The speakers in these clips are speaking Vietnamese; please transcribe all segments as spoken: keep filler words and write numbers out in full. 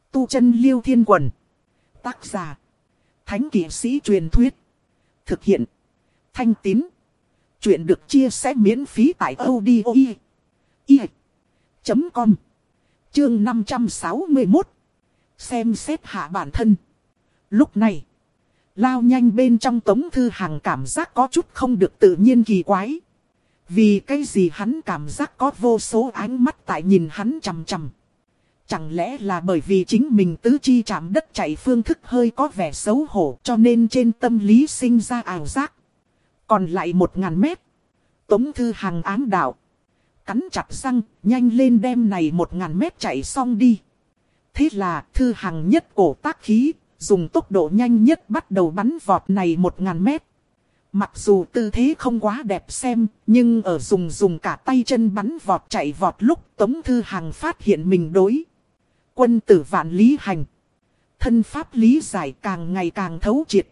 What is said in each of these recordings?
Tu chân Liêu Thiên Quần. Tác giả. Thánh kỵ sĩ truyền thuyết. Thực hiện. Thanh Tín. Chuyện được chia sẻ miễn phí tại audio chấm com. Chương năm trăm sáu mươi mốt. Xem xét hạ bản thân. Lúc này, lao nhanh bên trong Tống Thư Hằng cảm giác có chút không được tự nhiên kỳ quái. Vì cái gì hắn cảm giác có vô số ánh mắt tại nhìn hắn chằm chằm. Chẳng lẽ là bởi vì chính mình tứ chi chạm đất chạy phương thức hơi có vẻ xấu hổ cho nên trên tâm lý sinh ra ảo giác. Còn lại một ngàn mét. Tống Thư Hằng ám đạo. Cắn chặt răng, nhanh lên đem này một ngàn mét chạy xong đi. Thế là Thư Hằng nhất cổ tác khí, dùng tốc độ nhanh nhất bắt đầu bắn vọt này một ngàn mét. Mặc dù tư thế không quá đẹp xem, nhưng ở dùng dùng cả tay chân bắn vọt chạy vọt lúc Tống Thư Hằng phát hiện mình đối. Quân tử vạn lý hành. Thân pháp lý giải càng ngày càng thấu triệt.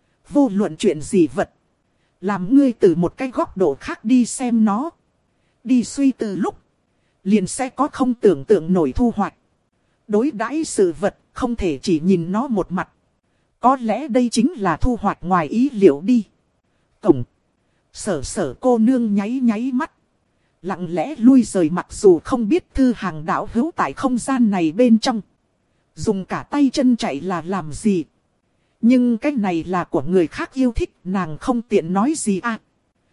Vô luận chuyện gì vật. Làm ngươi từ một cái góc độ khác đi xem nó. Đi suy từ lúc. Liền sẽ có không tưởng tượng nổi thu hoạch. Đối đãi sự vật không thể chỉ nhìn nó một mặt. Có lẽ đây chính là thu hoạch ngoài ý liệu đi. Cổng. Sở sở cô nương nháy nháy mắt. Lặng lẽ lui rời mặc dù không biết Thư Hằng đảo hữu tại không gian này bên trong. Dùng cả tay chân chạy là làm gì. Nhưng cái này là của người khác yêu thích nàng không tiện nói gì à.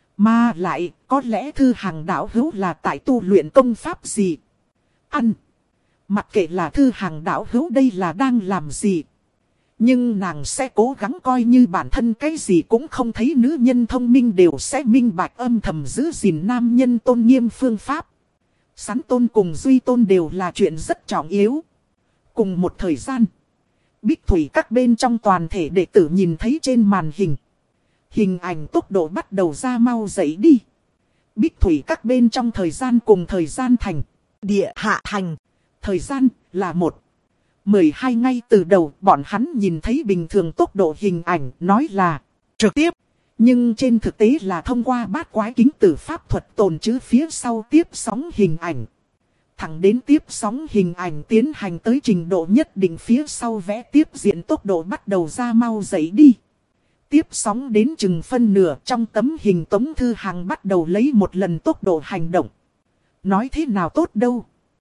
Mà lại có lẽ Thư Hằng đảo hữu là tại tu luyện công pháp gì. Ăn. Mặc kệ là Thư Hằng đảo hữu đây là đang làm gì. Nhưng nàng sẽ cố gắng coi như bản thân cái gì cũng không thấy nữ nhân thông minh đều sẽ minh bạch âm thầm giữ gìn nam nhân tôn nghiêm phương pháp. Sắn tôn cùng duy tôn đều là chuyện rất trọng yếu. Cùng một thời gian, Bích Thủy các bên trong toàn thể đệ tử nhìn thấy trên màn hình. Hình ảnh tốc độ bắt đầu ra mau dậy đi. Bích Thủy các bên trong thời gian cùng thời gian thành, địa hạ thành. Thời gian là một. mười hai ngay từ đầu bọn hắn nhìn thấy bình thường tốc độ hình ảnh nói là trực tiếp. Nhưng trên thực tế là thông qua bát quái kính tử pháp thuật tồn trữ phía sau tiếp sóng hình ảnh. Thẳng đến tiếp sóng hình ảnh tiến hành tới trình độ nhất định phía sau vẽ tiếp diện tốc độ bắt đầu ra mau dậy đi. Tiếp sóng đến chừng phân nửa trong tấm hình Tống Thư Hằng bắt đầu lấy một lần tốc độ hành động. Nói thế nào tốt đâu.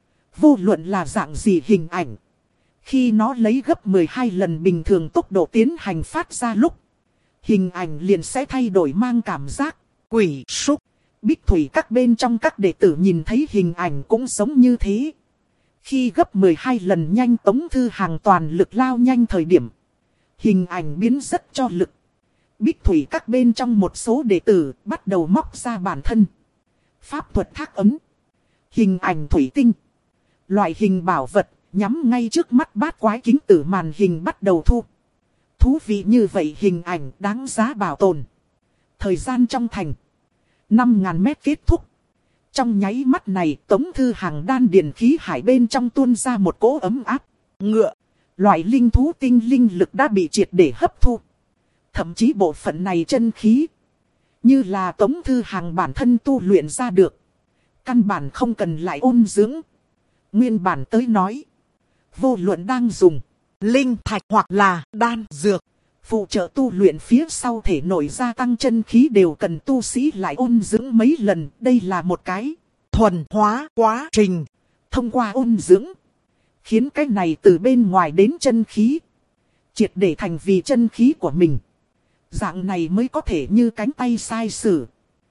Vô luận là dạng gì hình ảnh. Khi nó lấy gấp mười hai lần bình thường tốc độ tiến hành phát ra lúc. Hình ảnh liền sẽ thay đổi mang cảm giác quỷ súc. Bích Thủy các bên trong các đệ tử nhìn thấy hình ảnh cũng giống như thế. Khi gấp mười hai lần nhanh Tống Thư Hằng toàn lực lao nhanh thời điểm. Hình ảnh biến rất cho lực. Bích Thủy các bên trong một số đệ tử bắt đầu móc ra bản thân. Pháp thuật thác ấm. Hình ảnh thủy tinh. Loại hình bảo vật nhắm ngay trước mắt bát quái kính tử màn hình bắt đầu thu. Thú vị như vậy hình ảnh đáng giá bảo tồn. Thời gian trong thành. năm ngàn mét kết thúc. Trong nháy mắt này Tống Thư Hằng đan điền khí hải bên trong tuôn ra một cỗ ấm áp. Ngựa. Loại linh thú tinh linh lực đã bị triệt để hấp thu. Thậm chí bộ phận này chân khí. Như là Tống Thư Hằng bản thân tu luyện ra được. Căn bản không cần lại ôn dưỡng. Nguyên bản tới nói. Vô luận đang dùng. Linh thạch hoặc là đan dược. Phụ trợ tu luyện phía sau thể nội gia tăng chân khí đều cần tu sĩ lại ôn dưỡng mấy lần. Đây là một cái thuần hóa quá trình. Thông qua ôn dưỡng. Khiến cái này từ bên ngoài đến chân khí. Triệt để thành vì chân khí của mình. Dạng này mới có thể như cánh tay sai sử.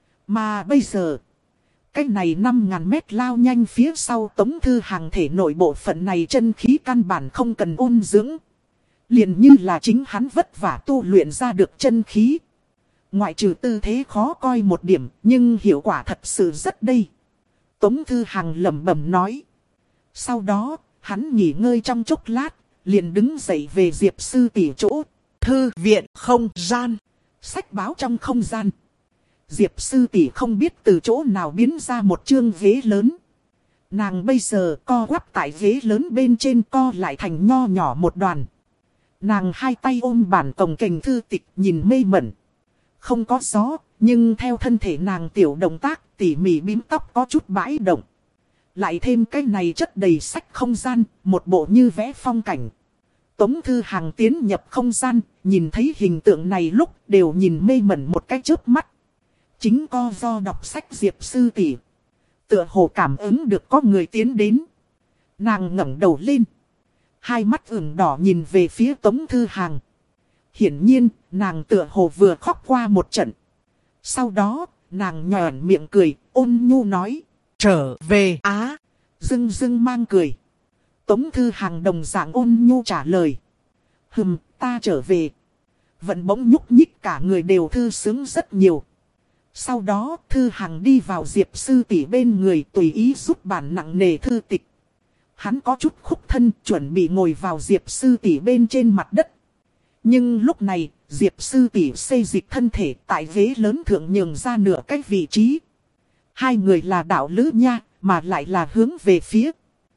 Mà bây giờ. Cái này năm ngàn mét lao nhanh phía sau Tống Thư Hằng thể nội bộ phận này chân khí căn bản không cần ôn dưỡng. Liền như là chính hắn vất vả tu luyện ra được chân khí. Ngoại trừ tư thế khó coi một điểm, nhưng hiệu quả thật sự rất đây. Tống Thư Hằng lẩm bẩm nói. Sau đó, hắn nghỉ ngơi trong chốc lát, liền đứng dậy về Diệp sư tỷ chỗ. Thư viện không gian. Sách báo trong không gian. Diệp sư tỷ không biết từ chỗ nào biến ra một chương ghế lớn. Nàng bây giờ co quắp tại ghế lớn bên trên co lại thành nho nhỏ một đoàn. Nàng hai tay ôm bản cồng kềnh thư tịch nhìn mê mẩn. Không có gió, nhưng theo thân thể nàng tiểu động tác tỉ mỉ bím tóc có chút bãi động. Lại thêm cái này chất đầy sách không gian, một bộ như vẽ phong cảnh. Tống Thư Hằng tiến nhập không gian, nhìn thấy hình tượng này lúc đều nhìn mê mẩn một cái chớp mắt. Chính co do đọc sách Diệp sư tỷ, tựa hồ cảm ứng được có người tiến đến. Nàng ngẩng đầu lên, hai mắt ửng đỏ nhìn về phía Tống Thư Hằng. Hiển nhiên, nàng tựa hồ vừa khóc qua một trận. Sau đó, nàng nhòn miệng cười, ôn nhu nói. Trở về á. Dưng dưng mang cười. Tống Thư Hằng đồng dạng ôn nhu trả lời. Hừm, ta trở về. Vẫn bỗng nhúc nhích, cả người đều thư sướng rất nhiều. Sau đó, Thư Hằng đi vào Diệp sư tỷ bên người, tùy ý rút bản nặng nề thư tịch. Hắn có chút khúc thân, chuẩn bị ngồi vào Diệp sư tỷ bên trên mặt đất. Nhưng lúc này, Diệp sư tỷ xây dịch thân thể tại ghế lớn thượng nhường ra nửa cái vị trí. Hai người là đạo lữ nha, mà lại là hướng về phía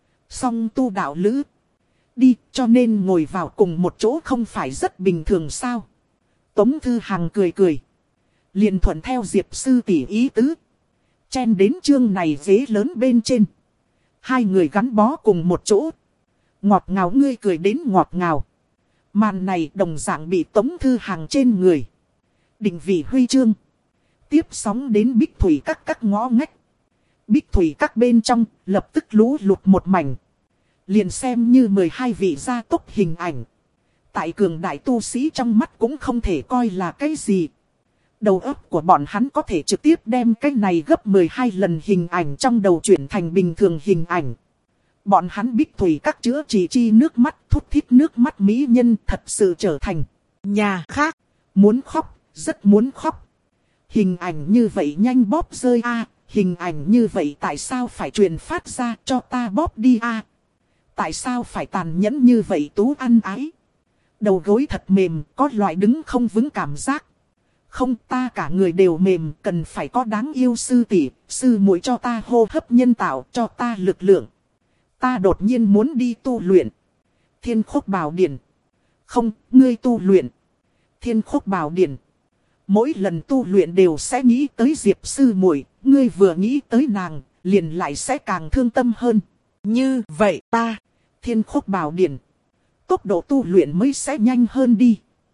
song tu đạo lữ. Đi, cho nên ngồi vào cùng một chỗ không phải rất bình thường sao? Tống Thư Hằng cười cười. Liền thuận theo Diệp sư tỷ ý tứ. Chen đến chương này ghế lớn bên trên. Hai người gắn bó cùng một chỗ. Ngọt ngào, ngươi cười đến ngọt ngào. Màn này đồng dạng bị Tống Thư Hằng trên người định vị huy chương. Tiếp sóng đến Bích Thủy các các ngõ ngách. Bích Thủy các bên trong lập tức lũ lụt một mảnh. Liền xem như mười hai vị gia tốc hình ảnh. Tại cường đại tu sĩ trong mắt cũng không thể coi là cái gì. Đầu óc của bọn hắn có thể trực tiếp đem cái này gấp mười hai lần hình ảnh trong đầu chuyển thành bình thường hình ảnh. Bọn hắn Bích Thủy các chữa trị chi nước mắt, thút thít nước mắt mỹ nhân thật sự trở thành nhà khác. Muốn khóc, rất muốn khóc. Hình ảnh như vậy nhanh bóp rơi a, hình ảnh như vậy tại sao phải truyền phát ra, cho ta bóp đi a. Tại sao phải tàn nhẫn như vậy tú ăn ái. Đầu gối thật mềm, có loại đứng không vững cảm giác. Không, ta cả người đều mềm, cần phải có đáng yêu sư tỷ, sư muội cho ta hô hấp nhân tạo, cho ta lực lượng. Ta đột nhiên muốn đi tu luyện. Thiên Khúc Bảo Điển. Không, ngươi tu luyện. Thiên Khúc Bảo Điển. Mỗi lần tu luyện đều sẽ nghĩ tới Diệp sư muội, ngươi vừa nghĩ tới nàng, liền lại sẽ càng thương tâm hơn. Như vậy ta, Thiên Khúc Bảo Điển. Tốc độ tu luyện mới sẽ nhanh hơn đi.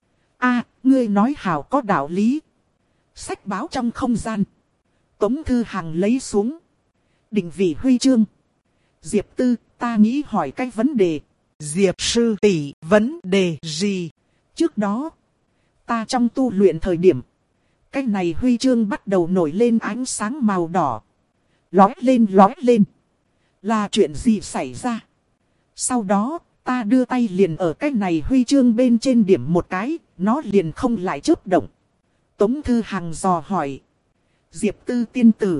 A, ngươi nói hảo có đạo lý. Sách báo trong không gian. Tống Thư Hằng lấy xuống định vị huy chương. Diệp tư, ta nghĩ hỏi cái vấn đề. Diệp sư tỷ, vấn đề gì? Trước đó, ta trong tu luyện thời điểm, cái này huy chương bắt đầu nổi lên ánh sáng màu đỏ. Lói lên lói lên. Là chuyện gì xảy ra? Sau đó, ta đưa tay liền ở cái này huy chương bên trên điểm một cái, nó liền không lại chớp động. Tống Thư Hằng dò hỏi. Diệp tư tiên tử.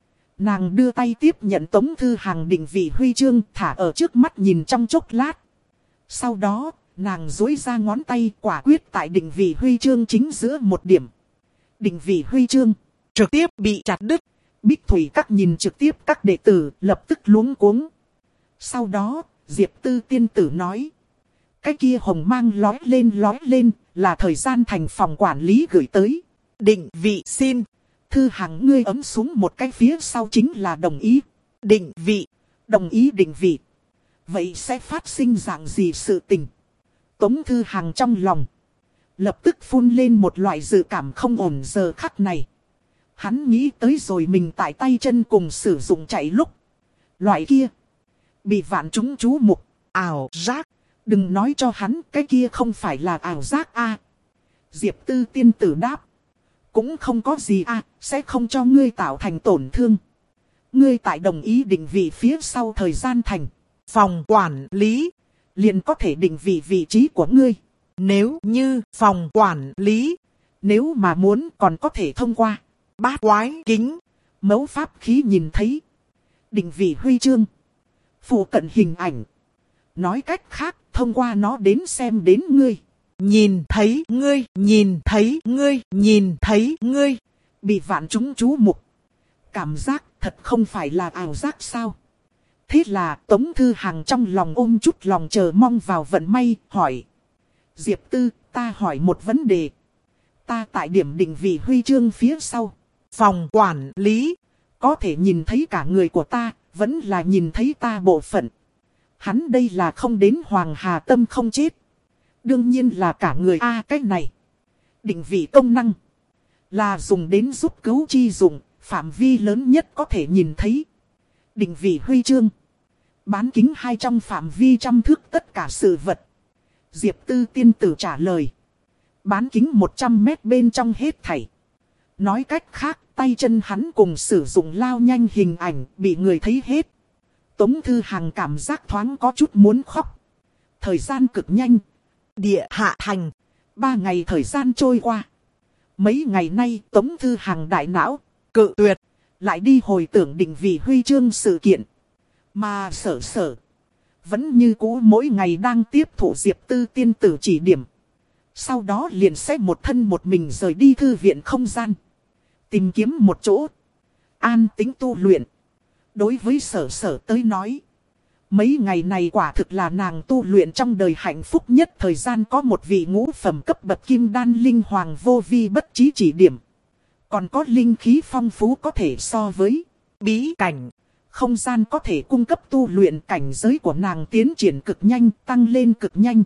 Nàng đưa tay tiếp nhận Tống Thư Hằng định vị huy chương, thả ở trước mắt nhìn trong chốc lát. Sau đó, nàng duỗi ra ngón tay, quả quyết tại định vị huy chương chính giữa một điểm. Định vị huy chương trực tiếp bị chặt đứt. Bích Thủy các nhìn trực tiếp các đệ tử lập tức luống cuống. Sau đó, Diệp tư tiên tử nói. Cái kia hồng mang lói lên lói lên, là thời gian thành phòng quản lý gửi tới. Định vị xin. Thư Hằng, ngươi ấm xuống một cái phía sau chính là đồng ý. Định vị. Đồng ý định vị. Vậy sẽ phát sinh dạng gì sự tình? Tống Thư Hằng trong lòng lập tức phun lên một loại dự cảm không ổn giờ khắc này. Hắn nghĩ tới rồi mình tại tay chân cùng sử dụng chạy lúc. Loại kia bị vạn chúng chú mục, ảo giác. Đừng nói cho hắn cái kia không phải là ảo giác a. Diệp tư tiên tử đáp. Cũng không có gì a, sẽ không cho ngươi tạo thành tổn thương. Ngươi tại đồng ý định vị phía sau thời gian thành phòng quản lý, liền có thể định vị vị trí của ngươi. Nếu như phòng quản lý, nếu mà muốn còn có thể thông qua bát quái kính, mấu pháp khí nhìn thấy định vị huy chương, phụ cận hình ảnh. Nói cách khác, thông qua nó đến xem đến ngươi. Nhìn thấy ngươi, nhìn thấy ngươi, nhìn thấy ngươi. Bị vạn chúng chú mục. Cảm giác thật không phải là ảo giác sao? Thế là Tống Thư Hằng trong lòng ôm chút lòng chờ mong vào vận may, hỏi. Diệp tư, ta hỏi một vấn đề. Ta tại điểm định vị huy chương phía sau phòng quản lý, có thể nhìn thấy cả người của ta, Vẫn là nhìn thấy ta bộ phận. Hắn đây là không đến Hoàng Hà Tâm không chết. Đương nhiên là cả người A à, cái này. Định vị công năng. Là dùng đến giúp cứu chi dụng. Phạm vi lớn nhất có thể nhìn thấy. Định vị huy chương. Bán kính hai trong phạm vi trăm thước tất cả sự vật. Diệp Tư tiên tử trả lời. Bán kính một trăm mét bên trong hết thảy. Nói cách khác, tay chân hắn cùng sử dụng lao nhanh hình ảnh bị người thấy hết. Tống Thư Hằng cảm giác thoáng có chút muốn khóc. Thời gian cực nhanh. Địa hạ thành. Ba ngày thời gian trôi qua. Mấy ngày nay Tống Thư Hằng đại não, cự tuyệt. Lại đi hồi tưởng định vị huy chương sự kiện. Mà sở sở. Vẫn như cũ mỗi ngày đang tiếp thụ Diệp Tư tiên tử chỉ điểm. Sau đó liền sẽ một thân một mình rời đi thư viện không gian. Tìm kiếm một chỗ. An tĩnh tu luyện. Đối với sở sở tới nói. Mấy ngày này quả thực là nàng tu luyện trong đời hạnh phúc nhất. Thời gian có một vị ngũ phẩm cấp bậc kim đan linh hoàng vô vi bất trí chỉ điểm. Còn có linh khí phong phú có thể so với bí cảnh. Không gian có thể cung cấp tu luyện, cảnh giới của nàng tiến triển cực nhanh, tăng lên cực nhanh.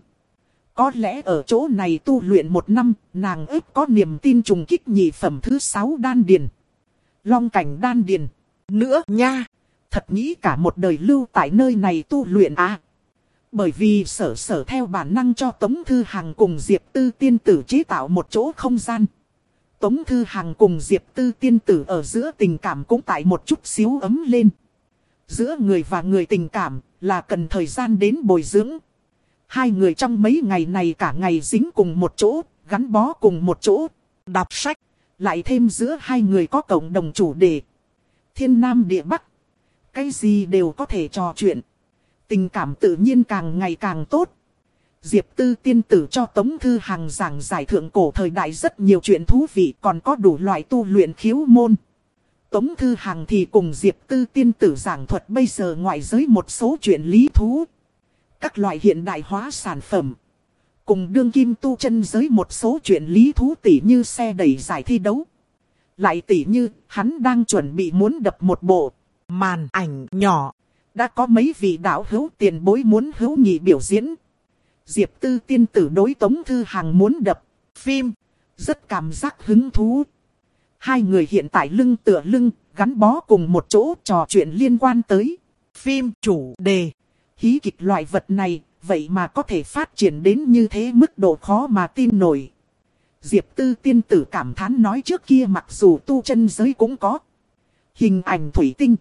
Có lẽ ở chỗ này tu luyện một năm, nàng ếp có niềm tin trùng kích nhị phẩm thứ sáu đan điền. Long cảnh đan điền. Nữa nha, thật nghĩ cả một đời lưu tại nơi này tu luyện à. Bởi vì sở sở theo bản năng cho Tống Thư Hằng cùng Diệp Tư tiên tử chế tạo một chỗ không gian. Tống Thư Hằng cùng Diệp Tư tiên tử ở giữa tình cảm cũng tại một chút xíu ấm lên. Giữa người và người tình cảm là cần thời gian đến bồi dưỡng. Hai người trong mấy ngày này cả ngày dính cùng một chỗ, gắn bó cùng một chỗ, đọc sách. Lại thêm giữa hai người có cộng đồng chủ đề. Thiên Nam Địa Bắc. Cái gì đều có thể trò chuyện. Tình cảm tự nhiên càng ngày càng tốt. Diệp Tư tiên tử cho Tống Thư Hằng giảng giải thượng cổ thời đại rất nhiều chuyện thú vị, còn có đủ loại tu luyện khiếu môn. Tống Thư Hằng thì cùng Diệp Tư tiên tử giảng thuật bây giờ ngoại giới một số chuyện lý thú. Các loại hiện đại hóa sản phẩm. Cùng đương kim tu chân giới một số chuyện lý thú tỉ như xe đẩy giải thi đấu. Lại tỉ như hắn đang chuẩn bị muốn đập một bộ màn ảnh nhỏ. Đã có mấy vị đạo hữu tiền bối muốn hữu nghị biểu diễn. Diệp Tư tiên tử đối Tống Thư Hằng muốn đập phim. Rất cảm giác hứng thú. Hai người hiện tại lưng tựa lưng, gắn bó cùng một chỗ trò chuyện liên quan tới phim chủ đề. Hí kịch loại vật này, vậy mà có thể phát triển đến như thế mức độ khó mà tin nổi. Diệp Tư tiên tử cảm thán nói trước kia mặc dù tu chân giới cũng có hình ảnh thủy tinh,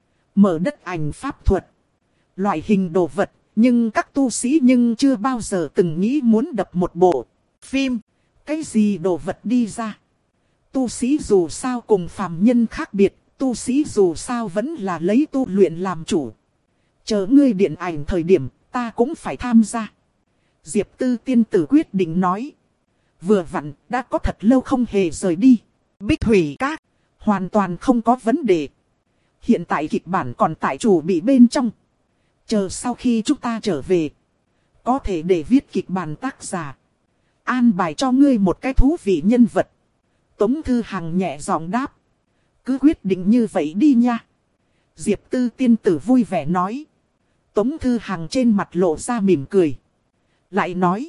mở đất ảnh pháp thuật, loại hình đồ vật, nhưng các tu sĩ nhưng chưa bao giờ từng nghĩ muốn đập một bộ phim. Cái gì đồ vật đi ra? Tu sĩ dù sao cùng phàm nhân khác biệt, tu sĩ dù sao vẫn là lấy tu luyện làm chủ. Chờ ngươi điện ảnh thời điểm, ta cũng phải tham gia. Diệp Tư tiên tử quyết định nói. Vừa vặn, đã có thật lâu không hề rời đi. Bích Thủy Các, hoàn toàn không có vấn đề. Hiện tại kịch bản còn tại chủ bị bên trong. Chờ sau khi chúng ta trở về, có thể để viết kịch bản tác giả. An bài cho ngươi một cái thú vị nhân vật. Tống Thư Hằng nhẹ giọng đáp. Cứ quyết định như vậy đi nha. Diệp Tư tiên tử vui vẻ nói. Tống Thư Hằng trên mặt lộ ra mỉm cười. Lại nói.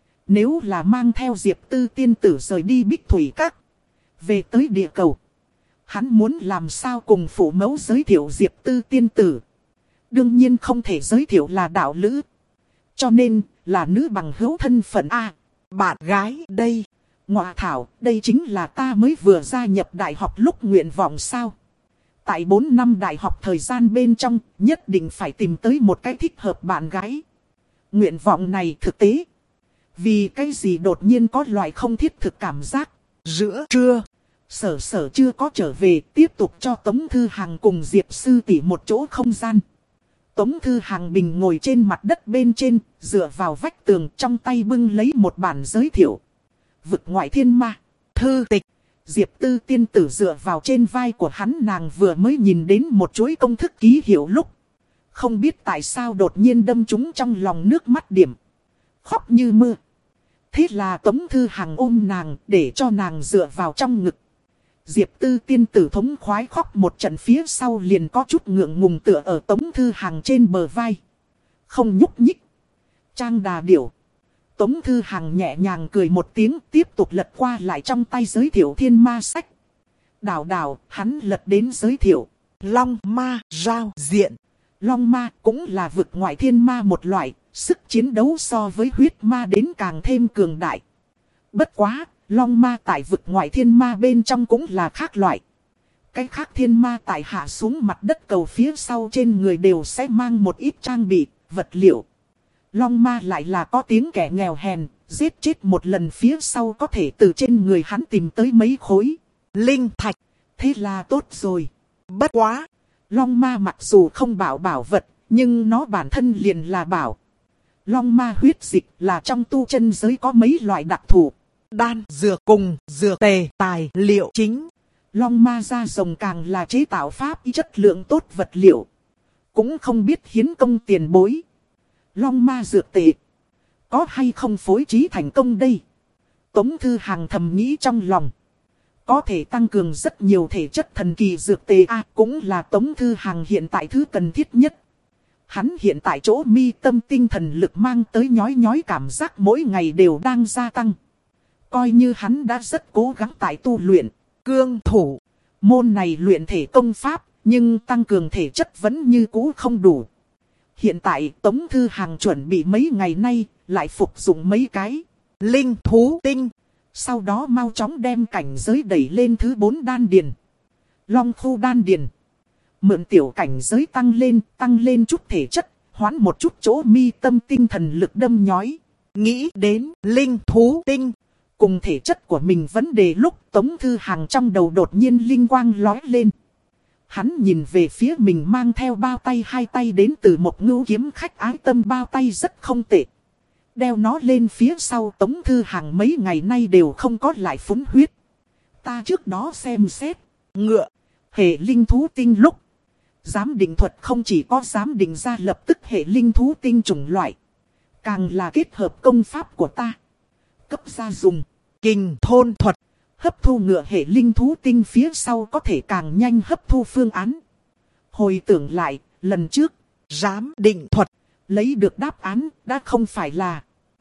Nếu là mang theo Diệp Tư tiên tử rời đi Bích Thủy Các, về tới địa cầu, hắn muốn làm sao cùng phụ mẫu giới thiệu Diệp Tư tiên tử. Đương nhiên không thể giới thiệu là đạo lữ. Cho nên là nữ bằng hữu thân phận A. Bạn gái đây. Ngọa thảo, đây chính là ta mới vừa gia nhập đại học lúc nguyện vọng sao. Tại bốn năm đại học thời gian bên trong, nhất định phải tìm tới một cái thích hợp bạn gái. Nguyện vọng này thực tế. Vì cái gì đột nhiên có loại không thiết thực cảm giác. Giữa trưa, sở sở chưa có trở về, tiếp tục cho Tống Thư Hằng cùng Diệp Sư tỷ một chỗ không gian. Tống Thư Hằng bình ngồi trên mặt đất bên trên, dựa vào vách tường, trong tay bưng lấy một bản giới thiệu. Vực ngoại thiên ma, thư tịch. Diệp Tư tiên tử dựa vào trên vai của hắn, nàng vừa mới nhìn đến một chuỗi công thức ký hiệu lúc. Không biết tại sao đột nhiên đâm trúng trong lòng nước mắt điểm. Khóc như mưa. Thế là Tống Thư Hằng ôm nàng để cho nàng dựa vào trong ngực. Diệp Tư tiên tử thống khoái khóc một trận phía sau liền có chút ngượng ngùng tựa ở Tống Thư Hằng trên bờ vai. Không nhúc nhích. Trang đà điểu. Tống Thư Hằng nhẹ nhàng cười một tiếng tiếp tục lật qua lại trong tay giới thiệu thiên ma sách. Đảo đảo hắn lật đến giới thiệu. Long ma giao diện. Long ma cũng là vực ngoại thiên ma một loại, sức chiến đấu so với huyết ma đến càng thêm cường đại. Bất quá, long ma tại vực ngoại thiên ma bên trong cũng là khác loại. Cái khác thiên ma tại hạ xuống mặt đất cầu phía sau trên người đều sẽ mang một ít trang bị, vật liệu. Long ma lại là có tiếng kẻ nghèo hèn, giết chết một lần phía sau có thể từ trên người hắn tìm tới mấy khối linh thạch. Thế là tốt rồi. Bất quá, long ma mặc dù không bảo bảo vật, nhưng nó bản thân liền là bảo. Long ma huyết dịch là trong tu chân giới có mấy loại đặc thù. Đan, dược cùng, dược tề, tài, liệu chính. Long ma da rồng càng là chế tạo pháp y chất lượng tốt vật liệu. Cũng không biết hiến công tiền bối. Long ma dược tệ. Có hay không phối trí thành công đây? Tống Thư Hằng thầm nghĩ trong lòng. Có thể tăng cường rất nhiều thể chất thần kỳ dược tề A, cũng là Tống Thư Hằng hiện tại thứ cần thiết nhất. Hắn hiện tại chỗ mi tâm tinh thần lực mang tới nhói nhói cảm giác mỗi ngày đều đang gia tăng. Coi như hắn đã rất cố gắng tại tu luyện, cương thủ. Môn này luyện thể công pháp, nhưng tăng cường thể chất vẫn như cũ không đủ. Hiện tại Tống Thư Hằng chuẩn bị mấy ngày nay, lại phục dụng mấy cái linh thú tinh. Sau đó mau chóng đem cảnh giới đẩy lên thứ bốn đan điền. Long khu đan điền. Mượn tiểu cảnh giới tăng lên, tăng lên chút thể chất, hoán một chút chỗ mi tâm tinh thần lực đâm nhói. Nghĩ đến linh thú tinh. Cùng thể chất của mình vấn đề lúc Tống Thư Hằng trong đầu đột nhiên linh quang lói lên. Hắn nhìn về phía mình mang theo bao tay hai tay đến từ một ngưu kiếm khách ái tâm bao tay rất không tệ. Đeo nó lên phía sau Tống Thư Hằng mấy ngày nay đều không có lại phúng huyết. Ta trước đó xem xét, ngựa, hệ linh thú tinh lúc. Giám định thuật không chỉ có giám định ra lập tức hệ linh thú tinh chủng loại. Càng là kết hợp công pháp của ta. Cấp ra dùng, kình thôn thuật. Hấp thu ngựa hệ linh thú tinh phía sau có thể càng nhanh hấp thu phương án. Hồi tưởng lại, lần trước, giám định thuật, lấy được đáp án đã không phải là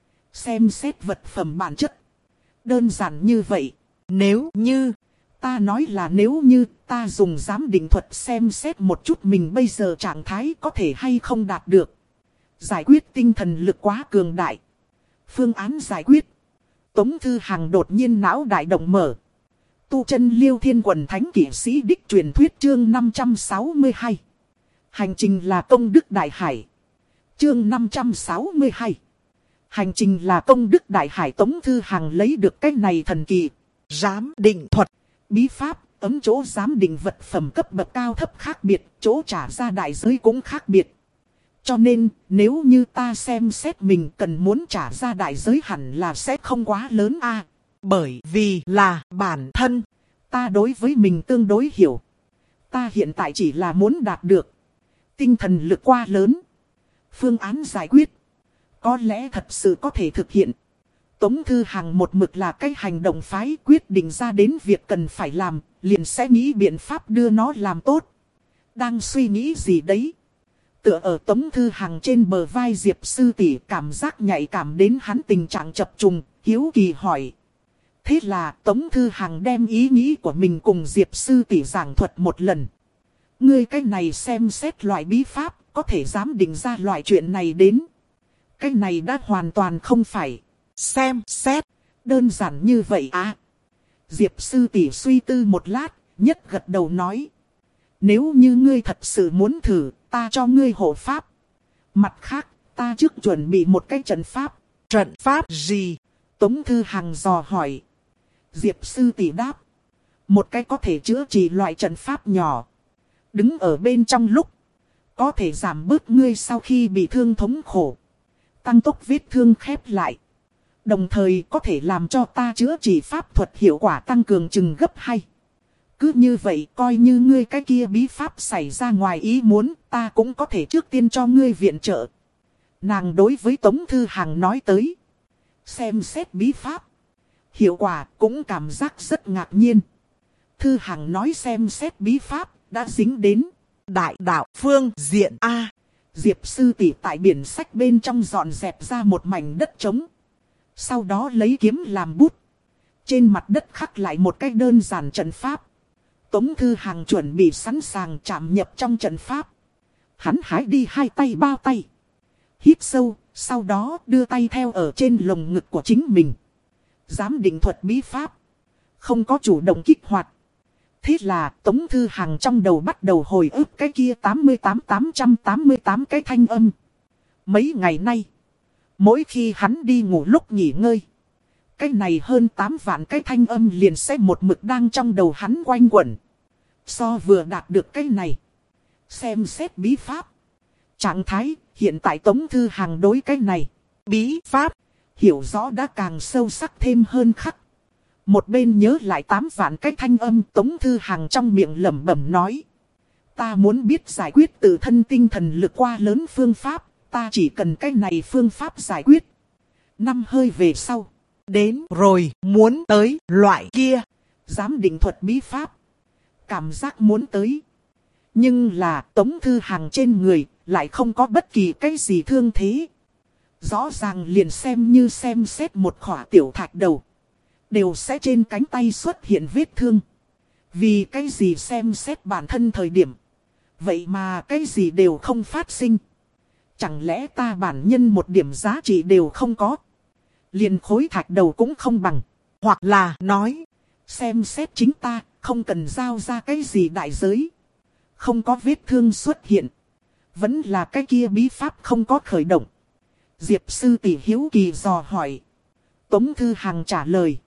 xem xét vật phẩm bản chất. Đơn giản như vậy, nếu như, ta nói là nếu như ta dùng giám định thuật xem xét một chút mình bây giờ trạng thái có thể hay không đạt được. Giải quyết tinh thần lực quá cường đại. Phương án giải quyết. Tống Thư Hằng đột nhiên não đại động mở. Tu chân Liêu Thiên Quần Thánh Kỷ Sĩ Đích truyền thuyết chương năm trăm sáu mươi hai. Hành trình là công đức đại hải. Chương năm trăm sáu mươi hai. Hành trình là công đức đại hải. Tống Thư Hằng lấy được cái này thần kỳ. Giám định thuật. Bí pháp, ấm chỗ giám định vật phẩm cấp bậc cao thấp khác biệt. Chỗ trả ra đại giới cũng khác biệt. Cho nên, nếu như ta xem xét mình cần muốn trả ra đại giới hẳn là sẽ không quá lớn a. Bởi vì là bản thân, ta đối với mình tương đối hiểu. Ta hiện tại chỉ là muốn đạt được tinh thần lực quá lớn. Phương án giải quyết, có lẽ thật sự có thể thực hiện. Tống Thư Hằng một mực là cái hành động phái quyết định ra đến việc cần phải làm, liền sẽ nghĩ biện pháp đưa nó làm tốt. Đang suy nghĩ gì đấy? Tựa ở Tống Thư Hằng trên bờ vai Diệp Sư tỷ cảm giác nhạy cảm đến hắn tình trạng chập trùng, hiếu kỳ hỏi. Thế là Tống Thư Hằng đem ý nghĩ của mình cùng Diệp Sư tỷ giảng thuật một lần. Ngươi cái này xem xét loại bí pháp, có thể dám định ra loại chuyện này đến. Cái này đã hoàn toàn không phải xem xét đơn giản như vậy à. Diệp Sư tỷ suy tư một lát, nhất gật đầu nói. Nếu như ngươi thật sự muốn thử, ta cho ngươi hộ pháp. Mặt khác, ta trước chuẩn bị một cái trận pháp. Trận pháp gì? Tống Thư Hằng dò hỏi. Diệp Sư tỷ đáp. Một cái có thể chữa trị loại trận pháp nhỏ. Đứng ở bên trong lúc, có thể giảm bớt ngươi sau khi bị thương thống khổ. Tăng tốc vết thương khép lại. Đồng thời có thể làm cho ta chữa trị pháp thuật hiệu quả tăng cường chừng gấp hai. Cứ như vậy coi như ngươi cái kia bí pháp xảy ra ngoài ý muốn, ta cũng có thể trước tiên cho ngươi viện trợ. Nàng đối với Tống Thư Hằng nói tới. Xem xét bí pháp. Hiệu quả cũng cảm giác rất ngạc nhiên. Thư Hằng nói xem xét bí pháp, đã dính đến đại đạo phương diện A. Diệp sư tỷ tại biển sách bên trong dọn dẹp ra một mảnh đất trống. Sau đó lấy kiếm làm bút. Trên mặt đất khắc lại một cách đơn giản trận pháp. Tống Thư Hằng chuẩn bị sẵn sàng chạm nhập trong trận pháp. Hắn hái đi hai tay bao tay. Hít sâu, sau đó đưa tay theo ở trên lồng ngực của chính mình. Giám định thuật bí pháp. Không có chủ động kích hoạt. Thế là Tống Thư Hằng trong đầu bắt đầu hồi ức cái kia tám mươi tám tám trăm tám mươi tám cái thanh âm. Mấy ngày nay, mỗi khi hắn đi ngủ lúc nghỉ ngơi, cái này hơn tám vạn cái thanh âm liền sẽ một mực đang trong đầu hắn quanh quẩn. So vừa đạt được cái này, xem xét bí pháp. Trạng thái hiện tại Tống Thư Hằng đối cái này, bí pháp, hiểu rõ đã càng sâu sắc thêm hơn khắc. Một bên nhớ lại tám vạn cái thanh âm, Tống Thư Hằng trong miệng lẩm bẩm nói. Ta muốn biết giải quyết tự thân tinh thần lực qua lớn phương pháp, ta chỉ cần cái này phương pháp giải quyết. Năm hơi về sau, đến rồi muốn tới loại kia. Giám định thuật bí pháp. Cảm giác muốn tới. Nhưng là Tống Thư Hằng trên người lại không có bất kỳ cái gì thương thế. Rõ ràng liền xem như xem xét một khỏa tiểu thạch đầu, đều sẽ trên cánh tay xuất hiện vết thương. Vì cái gì xem xét bản thân thời điểm, vậy mà cái gì đều không phát sinh. Chẳng lẽ ta bản nhân một điểm giá trị đều không có, liền khối thạch đầu cũng không bằng. Hoặc là nói, xem xét chính ta, không cần giao ra cái gì đại giới. Không có vết thương xuất hiện, vẫn là cái kia bí pháp không có khởi động. Diệp sư tỷ hiếu kỳ dò hỏi. Tống Thư Hằng trả lời.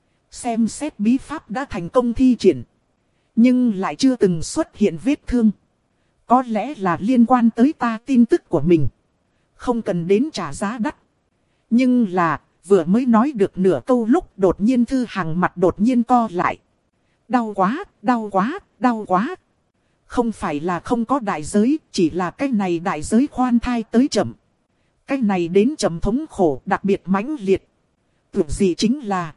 Xem xét bí pháp đã thành công thi triển, nhưng lại chưa từng xuất hiện vết thương. Có lẽ là liên quan tới ta tin tức của mình, không cần đến trả giá đắt. Nhưng là, vừa mới nói được nửa câu lúc đột nhiên Thư Hằng mặt đột nhiên co lại. Đau quá, đau quá, đau quá. Không phải là không có đại giới, chỉ là cái này đại giới khoan thai tới chậm. Cái này đến chậm thống khổ đặc biệt mãnh liệt. Tưởng gì chính là,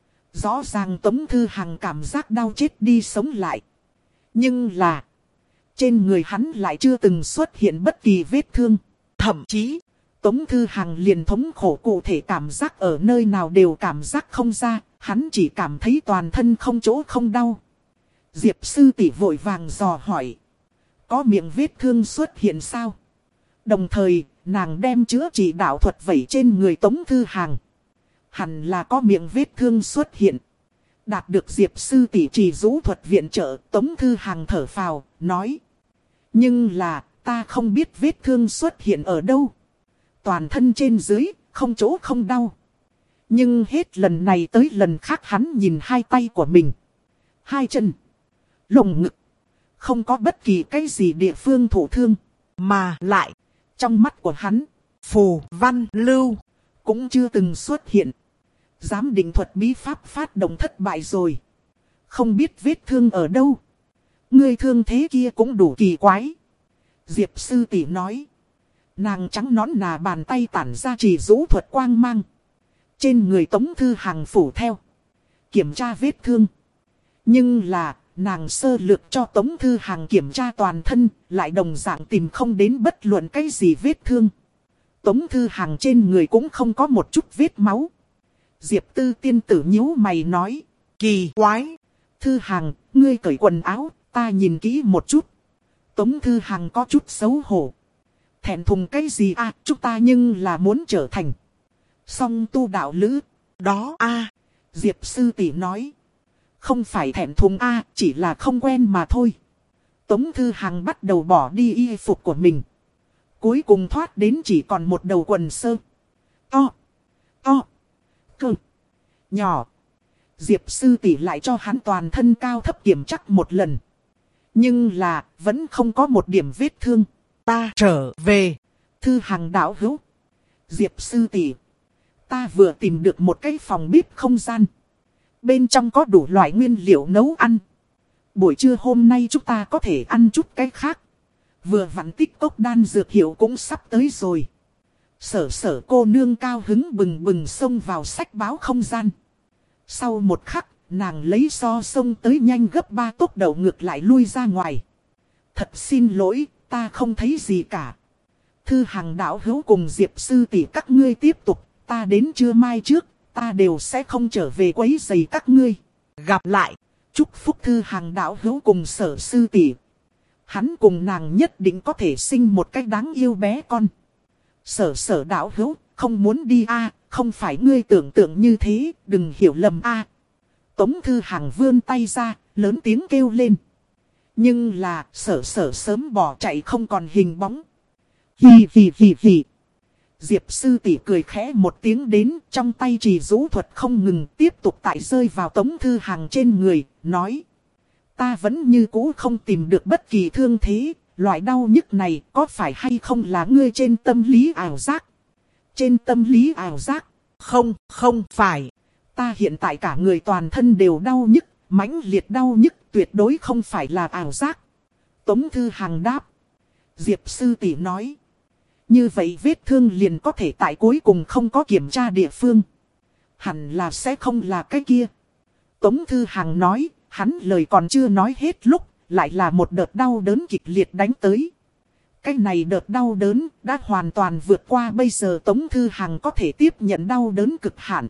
rõ ràng Tống Thư Hằng cảm giác đau chết đi sống lại. Nhưng là, trên người hắn lại chưa từng xuất hiện bất kỳ vết thương. Thậm chí, Tống Thư Hằng liền thống khổ cụ thể cảm giác ở nơi nào đều cảm giác không ra. Hắn chỉ cảm thấy toàn thân không chỗ không đau. Diệp sư tỷ vội vàng dò hỏi. Có miệng vết thương xuất hiện sao? Đồng thời, nàng đem chữa trị đạo thuật vẩy trên người Tống Thư Hằng. Hẳn là có miệng vết thương xuất hiện. Đạt được Diệp sư tỷ trì rũ thuật viện trợ, Tống Thư Hằng thở phào, nói. Nhưng là, ta không biết vết thương xuất hiện ở đâu. Toàn thân trên dưới, không chỗ không đau. Nhưng hết lần này tới lần khác hắn nhìn hai tay của mình, hai chân, lồng ngực, không có bất kỳ cái gì địa phương thụ thương. Mà lại, trong mắt của hắn, phù văn lưu cũng chưa từng xuất hiện. Giám định thuật bí pháp phát động thất bại rồi. Không biết vết thương ở đâu. Người thương thế kia cũng đủ kỳ quái. Diệp sư tỷ nói. Nàng trắng nõn nà bàn tay tản ra chỉ rũ thuật quang mang. Trên người Tống Thư Hằng phủ theo, kiểm tra vết thương. Nhưng là, nàng sơ lược cho Tống Thư Hằng kiểm tra toàn thân, lại đồng dạng tìm không đến bất luận cái gì vết thương. Tống Thư Hằng trên người cũng không có một chút vết máu. Diệp Tư tiên tử nhíu mày nói. Kỳ quái. Thư Hằng, ngươi cởi quần áo, ta nhìn kỹ một chút. Tống Thư Hằng có chút xấu hổ. Thẹn thùng cái gì à, chúng ta nhưng là muốn trở thành song tu đạo lữ. Đó a à. Diệp sư tỷ nói. Không phải thẹn thùng a à, chỉ là không quen mà thôi. Tống Thư Hằng bắt đầu bỏ đi y phục của mình. Cuối cùng thoát đến chỉ còn một đầu quần sơ. To. To. Cơ. Nhỏ. Diệp sư tỷ lại cho hắn toàn thân cao thấp kiểm chắc một lần. Nhưng là, vẫn không có một điểm vết thương. Ta trở về. Thư Hằng đạo hữu. Diệp sư tỷ. Ta vừa tìm được một cái phòng bếp không gian. Bên trong có đủ loại nguyên liệu nấu ăn. Buổi trưa hôm nay chúng ta có thể ăn chút cái khác. Vừa vặn tích cốc đan dược hiệu cũng sắp tới rồi. Sở sở cô nương cao hứng bừng bừng xông vào sách báo không gian. Sau một khắc, nàng lấy so sông tới nhanh gấp ba tốc độ ngược lại lui ra ngoài. Thật xin lỗi, ta không thấy gì cả. Thư Hằng đạo hữu cùng Diệp sư tỷ các ngươi tiếp tục, ta đến trưa mai trước, ta đều sẽ không trở về quấy rầy các ngươi. Gặp lại, chúc phúc Thư Hằng đạo hữu cùng Sở sư tỷ. Hắn cùng nàng nhất định có thể sinh một cách đáng yêu bé con. Sở sở đạo hữu, không muốn đi a, không phải ngươi tưởng tượng như thế, đừng hiểu lầm a. Tống Thư Hằng vươn tay ra, lớn tiếng kêu lên. Nhưng là sở sở sớm bỏ chạy không còn hình bóng. Hì hì hì hì. Diệp sư tỷ cười khẽ một tiếng đến, trong tay trì rũ thuật không ngừng tiếp tục tại rơi vào Tống Thư Hằng trên người, nói. Ta vẫn như cũ không tìm được bất kỳ thương thế, loại đau nhức này có phải hay không là ngươi trên tâm lý ảo giác? Trên tâm lý ảo giác? Không, không phải. Ta hiện tại cả người toàn thân đều đau nhức, mãnh liệt đau nhức tuyệt đối không phải là ảo giác. Tống Thư Hằng đáp. Diệp sư tỷ nói. Như vậy vết thương liền có thể tại cuối cùng không có kiểm tra địa phương. Hẳn là sẽ không là cái kia. Tống Thư Hằng nói, hắn lời còn chưa nói hết lúc, lại là một đợt đau đớn kịch liệt đánh tới. Cái này đợt đau đớn đã hoàn toàn vượt qua bây giờ Tống Thư Hằng có thể tiếp nhận đau đớn cực hạn.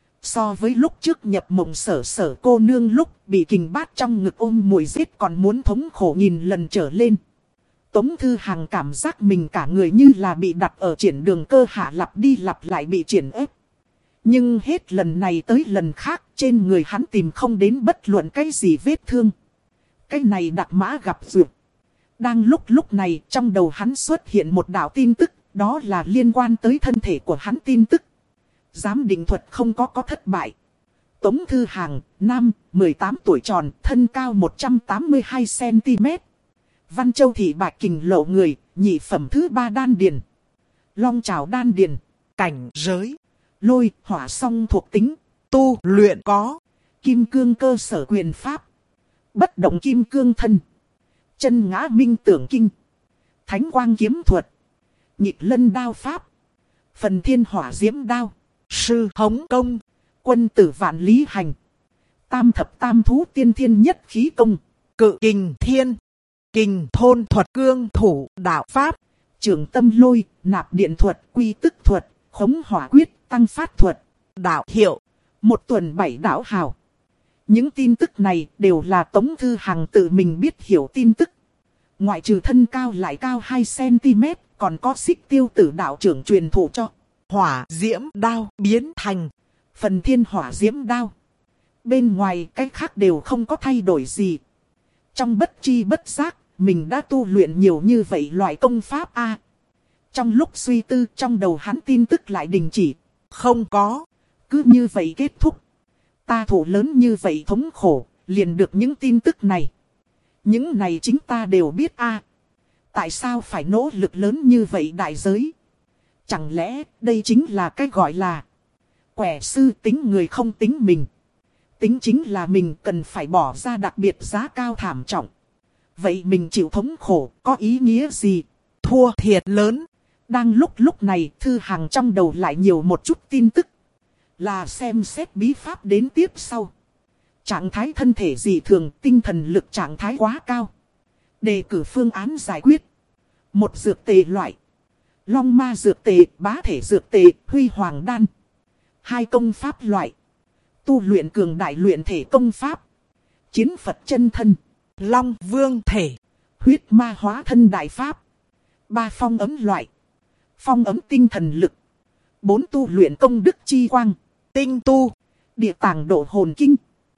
So với lúc trước nhập mộng sở sở cô nương lúc bị kình bát trong ngực ôm mùi giết còn muốn thống khổ nghìn lần trở lên. Tống Thư Hằng cảm giác mình cả người như là bị đặt ở triển đường cơ hạ lặp đi lặp lại bị triển ép. Nhưng hết lần này tới lần khác trên người hắn tìm không đến bất luận cái gì vết thương. Cái này đặc mã gặp duyệt. Đang lúc lúc này trong đầu hắn xuất hiện một đạo tin tức, đó là liên quan tới thân thể của hắn tin tức. Giám định thuật không có có thất bại. Tống Thư Hằng, nam, mười tám tuổi tròn, thân cao một trăm tám mươi hai xăng-ti-mét. Văn Châu thị bạch kình lộ người, nhị phẩm thứ ba đan điền. Long trào đan điền, cảnh giới, lôi, hỏa song thuộc tính, tu luyện có, kim cương cơ sở quyền pháp, bất động kim cương thân, chân ngã minh tưởng kinh, thánh quang kiếm thuật, nhịp lân đao pháp, phần thiên hỏa diễm đao, sư hống công, quân tử vạn lý hành, tam thập tam thú tiên thiên nhất khí công, cự kình thiên, kình thôn thuật cương thủ đạo pháp, trường tâm lôi, nạp điện thuật, quy tức thuật, khống hỏa quyết, tăng phát thuật, đạo hiệu, một tuần bảy đạo hào. Những tin tức này đều là Tống Thư Hằng tự mình biết hiểu tin tức. Ngoại trừ thân cao lại cao hai xăng-ti-mét, còn có xích tiêu tử đạo trưởng truyền thụ cho. Hỏa diễm đao biến thành phần thiên hỏa diễm đao. Bên ngoài cái khác đều không có thay đổi gì. Trong bất chi bất giác, mình đã tu luyện nhiều như vậy loại công pháp A. Trong lúc suy tư trong đầu hắn tin tức lại đình chỉ. Không có. Cứ như vậy kết thúc. Ta thụ lớn như vậy thống khổ, liền được những tin tức này. Những này chính ta đều biết A. Tại sao phải nỗ lực lớn như vậy đại giới? Chẳng lẽ đây chính là cái gọi là quẻ sư tính người không tính mình. Tính chính là mình cần phải bỏ ra đặc biệt giá cao thảm trọng. Vậy mình chịu thống khổ có ý nghĩa gì? Thua thiệt lớn. Đang lúc lúc này Thư Hằng trong đầu lại nhiều một chút tin tức. Là xem xét bí pháp đến tiếp sau. Trạng thái thân thể dị thường, tinh thần lực trạng thái quá cao. Đề cử phương án giải quyết. Một dược tề loại. Long ma dược tề, bá thể dược tề, huy hoàng đan. Hai công pháp loại. Tu luyện cường đại luyện thể công pháp. Chiến Phật chân thân. Long vương thể. Huyết ma hóa thân đại pháp. Ba phong ấm loại. Phong ấm tinh thần lực. Bốn tu luyện công đức chi quang. Tinh tu. Địa tàng độ hồn kinh.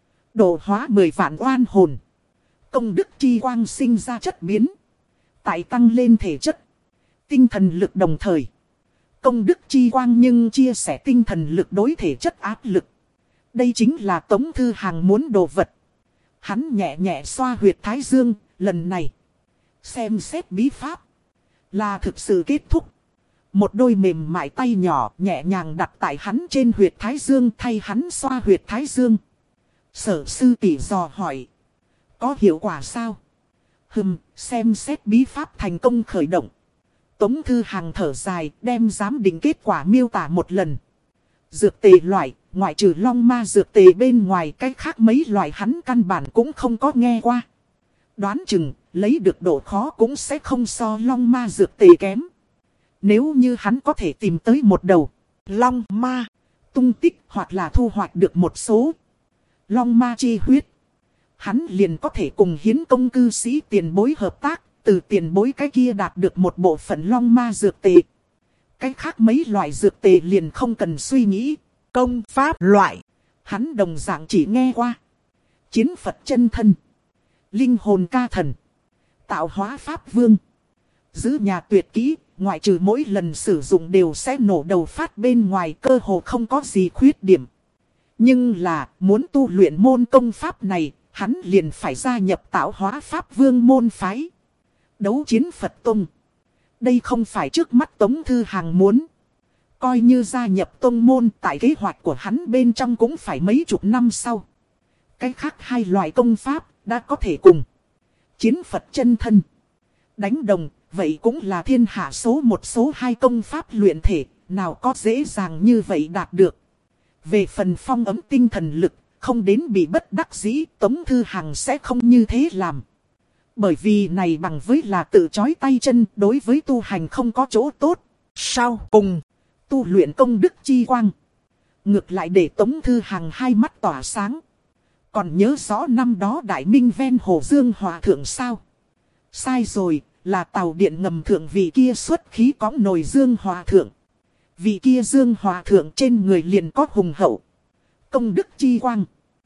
Độ hóa mười vạn oan hồn. Công đức chi quang sinh ra chất biến. Tại tăng lên thể chất. Tinh thần lực đồng thời. Công đức chi quang nhưng chia sẻ tinh thần lực đối thể chất áp lực. Đây chính là Tống Thư Hằng muốn đồ vật. Hắn nhẹ nhẹ xoa huyệt thái dương, lần này. Xem xét bí pháp. Là thực sự kết thúc. Một đôi mềm mại tay nhỏ nhẹ nhàng đặt tại hắn trên huyệt thái dương thay hắn xoa huyệt thái dương. Sở sư tỷ dò hỏi. Có hiệu quả sao? Hừm, xem xét bí pháp thành công khởi động. Tống Thư Hằng thở dài đem giám định kết quả miêu tả một lần. Dược tề loại, ngoại trừ long ma dược tề bên ngoài cái khác mấy loại hắn căn bản cũng không có nghe qua. Đoán chừng, lấy được độ khó cũng sẽ không so long ma dược tề kém. Nếu như hắn có thể tìm tới một đầu long ma tung tích hoặc là thu hoạch được một số long ma chi huyết, hắn liền có thể cùng hiến công cư sĩ tiền bối hợp tác, từ tiền bối cái kia đạt được một bộ phận long ma dược tề. Cái khác mấy loại dược tề liền không cần suy nghĩ. Công pháp loại, hắn đồng dạng chỉ nghe qua. Chiến Phật chân thân, linh hồn ca thần, tạo hóa pháp vương. Giữ nhà tuyệt kỹ, ngoại trừ mỗi lần sử dụng đều sẽ nổ đầu phát bên ngoài, cơ hồ không có gì khuyết điểm. Nhưng là, muốn tu luyện môn công pháp này, hắn liền phải gia nhập tạo hóa pháp vương môn phái. Đấu chiến Phật tông. Đây không phải trước mắt Tống Thư Hàng muốn. Coi như gia nhập tông môn, tại kế hoạch của hắn bên trong cũng phải mấy chục năm sau. Cái khác hai loại công pháp đã có thể cùng chiến Phật chân thân đánh đồng, vậy cũng là thiên hạ số một số hai công pháp luyện thể, nào có dễ dàng như vậy đạt được. Về phần phong ấm tinh thần lực, không đến bị bất đắc dĩ, Tống Thư Hàng sẽ không như thế làm. Bởi vì này bằng với là tự chói tay chân, đối với tu hành không có chỗ tốt. Sau cùng, tu luyện công đức chi quang. Ngược lại để Tống Thư Hàng hai mắt tỏa sáng. Còn nhớ rõ năm đó Đại Minh ven Hồ Dương Hòa Thượng sao? Sai rồi, là tàu điện ngầm thượng vị kia xuất khí cõng nồi Dương Hòa Thượng. Vị kia Dương Hòa Thượng trên người liền có hùng hậu công đức chi quang.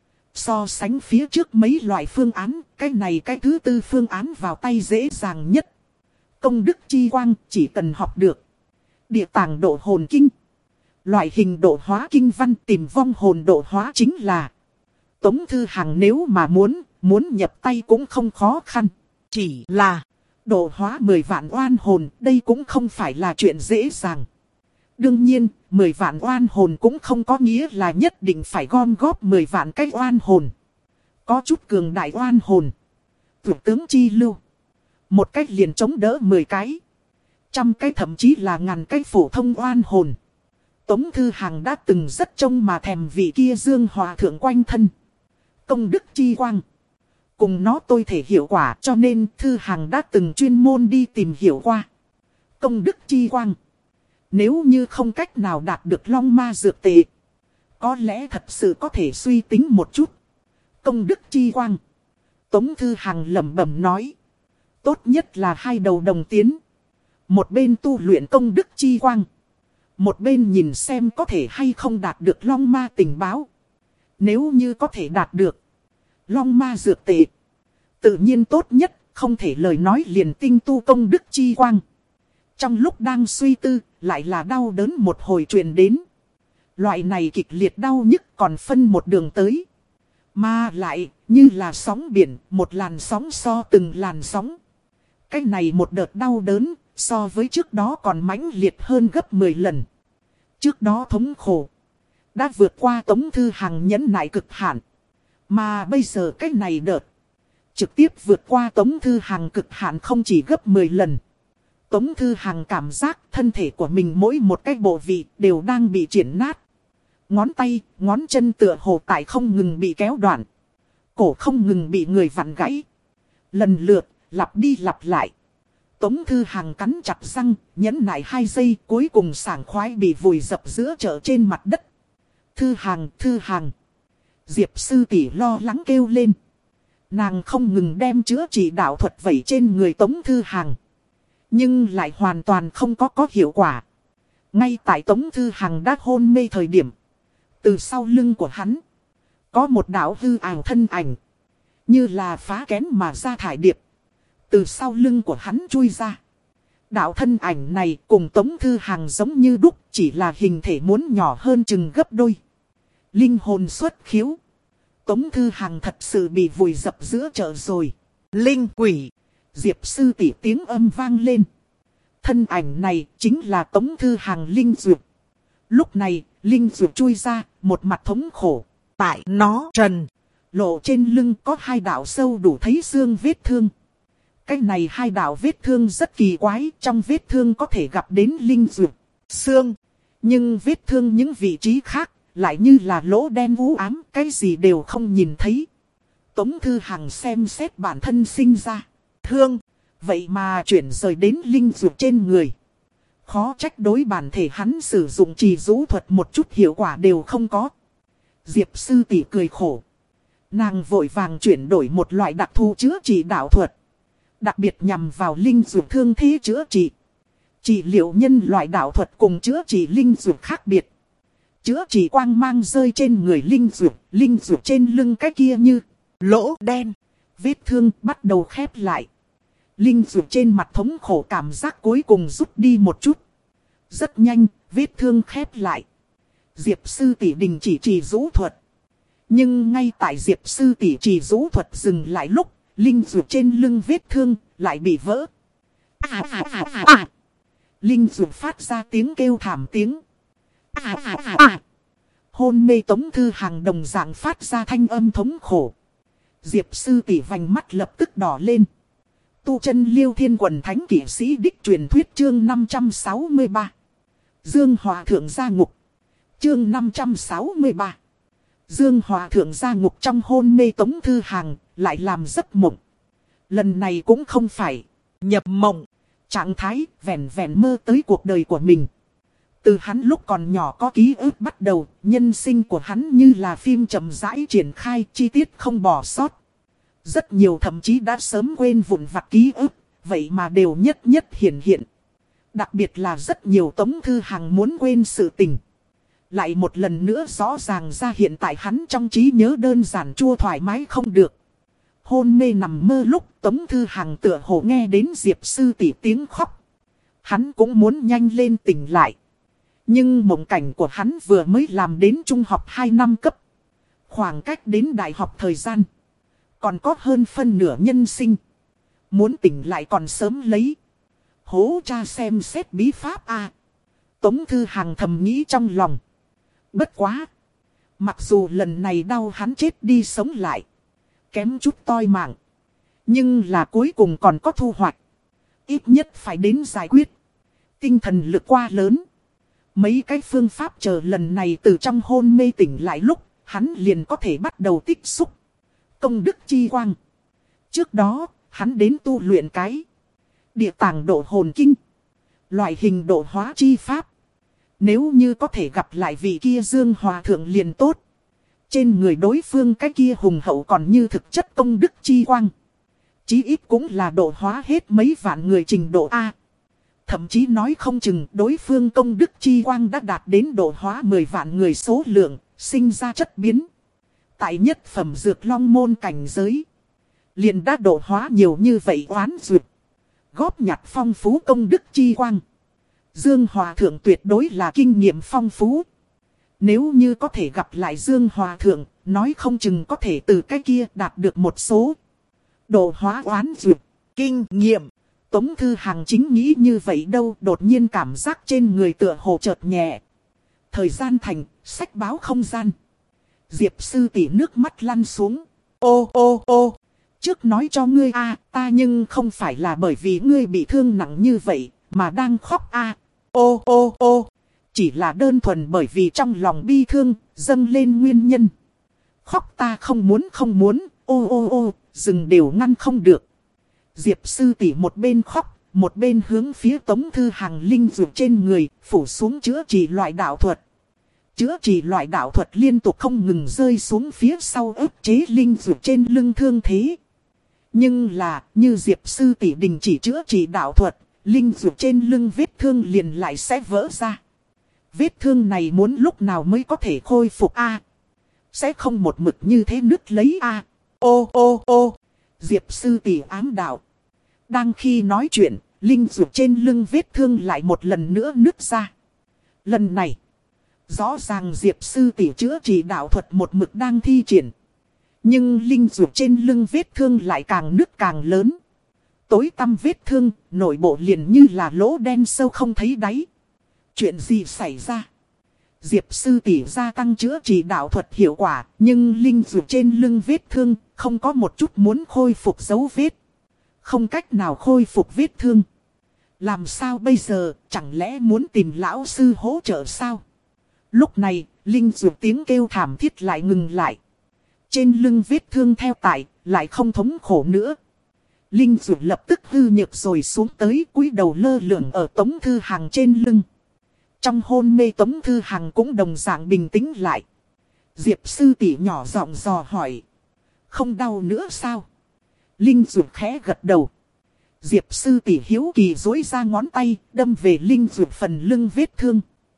So sánh phía trước mấy loại phương án, cái này cái thứ tư phương án vào tay dễ dàng nhất. Công đức chi quang chỉ cần học được địa tàng độ hồn kinh, loại hình độ hóa kinh văn, tìm vong hồn độ hóa chính là. Tống Thư Hàng nếu mà muốn, muốn nhập tay cũng không khó khăn. Chỉ là độ hóa mười vạn oan hồn, đây cũng không phải là chuyện dễ dàng. Đương nhiên, mười vạn oan hồn cũng không có nghĩa là nhất định phải gom góp mười vạn cái oan hồn. Có chút cường đại oan hồn, thủ tướng chi lưu, một cách liền chống đỡ mười cái, trăm cái thậm chí là ngàn cái phổ thông oan hồn. Tống Thư Hàng đã từng rất trông mà thèm vị kia Dương Hòa Thượng quanh thân công đức chi quang, cùng nó tôi thể hiệu quả, cho nên Thư Hàng đã từng chuyên môn đi tìm hiểu qua công đức chi quang. Nếu như không cách nào đạt được long ma dược tệ, có lẽ thật sự có thể suy tính một chút công đức chi quang. Tống Thư Hàng lẩm bẩm nói, tốt nhất là hai đầu đồng tiến, một bên tu luyện công đức chi quang, một bên nhìn xem có thể hay không đạt được long ma tình báo. Nếu như có thể đạt được long ma dược tệ, tự nhiên tốt nhất, không thể lời nói liền tinh tu công đức chi quang. Trong lúc đang suy tư, lại là đau đớn một hồi truyền đến. Loại này kịch liệt đau nhức còn phân một đường tới. Mà lại, như là sóng biển, một làn sóng so từng làn sóng. Cái này một đợt đau đớn, so với trước đó còn mãnh liệt hơn gấp mười lần. Trước đó thống khổ đã vượt qua Tống Thư Hàng nhẫn nại cực hạn. Mà bây giờ cái này đợt trực tiếp vượt qua Tống Thư Hàng cực hạn không chỉ gấp mười lần. Tống Thư Hàng cảm giác thân thể của mình mỗi một cái bộ vị đều đang bị triển nát. Ngón tay, ngón chân tựa hồ tại không ngừng bị kéo đoạn. Cổ không ngừng bị người vặn gãy. Lần lượt, lặp đi lặp lại. Tống Thư Hàng cắn chặt răng, nhẫn nại hai giây, cuối cùng sảng khoái bị vùi dập giữa chợ trên mặt đất. Thư Hàng, Thư Hàng. Diệp sư tỷ lo lắng kêu lên. Nàng không ngừng đem chữa trị đạo thuật vẩy trên người Tống Thư Hàng. Nhưng lại hoàn toàn không có có hiệu quả. Ngay tại Tống Thư Hàng đã hôn mê thời điểm, từ sau lưng của hắn có một đạo hư ảo thân ảnh, như là phá kén mà ra thải điệp, từ sau lưng của hắn chui ra. Đạo thân ảnh này cùng Tống Thư Hàng giống như đúc, chỉ là hình thể muốn nhỏ hơn chừng gấp đôi. Linh hồn xuất khiếu. Tống Thư Hàng thật sự bị vùi dập giữa chợ rồi. Linh quỷ. Diệp sư tỷ tiếng âm vang lên. Thân ảnh này chính là Tống Thư Hàng Linh Duyệt. Lúc này, Linh Duyệt chui ra, một mặt thống khổ. Tại nó trần lộ trên lưng có hai đạo sâu đủ thấy xương vết thương. Cái này hai đạo vết thương rất kỳ quái, trong vết thương có thể gặp đến Linh Duyệt xương. Nhưng vết thương những vị trí khác lại như là lỗ đen u ám, cái gì đều không nhìn thấy. Tống Thư Hằng xem xét bản thân sinh ra thương, vậy mà chuyển rời đến linh dược trên người. Khó trách đối bản thể hắn sử dụng trì rũ thuật một chút hiệu quả đều không có. Diệp sư tỷ cười khổ. Nàng vội vàng chuyển đổi một loại đặc thù chữa trị đạo thuật. Đặc biệt nhằm vào linh dược thương thế chữa trị. Trị liệu nhân loại đạo thuật cùng chữa trị linh dược khác biệt. Chữa trị quang mang rơi trên người linh dược, linh dược trên lưng cái kia như lỗ đen. Vết thương bắt đầu khép lại. Linh dược trên mặt thống khổ cảm giác cuối cùng rút đi một chút. Rất nhanh, vết thương khép lại. Diệp sư tỷ đình chỉ trì rũ thuật. Nhưng ngay tại Diệp sư tỷ trì rũ thuật dừng lại lúc, linh dược trên lưng vết thương lại bị vỡ. À, à, à, à, à. Linh dược phát ra tiếng kêu thảm tiếng. À, à, à, à. Hôn mê Tống Thư Hằng đồng dạng phát ra thanh âm thống khổ. Diệp sư tỷ vành mắt lập tức đỏ lên. Tu chân Liêu Thiên Quần Thánh Kỷ Sĩ Đích truyền thuyết chương năm trăm sáu mươi ba. Dương Hòa Thượng gia ngục. Chương năm trăm sáu mươi ba. Dương Hòa Thượng gia ngục trong hôn mê Tống Thư Hằng lại làm giấc mộng. Lần này cũng không phải nhập mộng. Trạng thái vẹn vẹn mơ tới cuộc đời của mình. Từ hắn lúc còn nhỏ có ký ức bắt đầu, nhân sinh của hắn như là phim chậm rãi triển khai, chi tiết không bỏ sót. Rất nhiều thậm chí đã sớm quên vụn vặt ký ức, vậy mà đều nhất nhất hiện hiện. Đặc biệt là rất nhiều Tống Thư Hằng muốn quên sự tình. Lại một lần nữa rõ ràng ra hiện tại hắn trong trí nhớ đơn giản chua thoải mái không được. Hôn mê nằm mơ lúc Tống Thư Hằng tựa hồ nghe đến Diệp sư tỷ tiếng khóc. Hắn cũng muốn nhanh lên tỉnh lại. Nhưng mộng cảnh của hắn vừa mới làm đến trung học hai năm cấp. Khoảng cách đến đại học thời gian. Còn có hơn phân nửa nhân sinh. Muốn tỉnh lại còn sớm lấy. Hố cha xem xét bí pháp a. Tống Thư Hằng thầm nghĩ trong lòng. Bất quá. Mặc dù lần này đau hắn chết đi sống lại. Kém chút toi mạng. Nhưng là cuối cùng còn có thu hoạch. Ít nhất phải đến giải quyết. Tinh thần lực quá lớn. Mấy cái phương pháp chờ lần này từ trong hôn mê tỉnh lại lúc. Hắn liền có thể bắt đầu tích xúc. Công đức chi quang. Trước đó, hắn đến tu luyện cái địa tàng độ hồn kinh. Loại hình độ hóa chi pháp. Nếu như có thể gặp lại vị kia Dương Hòa Thượng liền tốt. Trên người đối phương cái kia hùng hậu còn như thực chất công đức chi quang. Chí ít cũng là độ hóa hết mấy vạn người trình độ A. Thậm chí nói không chừng đối phương công đức chi quang đã đạt đến độ hóa mười vạn người số lượng, sinh ra chất biến. Tại nhất phẩm dược long môn cảnh giới. Liền đã độ hóa nhiều như vậy oán dược. Góp nhặt phong phú công đức chi quang. Dương Hòa Thượng tuyệt đối là kinh nghiệm phong phú. Nếu như có thể gặp lại Dương Hòa Thượng, nói không chừng có thể từ cái kia đạt được một số độ hóa oán dược, kinh nghiệm. Tống Thư Hằng chính nghĩ như vậy đâu, đột nhiên cảm giác trên người tựa hồ chợt nhẹ. Thời gian thành, sách báo không gian. Diệp sư tỷ nước mắt lăn xuống. Ô ô ô, trước nói cho ngươi a, ta nhưng không phải là bởi vì ngươi bị thương nặng như vậy, mà đang khóc a. Ô ô ô, chỉ là đơn thuần bởi vì trong lòng bi thương, dâng lên nguyên nhân. Khóc ta không muốn không muốn, ô ô ô, dừng đều ngăn không được. Diệp sư tỷ một bên khóc, một bên hướng phía Tống Thư Hằng linh dược trên người, phủ xuống chữa trị loại đạo thuật. Chữa trị loại đạo thuật liên tục không ngừng rơi xuống phía sau ức chế linh dược trên lưng thương thế. Nhưng là, như Diệp sư tỷ đình chỉ chữa trị đạo thuật, linh dược trên lưng vết thương liền lại sẽ vỡ ra. Vết thương này muốn lúc nào mới có thể khôi phục a? Sẽ không một mực như thế nứt lấy a. Ô ô ô, Diệp sư tỷ ám đạo. Đang khi nói chuyện, linh dược trên lưng vết thương lại một lần nữa nứt ra. Lần này, rõ ràng Diệp sư tỷ chữa trị đạo thuật một mực đang thi triển. Nhưng linh dược trên lưng vết thương lại càng nứt càng lớn. Tối tăm vết thương, nội bộ liền như là lỗ đen sâu không thấy đáy. Chuyện gì xảy ra? Diệp sư tỷ gia tăng chữa trị đạo thuật hiệu quả, nhưng linh dược trên lưng vết thương không có một chút muốn khôi phục dấu vết. Không cách nào khôi phục vết thương. Làm sao bây giờ, chẳng lẽ muốn tìm lão sư hỗ trợ sao? Lúc này, Linh Dược tiếng kêu thảm thiết lại ngừng lại. Trên lưng vết thương theo tại, lại không thống khổ nữa. Linh Dược lập tức hư nhược rồi xuống tới cúi đầu lơ lửng ở Tống Thư Hằng trên lưng. Trong hôn mê Tống Thư Hằng cũng đồng dạng bình tĩnh lại. Diệp sư tỷ nhỏ giọng dò hỏi. Không đau nữa sao? Linh Dược khẽ gật đầu. Diệp sư tỷ hiếu kỳ dối ra ngón tay, đâm về Linh Dược phần lưng vết thương.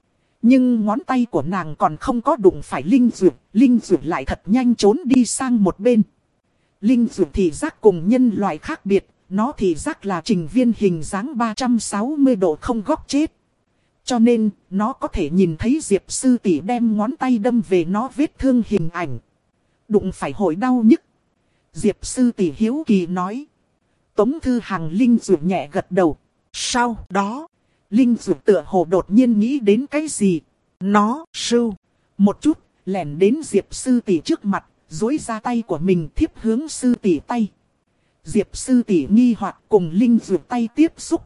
Nhưng ngón tay của nàng còn không có đụng phải Linh Dược, Linh Dược lại thật nhanh trốn đi sang một bên. Linh Dược thì giác cùng nhân loại khác biệt, nó thì giác là trình viên hình dáng ba trăm sáu mươi độ không góc chết. Cho nên, nó có thể nhìn thấy Diệp sư tỷ đem ngón tay đâm về nó vết thương hình ảnh. Đụng phải hội đau nhức. Diệp sư tỷ hiếu kỳ nói. Tống Thư Hằng Linh Dược nhẹ gật đầu. Sau đó, Linh Dược tựa hồ đột nhiên nghĩ đến cái gì. nó sưu một chút, lẻn đến Diệp sư tỷ trước mặt, duỗi ra tay của mình thiếp hướng sư tỷ tay. Diệp sư tỷ nghi hoặc cùng Linh Dược tay tiếp xúc.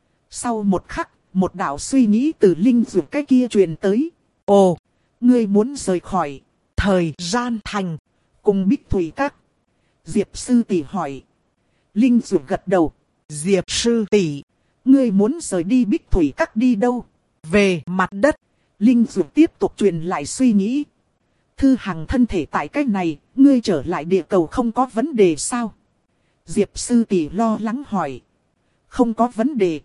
Sau một khắc, một đạo suy nghĩ từ Linh Dược cái kia truyền tới. Ồ, ngươi muốn rời khỏi thời gian thành cùng Bích Thủy Các. Diệp sư tỷ hỏi. Linh Dược gật đầu. Diệp sư tỷ, ngươi muốn rời đi Bích Thủy Các đi đâu? về mặt đất. Linh Dược tiếp tục truyền lại suy nghĩ. Thư Hằng thân thể tại cách này, ngươi trở lại địa cầu không có vấn đề sao? Diệp sư tỷ lo lắng hỏi. Không có vấn đề.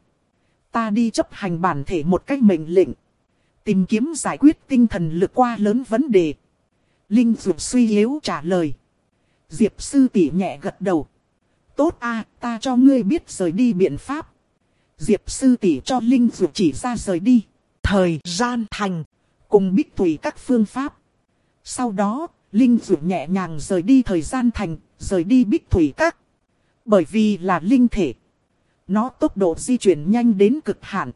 Ta đi chấp hành bản thể một cách mệnh lệnh. Tìm kiếm giải quyết tinh thần lực qua lớn vấn đề. Linh Dược suy yếu trả lời. Diệp sư tỷ nhẹ gật đầu. Tốt a, ta cho ngươi biết rời đi biện pháp. Diệp sư tỷ cho Linh Dược chỉ ra rời đi thời gian thành cùng Bích Thủy các phương pháp. Sau đó, Linh Dược nhẹ nhàng rời đi thời gian thành, rời đi Bích Thủy các. Bởi vì là linh thể, nó tốc độ di chuyển nhanh đến cực hạn.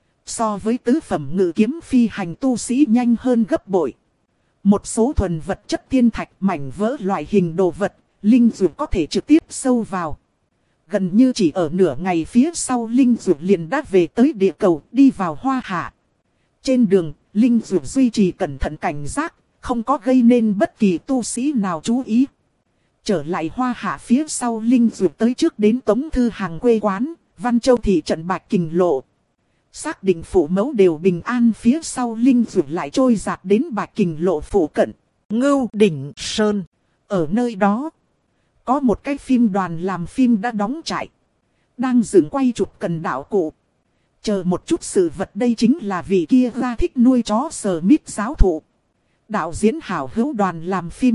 So với tứ phẩm ngự kiếm phi hành tu sĩ nhanh hơn gấp bội. Một số thuần vật chất thiên thạch mảnh vỡ loại hình đồ vật, Linh Dược có thể trực tiếp sâu vào. Gần như chỉ ở nửa ngày phía sau Linh Dược liền đã về tới địa cầu, đi vào Hoa Hạ. Trên đường, Linh Dược duy trì cẩn thận cảnh giác, không có gây nên bất kỳ tu sĩ nào chú ý. Trở lại Hoa Hạ phía sau Linh Dược tới trước đến Tống Thư Hằng quê quán, Văn Châu thị trận Bạch Kình Lộ. Xác định phụ mẫu đều bình an phía sau Linh Dược lại trôi giạt đến Bạch Kình Lộ phụ cận. Ngưu Đỉnh Sơn. Ở nơi đó, có một cái phim đoàn làm phim đã đóng trại. Đang dựng quay chụp cần đạo cụ. Chờ một chút, sự vật đây chính là vị kia ra thích nuôi chó sờ mít giáo thụ. Đạo diễn hảo hữu đoàn làm phim.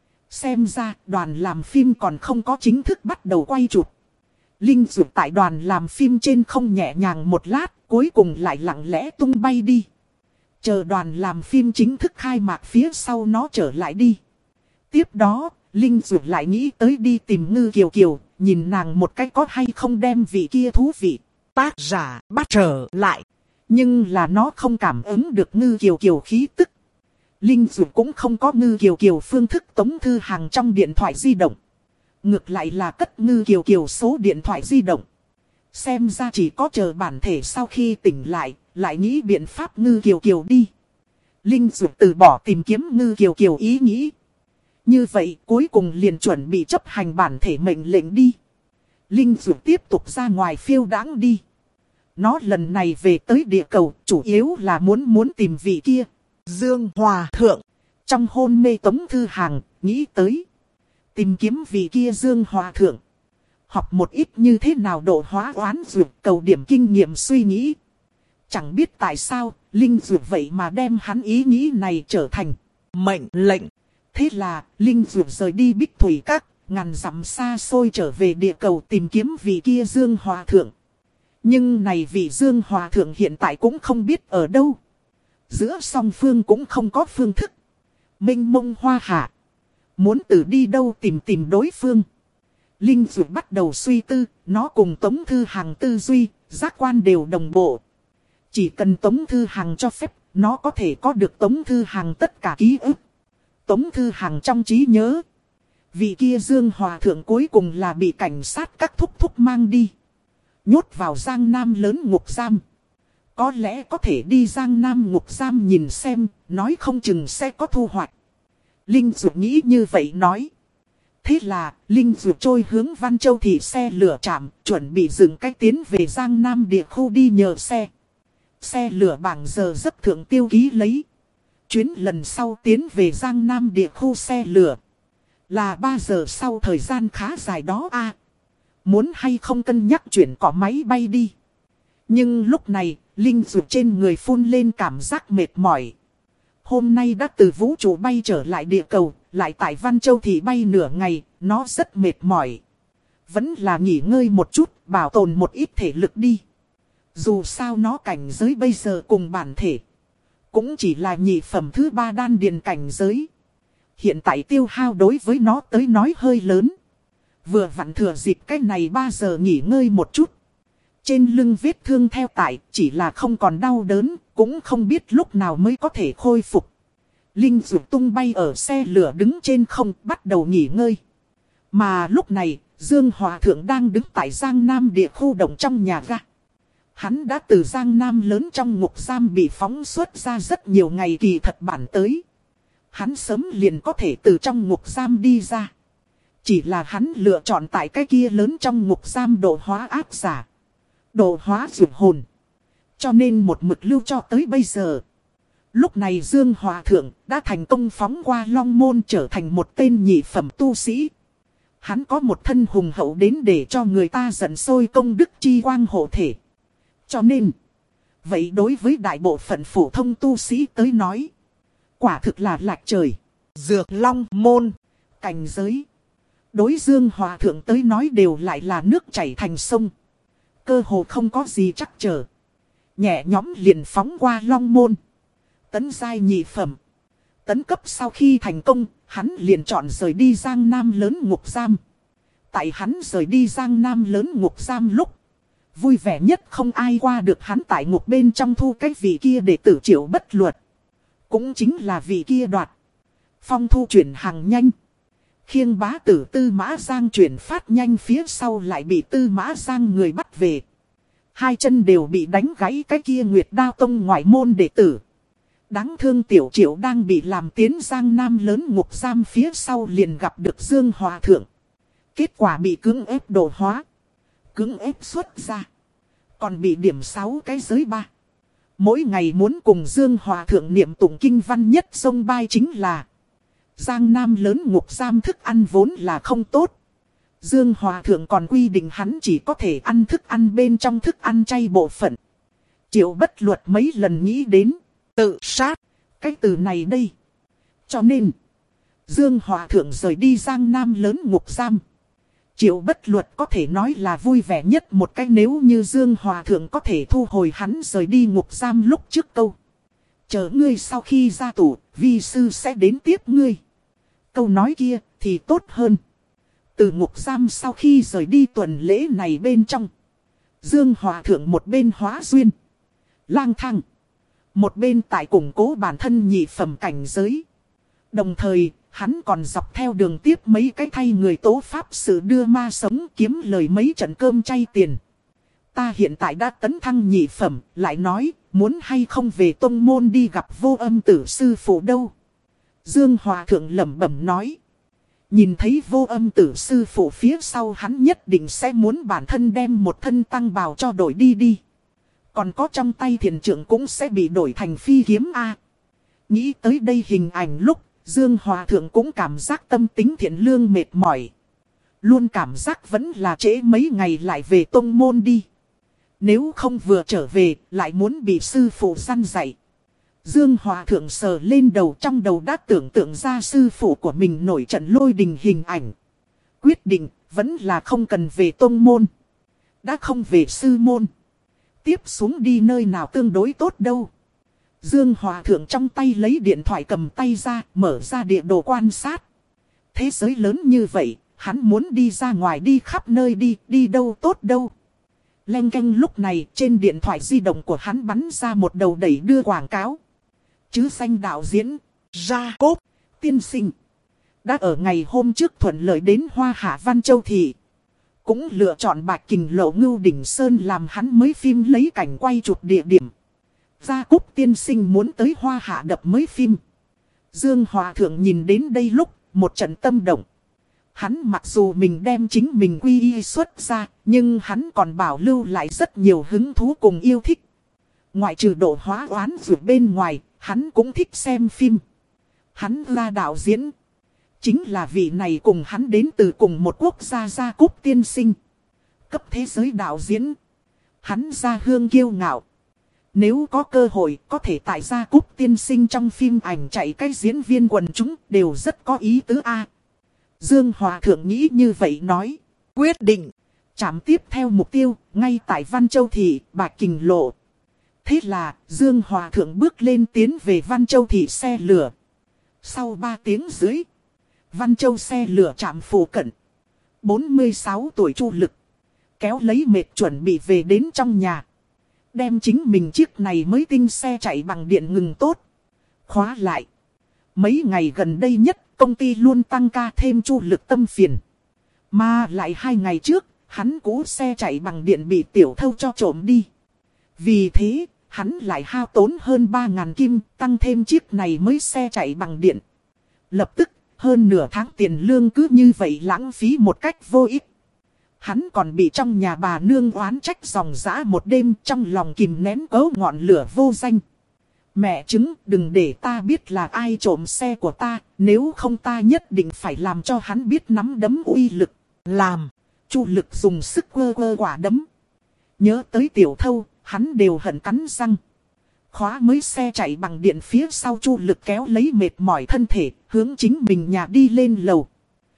Xem ra đoàn làm phim còn không có chính thức bắt đầu quay chụp. Linh Dược tại đoàn làm phim trên không nhẹ nhàng một lát, cuối cùng lại lặng lẽ tung bay đi. Chờ đoàn làm phim chính thức khai mạc phía sau nó trở lại đi. Tiếp đó, Linh Dược lại nghĩ tới đi tìm Ngư Kiều Kiều, nhìn nàng một cách có hay không đem vị kia thú vị. Tác giả bắt trở lại. Nhưng là nó không cảm ứng được Ngư Kiều Kiều khí tức. Linh Dược cũng không có Ngư Kiều Kiều phương thức Tống Thư Hằng trong điện thoại di động. Ngược lại là cất Ngư Kiều Kiều số điện thoại di động. Xem ra chỉ có chờ bản thể sau khi tỉnh lại, lại nghĩ biện pháp Ngư Kiều Kiều đi. Linh Dược từ bỏ tìm kiếm Ngư Kiều Kiều ý nghĩ. Như vậy cuối cùng liền chuẩn bị chấp hành bản thể mệnh lệnh đi. Linh Dược tiếp tục ra ngoài phiêu đãng đi. Nó lần này về tới địa cầu chủ yếu là muốn muốn tìm vị kia Dương Hòa Thượng. Trong hôn mê Tống Thư Hằng nghĩ tới tìm kiếm vị kia Dương Hòa Thượng. Học một ít như thế nào độ hóa oán dược, cầu điểm kinh nghiệm suy nghĩ. Chẳng biết tại sao Linh Dược vậy mà đem hắn ý nghĩ này trở thành mệnh lệnh. Thế là Linh Dược rời đi Bích Thủy Các, ngàn dặm xa xôi trở về địa cầu tìm kiếm vị kia Dương Hòa Thượng. Nhưng này vị Dương Hòa Thượng hiện tại cũng không biết ở đâu. Giữa song phương cũng không có phương thức. Mênh mông Hoa Hạ. Muốn từ đi đâu tìm tìm đối phương. Linh Dược bắt đầu suy tư, nó cùng Tống Thư Hằng tư duy, giác quan đều đồng bộ. Chỉ cần Tống Thư Hằng cho phép, nó có thể có được Tống Thư Hằng tất cả ký ức. Tống Thư Hằng trong trí nhớ. Vị kia Dương Hòa Thượng cuối cùng là bị cảnh sát các thúc thúc mang đi. Nhốt vào Giang Nam lớn ngục giam. Có lẽ có thể đi Giang Nam ngục giam nhìn xem, nói không chừng sẽ có thu hoạch. Linh Dụ nghĩ như vậy nói. Thế là, Linh Dụ trôi hướng Văn Châu thị xe lửa trạm, chuẩn bị dừng cách tiến về Giang Nam địa khu đi nhờ xe. Xe lửa bảng giờ giấc thượng tiêu ký lấy. Chuyến lần sau tiến về Giang Nam địa khu xe lửa. Là ba giờ sau thời gian khá dài đó a. Muốn hay không cân nhắc chuyển cỏ máy bay đi. Nhưng lúc này, Linh Dụ trên người phun lên cảm giác mệt mỏi. Hôm nay đã từ vũ trụ bay trở lại địa cầu, lại tại Văn Châu thì bay nửa ngày, nó rất mệt mỏi. Vẫn là nghỉ ngơi một chút, bảo tồn một ít thể lực đi. Dù sao nó cảnh giới bây giờ cùng bản thể. Cũng chỉ là nhị phẩm thứ ba đan điền cảnh giới. Hiện tại tiêu hao đối với nó tới nói hơi lớn. Vừa vặn thừa dịp cái này ba giờ nghỉ ngơi một chút. Trên lưng vết thương theo tại chỉ là không còn đau đớn, cũng không biết lúc nào mới có thể khôi phục. Linh Dụ tung bay ở xe lửa đứng trên không bắt đầu nghỉ ngơi. Mà lúc này, Dương Hòa Thượng đang đứng tại Giang Nam địa khu động trong nhà ga. Hắn đã từ Giang Nam lớn trong ngục giam bị phóng xuất ra rất nhiều ngày kỳ thật bản tới. Hắn sớm liền có thể từ trong ngục giam đi ra. Chỉ là hắn lựa chọn tại cái kia lớn trong ngục giam độ hóa ác giả. Độ hóa dụ hồn. Cho nên một mực lưu cho tới bây giờ. Lúc này Dương Hòa Thượng đã thành công phóng qua Long Môn trở thành một tên nhị phẩm tu sĩ. Hắn có một thân hùng hậu đến để cho người ta giận sôi công đức chi quang hộ thể. Cho nên, vậy đối với đại bộ phận phổ thông tu sĩ tới nói, quả thực là lạc trời. Dược Long Môn, cảnh giới. Đối Dương Hòa Thượng tới nói đều lại là nước chảy thành sông. Cơ hồ không có gì chắc trở. Nhẹ nhóm liền phóng qua Long Môn. Tấn giai nhị phẩm. Tấn cấp sau khi thành công, hắn liền chọn rời đi Giang Nam lớn ngục giam. Tại hắn rời đi Giang Nam lớn ngục giam lúc. Vui vẻ nhất không ai qua được hắn tại ngục bên trong thu cái vị kia để tử Triệu Bất Luật. Cũng chính là vị kia đoạt. Phong thu chuyển hàng nhanh. Khiêng bá tử Tư Mã Giang chuyển phát nhanh phía sau lại bị Tư Mã Giang người bắt về. Hai chân đều bị đánh gãy cái kia Nguyệt Đao Tông ngoại môn đệ tử. Đáng thương tiểu Triệu đang bị làm tiến Giang Nam lớn ngục giam phía sau liền gặp được Dương Hòa Thượng. Kết quả bị cưỡng ép độ hóa. Cưỡng ép xuất ra. Còn bị điểm sáu cái giới ba. Mỗi ngày muốn cùng Dương Hòa Thượng niệm tụng kinh văn nhất sông bay chính là Giang Nam lớn ngục giam thức ăn vốn là không tốt. Dương Hòa Thượng còn quy định hắn chỉ có thể ăn thức ăn bên trong thức ăn chay bộ phận. Triệu Bất Luật mấy lần nghĩ đến tự sát. Cái từ này đây. Cho nên Dương Hòa Thượng rời đi Giang Nam lớn ngục giam. Triệu Bất Luật có thể nói là vui vẻ nhất một cách nếu như Dương Hòa Thượng có thể thu hồi hắn rời đi ngục giam lúc trước câu. Chờ ngươi sau khi ra tù, vi sư sẽ đến tiếp ngươi. Câu nói kia thì tốt hơn. Từ ngục giam sau khi rời đi tuần lễ này bên trong. Dương Hòa Thượng một bên hóa duyên. Lang thang. Một bên tại củng cố bản thân nhị phẩm cảnh giới. Đồng thời, hắn còn dọc theo đường tiếp mấy cái thay người tố pháp sự đưa ma sống kiếm lời mấy trận cơm chay tiền. Ta hiện tại đã tấn thăng nhị phẩm, lại nói, muốn hay không về tông môn đi gặp Vô Âm Tử sư phụ đâu. Dương Hòa Thượng lẩm bẩm nói. Nhìn thấy Vô Âm Tử sư phụ phía sau hắn nhất định sẽ muốn bản thân đem một thân tăng bào cho đổi đi đi. Còn có trong tay thiền trưởng cũng sẽ bị đổi thành phi kiếm A. Nghĩ tới đây hình ảnh lúc, Dương Hòa Thượng cũng cảm giác tâm tính thiện lương mệt mỏi. Luôn cảm giác vẫn là trễ mấy ngày lại về tông môn đi. Nếu không vừa trở về, lại muốn bị sư phụ săn dạy. Dương Hòa Thượng sờ lên đầu, trong đầu đã tưởng tượng ra sư phụ của mình nổi trận lôi đình hình ảnh. Quyết định, vẫn là không cần về tông môn. Đã không về sư môn. Tiếp xuống đi nơi nào tương đối tốt đâu. Dương Hòa Thượng trong tay lấy điện thoại cầm tay ra, mở ra địa đồ quan sát. Thế giới lớn như vậy, hắn muốn đi ra ngoài đi khắp nơi đi, đi đâu tốt đâu. Leng keng lúc này trên điện thoại di động của hắn bắn ra một đầu đẩy đưa quảng cáo. Chứ danh đạo diễn, Gia Cốp, tiên sinh. Đã ở ngày hôm trước thuận lợi đến Hoa Hạ Văn Châu Thị. Cũng lựa chọn Bạch Kình Lộ Ngưu Đỉnh Sơn làm hắn mới phim lấy cảnh quay chụp địa điểm. Gia Cúc tiên sinh muốn tới Hoa Hạ đập mới phim. Dương Hòa Thượng nhìn đến đây lúc, một trận tâm động. Hắn mặc dù mình đem chính mình quy y xuất ra, nhưng hắn còn bảo lưu lại rất nhiều hứng thú cùng yêu thích. Ngoại trừ độ hóa oán vượt bên ngoài, hắn cũng thích xem phim. Hắn là đạo diễn. Chính là vị này cùng hắn đến từ cùng một quốc gia Gia Cúc tiên sinh. Cấp thế giới đạo diễn. Hắn Gia Hương kiêu ngạo. Nếu có cơ hội có thể tại Gia Cúc tiên sinh trong phim ảnh chạy cái diễn viên quần chúng đều rất có ý tứ a. Dương Hòa Thượng nghĩ như vậy nói. Quyết định. Chạm tiếp theo mục tiêu ngay tại Văn Châu Thị, Bạch Kình Lộ. Thế là Dương Hòa Thượng bước lên tiến về Văn Châu Thị xe lửa. Sau ba tiếng dưới. Văn Châu xe lửa trạm phụ cận. bốn mươi sáu tuổi Chu Lực. Kéo lấy mệt chuẩn bị về đến trong nhà. Đem chính mình chiếc này mới tinh xe chạy bằng điện ngừng tốt. Khóa lại. Mấy ngày gần đây nhất công ty luôn tăng ca thêm Chu Lực tâm phiền. Mà lại hai ngày trước hắn cũ xe chạy bằng điện bị tiểu thâu cho trộm đi. Vì thế hắn lại hao tốn hơn ba ngàn kim tăng thêm chiếc này mới xe chạy bằng điện. Lập tức hơn nửa tháng tiền lương cứ như vậy lãng phí một cách vô ích. Hắn còn bị trong nhà bà nương oán trách dòng dã một đêm trong lòng kìm nén cấu ngọn lửa vô danh. Mẹ chứng đừng để ta biết là ai trộm xe của ta, nếu không ta nhất định phải làm cho hắn biết nắm đấm uy lực. Làm, Chu Lực dùng sức quơ quơ quả đấm. Nhớ tới tiểu thâu, hắn đều hận cắn răng. Khóa mới xe chạy bằng điện phía sau Chu Lực kéo lấy mệt mỏi thân thể, hướng chính mình nhà đi lên lầu.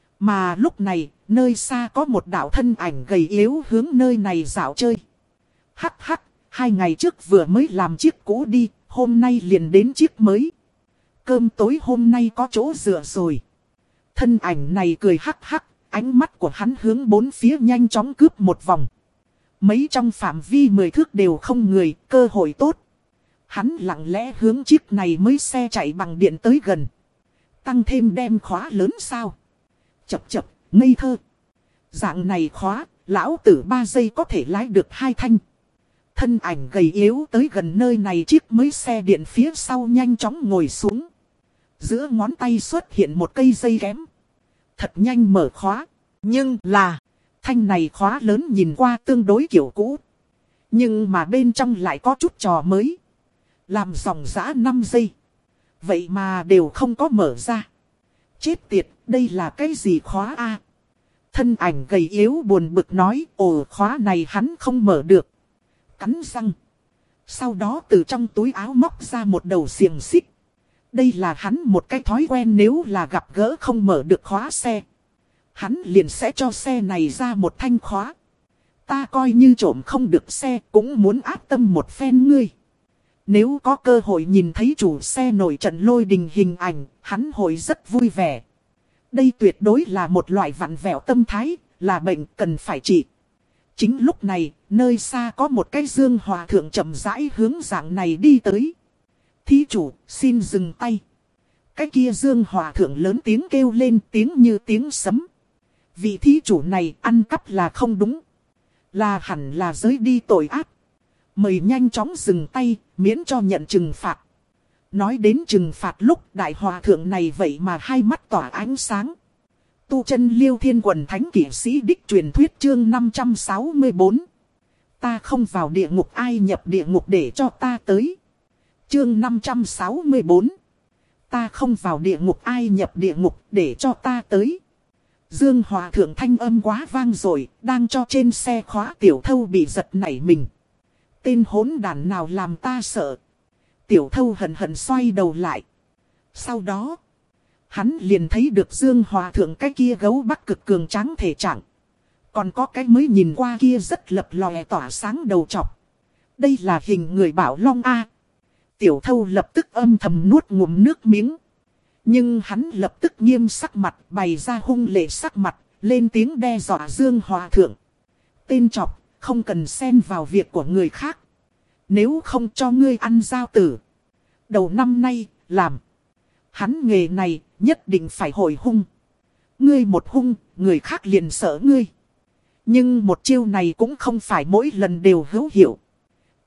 Mà lúc này, nơi xa có một đạo thân ảnh gầy yếu hướng nơi này dạo chơi. Hắc hắc, hai ngày trước vừa mới làm chiếc cũ đi, hôm nay liền đến chiếc mới. Cơm tối hôm nay có chỗ dựa rồi. Thân ảnh này cười hắc hắc, ánh mắt của hắn hướng bốn phía nhanh chóng cướp một vòng. Mấy trong phạm vi mười thước đều không người, cơ hội tốt. Hắn lặng lẽ hướng chiếc này mới xe chạy bằng điện tới gần. Tăng thêm đem khóa lớn sao. Chập chập, ngây thơ. Dạng này khóa, lão tử ba giây có thể lái được hai thanh. Thân ảnh gầy yếu tới gần nơi này chiếc mới xe điện phía sau nhanh chóng ngồi xuống. Giữa ngón tay xuất hiện một cây dây kém. Thật nhanh mở khóa. Nhưng là, thanh này khóa lớn nhìn qua tương đối kiểu cũ. Nhưng mà bên trong lại có chút trò mới. Làm dòng dã năm giây. Vậy mà đều không có mở ra. Chết tiệt, đây là cái gì khóa a? Thân ảnh gầy yếu buồn bực nói, ồ khóa này hắn không mở được. Cắn răng. Sau đó từ trong túi áo móc ra một đầu xiềng xích. Đây là hắn một cái thói quen, nếu là gặp gỡ không mở được khóa xe. Hắn liền sẽ cho xe này ra một thanh khóa. Ta coi như trộm không được xe cũng muốn áp tâm một phen ngươi. Nếu có cơ hội nhìn thấy chủ xe nổi trận lôi đình hình ảnh, hắn hội rất vui vẻ. Đây tuyệt đối là một loại vặn vẹo tâm thái, là bệnh cần phải trị. Chính lúc này, nơi xa có một cái Dương Hòa Thượng chậm rãi hướng dạng này đi tới. Thí chủ, xin dừng tay. Cái kia Dương Hòa Thượng lớn tiếng kêu lên, tiếng như tiếng sấm. Vị thí chủ này ăn cắp là không đúng. Là hẳn là giới đi tội ác. Mời nhanh chóng dừng tay, miễn cho nhận trừng phạt. Nói đến trừng phạt lúc đại hòa thượng này vậy mà hai mắt tỏa ánh sáng. Tu chân Liêu Thiên Quần Thánh Kỷ Sĩ Đích truyền thuyết chương năm trăm sáu mươi bốn. Ta không vào địa ngục ai nhập địa ngục để cho ta tới. Chương năm trăm sáu mươi bốn. Ta không vào địa ngục ai nhập địa ngục để cho ta tới. Dương Hòa Thượng thanh âm quá vang rồi, đang cho trên xe khóa tiểu thâu bị giật nảy mình. Tên hỗn đản nào làm ta sợ. Tiểu thâu hận hận xoay đầu lại. Sau đó, hắn liền thấy được Dương Hòa Thượng cái kia gấu bắc cực cường tráng thể trạng. Còn có cái mới nhìn qua kia rất lập lòe tỏa sáng đầu trọc. Đây là hình người bảo long A. Tiểu thâu lập tức âm thầm nuốt ngụm nước miếng. Nhưng hắn lập tức nghiêm sắc mặt, bày ra hung lệ sắc mặt, lên tiếng đe dọa Dương Hòa Thượng. Tên trọc, không cần xen vào việc của người khác. Nếu không cho ngươi ăn giao tử. Đầu năm nay, làm. Hắn nghề này, nhất định phải hồi hung. Ngươi một hung, người khác liền sợ ngươi. Nhưng một chiêu này cũng không phải mỗi lần đều hữu hiệu.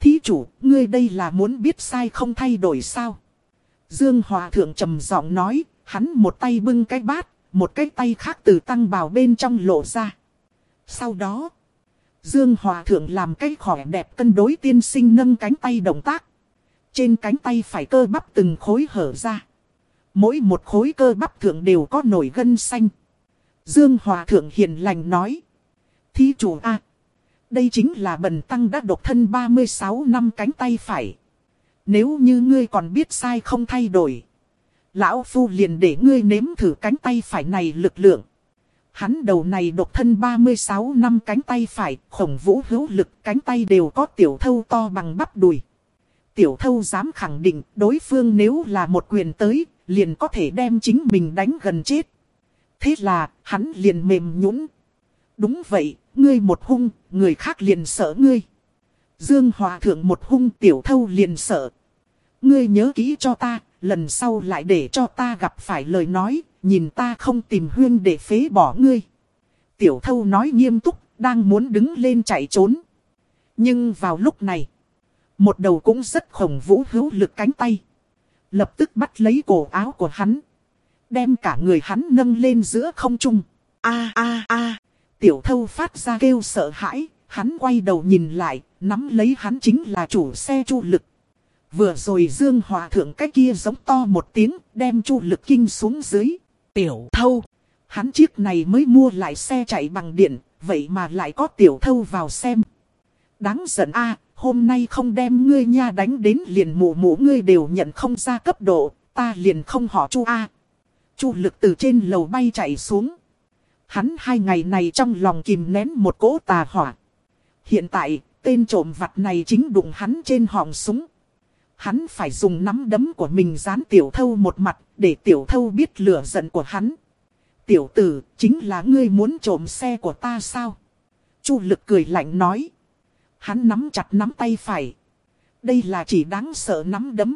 Thí chủ, ngươi đây là muốn biết sai không thay đổi sao? Dương Hòa Thượng trầm giọng nói, hắn một tay bưng cái bát, một cái tay khác từ tăng bào bên trong lộ ra. Sau đó, Dương Hòa Thượng làm cái khỏe đẹp cân đối tiên sinh nâng cánh tay động tác. Trên cánh tay phải cơ bắp từng khối hở ra. Mỗi một khối cơ bắp thượng đều có nổi gân xanh. Dương Hòa Thượng hiền lành nói. Thí chủ a, đây chính là bần tăng đã độc thân ba mươi sáu năm cánh tay phải. Nếu như ngươi còn biết sai không thay đổi, lão phu liền để ngươi nếm thử cánh tay phải này lực lượng. Hắn đầu này độc thân ba mươi sáu năm cánh tay phải, khổng vũ hữu lực, cánh tay đều có tiểu thâu to bằng bắp đùi. Tiểu thâu dám khẳng định đối phương nếu là một quyền tới, liền có thể đem chính mình đánh gần chết. Thế là, hắn liền mềm nhũn. Đúng vậy, ngươi một hung, người khác liền sợ ngươi. Dương Hòa Thượng một hung, tiểu thâu liền sợ. Ngươi nhớ kỹ cho ta, lần sau lại để cho ta gặp phải lời nói, nhìn ta không tìm huyên để phế bỏ ngươi. Tiểu thâu nói nghiêm túc, đang muốn đứng lên chạy trốn. Nhưng vào lúc này, một đầu cũng rất khổng vũ hữu lực cánh tay lập tức bắt lấy cổ áo của hắn, đem cả người hắn nâng lên giữa không trung. A a a, tiểu thâu phát ra kêu sợ hãi, hắn quay đầu nhìn lại, nắm lấy hắn chính là chủ xe Chu Lực. Vừa rồi Dương Hòa Thượng cái kia giống to một tiếng, đem Chu Lực kinh xuống dưới. Tiểu thâu, hắn chiếc này mới mua lại xe chạy bằng điện, vậy mà lại có tiểu thâu vào xem. Đáng giận a, hôm nay không đem ngươi nha đánh đến liền mụ mụ ngươi đều nhận không ra cấp độ, ta liền không họ Chu a. Chu Lực từ trên lầu bay chạy xuống. Hắn hai ngày này trong lòng kìm nén một cỗ tà hỏa. Hiện tại, tên trộm vặt này chính đụng hắn trên họng súng. Hắn phải dùng nắm đấm của mình dán tiểu thâu một mặt, để tiểu thâu biết lửa giận của hắn. Tiểu tử, chính là ngươi muốn trộm xe của ta sao? Chu Lực cười lạnh nói. Hắn nắm chặt nắm tay phải. Đây là chỉ đáng sợ nắm đấm.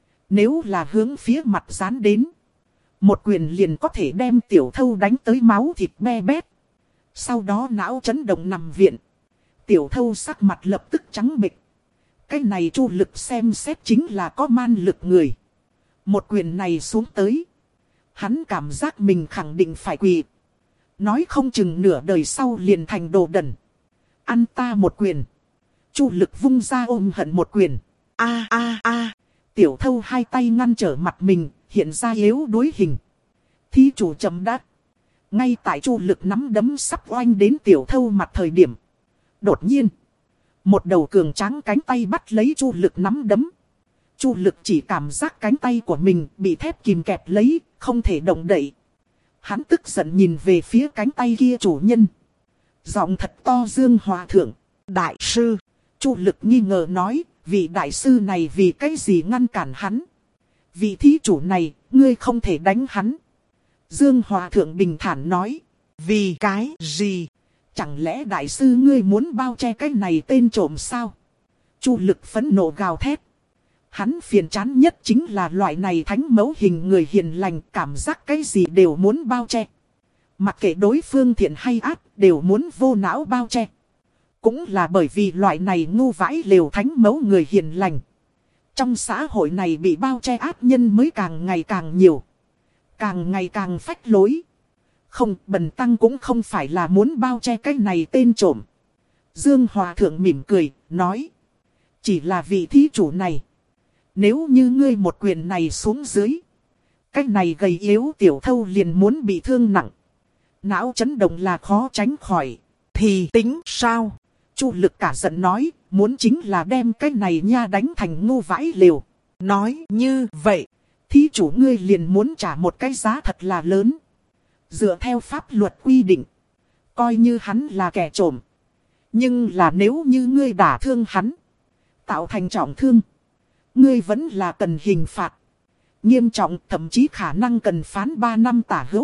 Nếu là hướng phía mặt dán đến, một quyền liền có thể đem tiểu thâu đánh tới máu thịt be bét. Sau đó não chấn động nằm viện. Tiểu thâu sắc mặt lập tức trắng bệch. Cái này Chu Lực xem xét chính là có man lực người. Một quyền này xuống tới, hắn cảm giác mình khẳng định phải quỳ. Nói không chừng nửa đời sau liền thành đồ đần. Ăn ta một quyền. Chu Lực vung ra ôm hận một quyền. A a a. Tiểu thâu hai tay ngăn trở mặt mình, hiện ra yếu đuối hình. Thí chủ chậm đã. Ngay tại Chu Lực nắm đấm sắp oanh đến tiểu thâu mặt thời điểm. Đột nhiên, một đầu cường tráng cánh tay bắt lấy Chu Lực nắm đấm. Chu Lực chỉ cảm giác cánh tay của mình bị thép kìm kẹp lấy, không thể động đậy. Hắn tức giận nhìn về phía cánh tay kia chủ nhân. Giọng thật to Dương Hòa Thượng. Đại sư. Chu Lực nghi ngờ nói, vị đại sư này vì cái gì ngăn cản hắn? Vị thí chủ này, ngươi không thể đánh hắn. Dương Hòa Thượng bình thản nói. Vì cái gì? Chẳng lẽ đại sư ngươi muốn bao che cái này tên trộm sao? Chu Lực phẫn nộ gào thét. Hắn phiền chán nhất chính là loại này thánh mẫu hình người hiền lành, cảm giác cái gì đều muốn bao che. Mặc kệ đối phương thiện hay ác đều muốn vô não bao che. Cũng là bởi vì loại này ngu vãi lều thánh mẫu người hiền lành. Trong xã hội này bị bao che ác nhân mới càng ngày càng nhiều. Càng ngày càng phách lối. Không, bần tăng cũng không phải là muốn bao che cái này tên trộm. Dương Hòa Thượng mỉm cười, nói. Chỉ là vị thí chủ này. Nếu như ngươi một quyền này xuống dưới, cái này gầy yếu tiểu thâu liền muốn bị thương nặng. Não chấn động là khó tránh khỏi. Thì tính sao? Chu Lực cả giận nói, muốn chính là đem cái này nha đánh thành ngu vãi lều. Nói như vậy, thí chủ ngươi liền muốn trả một cái giá thật là lớn. Dựa theo pháp luật quy định, coi như hắn là kẻ trộm. Nhưng là nếu như ngươi đả thương hắn, tạo thành trọng thương, ngươi vẫn là cần hình phạt. Nghiêm trọng, thậm chí khả năng cần phán ba năm tả hữu.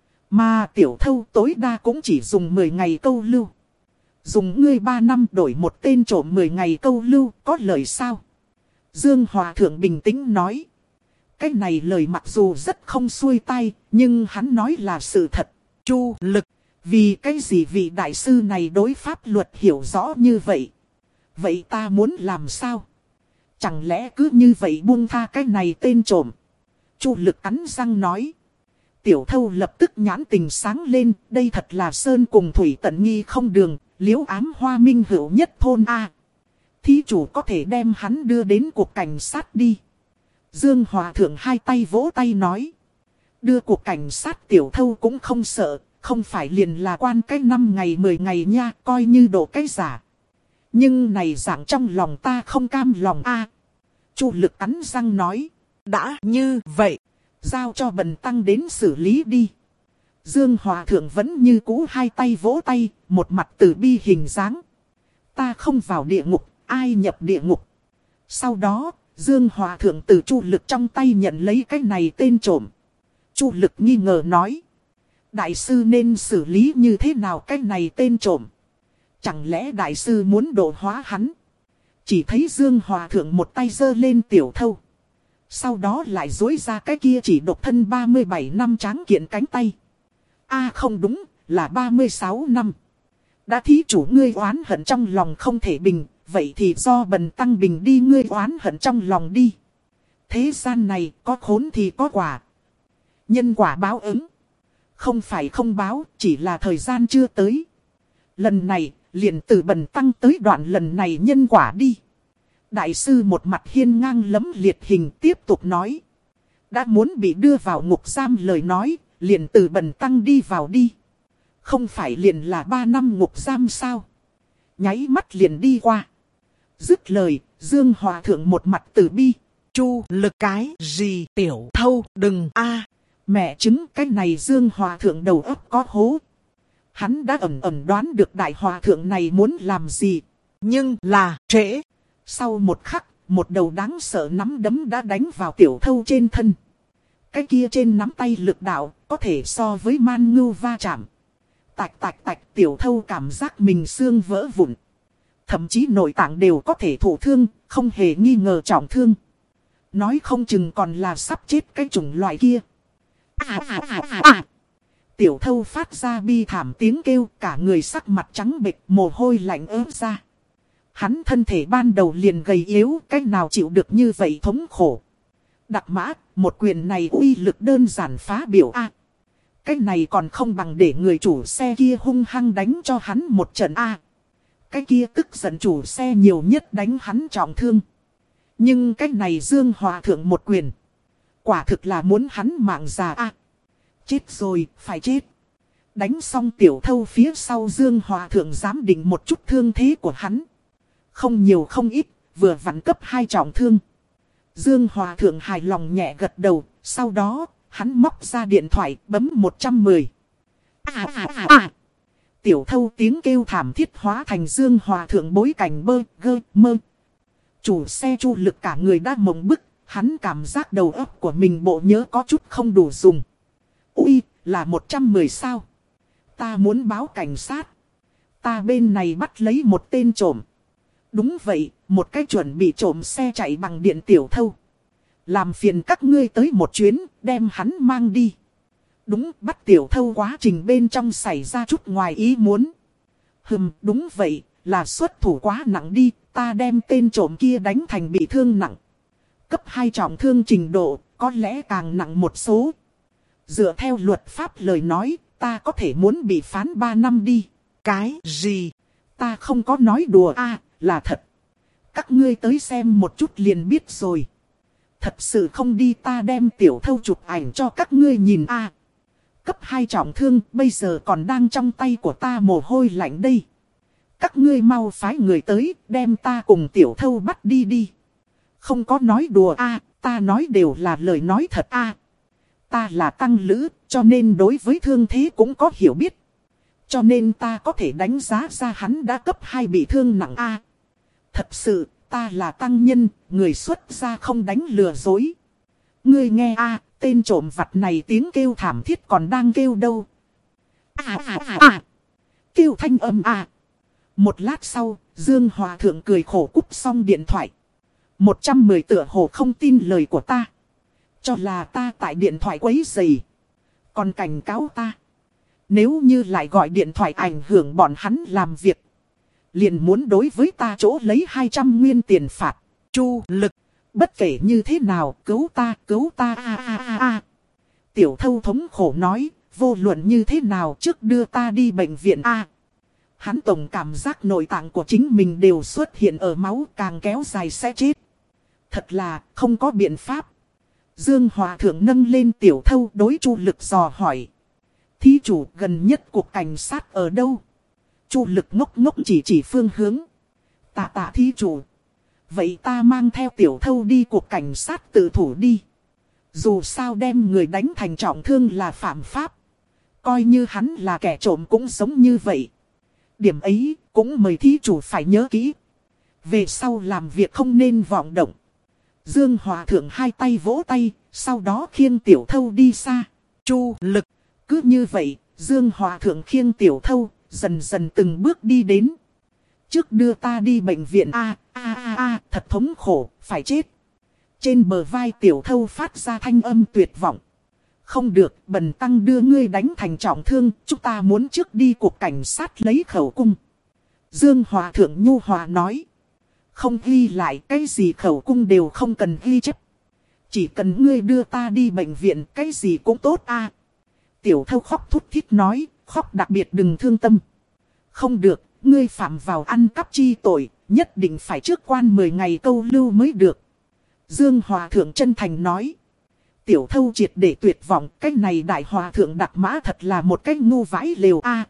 Mà tiểu thâu tối đa cũng chỉ dùng mười ngày câu lưu. Dùng ngươi ba năm đổi một tên trộm mười ngày câu lưu, có lời sao? Dương Hòa Thượng bình tĩnh nói. Cái này lời mặc dù rất không xuôi tai, nhưng hắn nói là sự thật. Chu Lực, vì cái gì vị đại sư này đối pháp luật hiểu rõ như vậy? Vậy ta muốn làm sao? Chẳng lẽ cứ như vậy buông tha cái này tên trộm? Chu Lực cắn răng nói. Tiểu Thâu lập tức nhãn tình sáng lên. Đây thật là sơn cùng thủy tận nghi không đường. Liễu ám hoa minh hữu nhất thôn A. Thí chủ có thể đem hắn đưa đến cục cảnh sát đi. Dương Hòa Thượng hai tay vỗ tay nói. Đưa cục cảnh sát Tiểu Thâu cũng không sợ. Không phải liền là quan cái năm ngày mười ngày nha. Coi như độ cái giả. Nhưng này dạng trong lòng ta không cam lòng a. Chu Lực cắn răng nói. Đã như vậy, giao cho bần tăng đến xử lý đi. Dương Hòa Thượng vẫn như cũ hai tay vỗ tay, một mặt từ bi hình dáng. Ta không vào địa ngục, ai nhập địa ngục. Sau đó, Dương Hòa Thượng từ Chu Lực trong tay nhận lấy cái này tên trộm. Chu Lực nghi ngờ nói. Đại sư nên xử lý như thế nào cái này tên trộm? Chẳng lẽ đại sư muốn độ hóa hắn? Chỉ thấy Dương Hòa Thượng một tay giơ lên Tiểu Thâu. Sau đó lại dối ra cái kia chỉ độc thân ba mươi bảy năm tráng kiện cánh tay. A à không đúng, là ba mươi sáu năm. Đã thí chủ ngươi oán hận trong lòng không thể bình, vậy thì do bần tăng bình đi ngươi oán hận trong lòng đi. Thế gian này có khốn thì có quả. Nhân quả báo ứng. Không phải không báo, chỉ là thời gian chưa tới. Lần này, liền từ bần tăng tới đoạn lần này nhân quả đi. Đại sư một mặt hiên ngang lấm liệt hình tiếp tục nói. Đã muốn bị đưa vào ngục giam lời nói, liền từ bần tăng đi vào đi. Không phải liền là ba năm ngục giam sao? Nháy mắt liền đi qua. Dứt lời, Dương Hòa Thượng một mặt từ bi. Chu Lực cái gì Tiểu Thâu đừng a. Mẹ chứng cái này Dương Hòa Thượng đầu óc có hố. Hắn đã ẩn ẩn đoán được đại hòa thượng này muốn làm gì. Nhưng là trễ. Sau một khắc, một đầu đáng sợ nắm đấm đã đánh vào Tiểu Thâu trên thân. Cái kia trên nắm tay lực đạo có thể so với man ngưu va chạm. Tạch tạch tạch Tiểu Thâu cảm giác mình xương vỡ vụn. Thậm chí nội tạng đều có thể thụ thương, không hề nghi ngờ trọng thương. Nói không chừng còn là sắp chết cái chủng loại kia. À à à à à. Tiểu Thâu phát ra bi thảm tiếng kêu, cả người sắc mặt trắng bệch, mồ hôi lạnh ướt ra. Hắn thân thể ban đầu liền gầy yếu, cách nào chịu được như vậy thống khổ. Đặc mã, một quyền này uy lực đơn giản phá biểu a. À, cái này còn không bằng để người chủ xe kia hung hăng đánh cho hắn một trận a. À, cái kia tức giận chủ xe nhiều nhất đánh hắn trọng thương. Nhưng cái này Dương Hòa Thượng một quyền. Quả thực là muốn hắn mạng già a. À, chết rồi, phải chết. Đánh xong Tiểu Thâu phía sau Dương Hòa Thượng giám định một chút thương thế của hắn. Không nhiều không ít, vừa vặn cấp hai trọng thương. Dương Hòa Thượng hài lòng nhẹ gật đầu, sau đó, hắn móc ra điện thoại bấm một trăm mười. À à à à. Tiểu Thâu tiếng kêu thảm thiết hóa thành Dương Hòa Thượng bối cảnh bơ, gơ, mơ. Chủ xe Chu Lực cả người đã mộng bức, hắn cảm giác đầu óc của mình bộ nhớ có chút không đủ dùng. Ui, là một trăm mười sao? Ta muốn báo cảnh sát. Ta bên này bắt lấy một tên trộm. Đúng vậy, một cái chuẩn bị trộm xe chạy bằng điện Tiểu Thâu. Làm phiền các ngươi tới một chuyến, đem hắn mang đi. Đúng, bắt Tiểu Thâu quá trình bên trong xảy ra chút ngoài ý muốn. Hừm, đúng vậy, là xuất thủ quá nặng đi, ta đem tên trộm kia đánh thành bị thương nặng. Cấp hai trọng thương trình độ, có lẽ càng nặng một số. Dựa theo luật pháp lời nói, ta có thể muốn bị phán ba năm đi. Cái gì? Ta không có nói đùa a, à, là thật. Các ngươi tới xem một chút liền biết rồi. Thật sự không đi ta đem Tiểu Thâu chụp ảnh cho các ngươi nhìn a. À, cấp hai trọng thương bây giờ còn đang trong tay của ta mồ hôi lạnh đây. Các ngươi mau phái người tới đem ta cùng Tiểu Thâu bắt đi đi. Không có nói đùa a, à, ta nói đều là lời nói thật a. À, ta là tăng lữ cho nên đối với thương thế cũng có hiểu biết. Cho nên ta có thể đánh giá ra hắn đã cấp hai bị thương nặng a. À, thật sự, ta là tăng nhân, người xuất gia không đánh lừa dối. Ngươi nghe a, à, tên trộm vặt này tiếng kêu thảm thiết còn đang kêu đâu. À à à à. Kêu thanh âm à. Một lát sau, Dương Hòa Thượng cười khổ cúp xong điện thoại. một trăm mười tựa hồ không tin lời của ta. Cho là ta tại điện thoại quấy rầy. Còn cảnh cáo ta. Nếu như lại gọi điện thoại ảnh hưởng bọn hắn làm việc. liền muốn đối với ta chỗ lấy hai trăm nguyên tiền phạt. Chu Lực. Bất kể như thế nào, cứu ta, cứu ta a a a a. Tiểu Thâu thống khổ nói, vô luận như thế nào trước đưa ta đi bệnh viện a. Hắn tổng cảm giác nội tạng của chính mình đều xuất hiện ở máu, càng kéo dài sẽ chết. Thật là không có biện pháp. Dương Hòa Thượng nâng lên Tiểu Thâu đối Chu Lực dò hỏi. Thí chủ gần nhất cuộc cảnh sát ở đâu? Chu Lực ngốc ngốc chỉ chỉ phương hướng. Tạ tạ thí chủ. Vậy ta mang theo Tiểu Thâu đi cuộc cảnh sát tự thủ đi. Dù sao đem người đánh thành trọng thương là phạm pháp. Coi như hắn là kẻ trộm cũng giống như vậy. Điểm ấy cũng mời thí chủ phải nhớ kỹ. Về sau làm việc không nên vọng động. Dương Hòa Thượng hai tay vỗ tay, sau đó khiêng Tiểu Thâu đi xa. Chu Lực. Cứ như vậy, Dương Hòa Thượng khiêng Tiểu Thâu, dần dần từng bước đi đến. Trước đưa ta đi bệnh viện a a a a, thật thống khổ, phải chết. Trên bờ vai Tiểu Thâu phát ra thanh âm tuyệt vọng. Không được, bần tăng đưa ngươi đánh thành trọng thương, chúng ta muốn trước đi cuộc cảnh sát lấy khẩu cung. Dương Hòa Thượng nhu hòa nói. Không ghi lại cái gì khẩu cung đều không cần ghi chép. Chỉ cần ngươi đưa ta đi bệnh viện, cái gì cũng tốt a. Tiểu Thâu khóc thút thít nói, khóc đặc biệt đừng thương tâm. Không được, ngươi phạm vào ăn cắp chi tội, nhất định phải trước quan mười ngày câu lưu mới được. Dương Hòa Thượng chân thành nói. Tiểu Thâu triệt để tuyệt vọng, cái này Đại Hòa Thượng đặc mã thật là một cái ngu vãi lều a.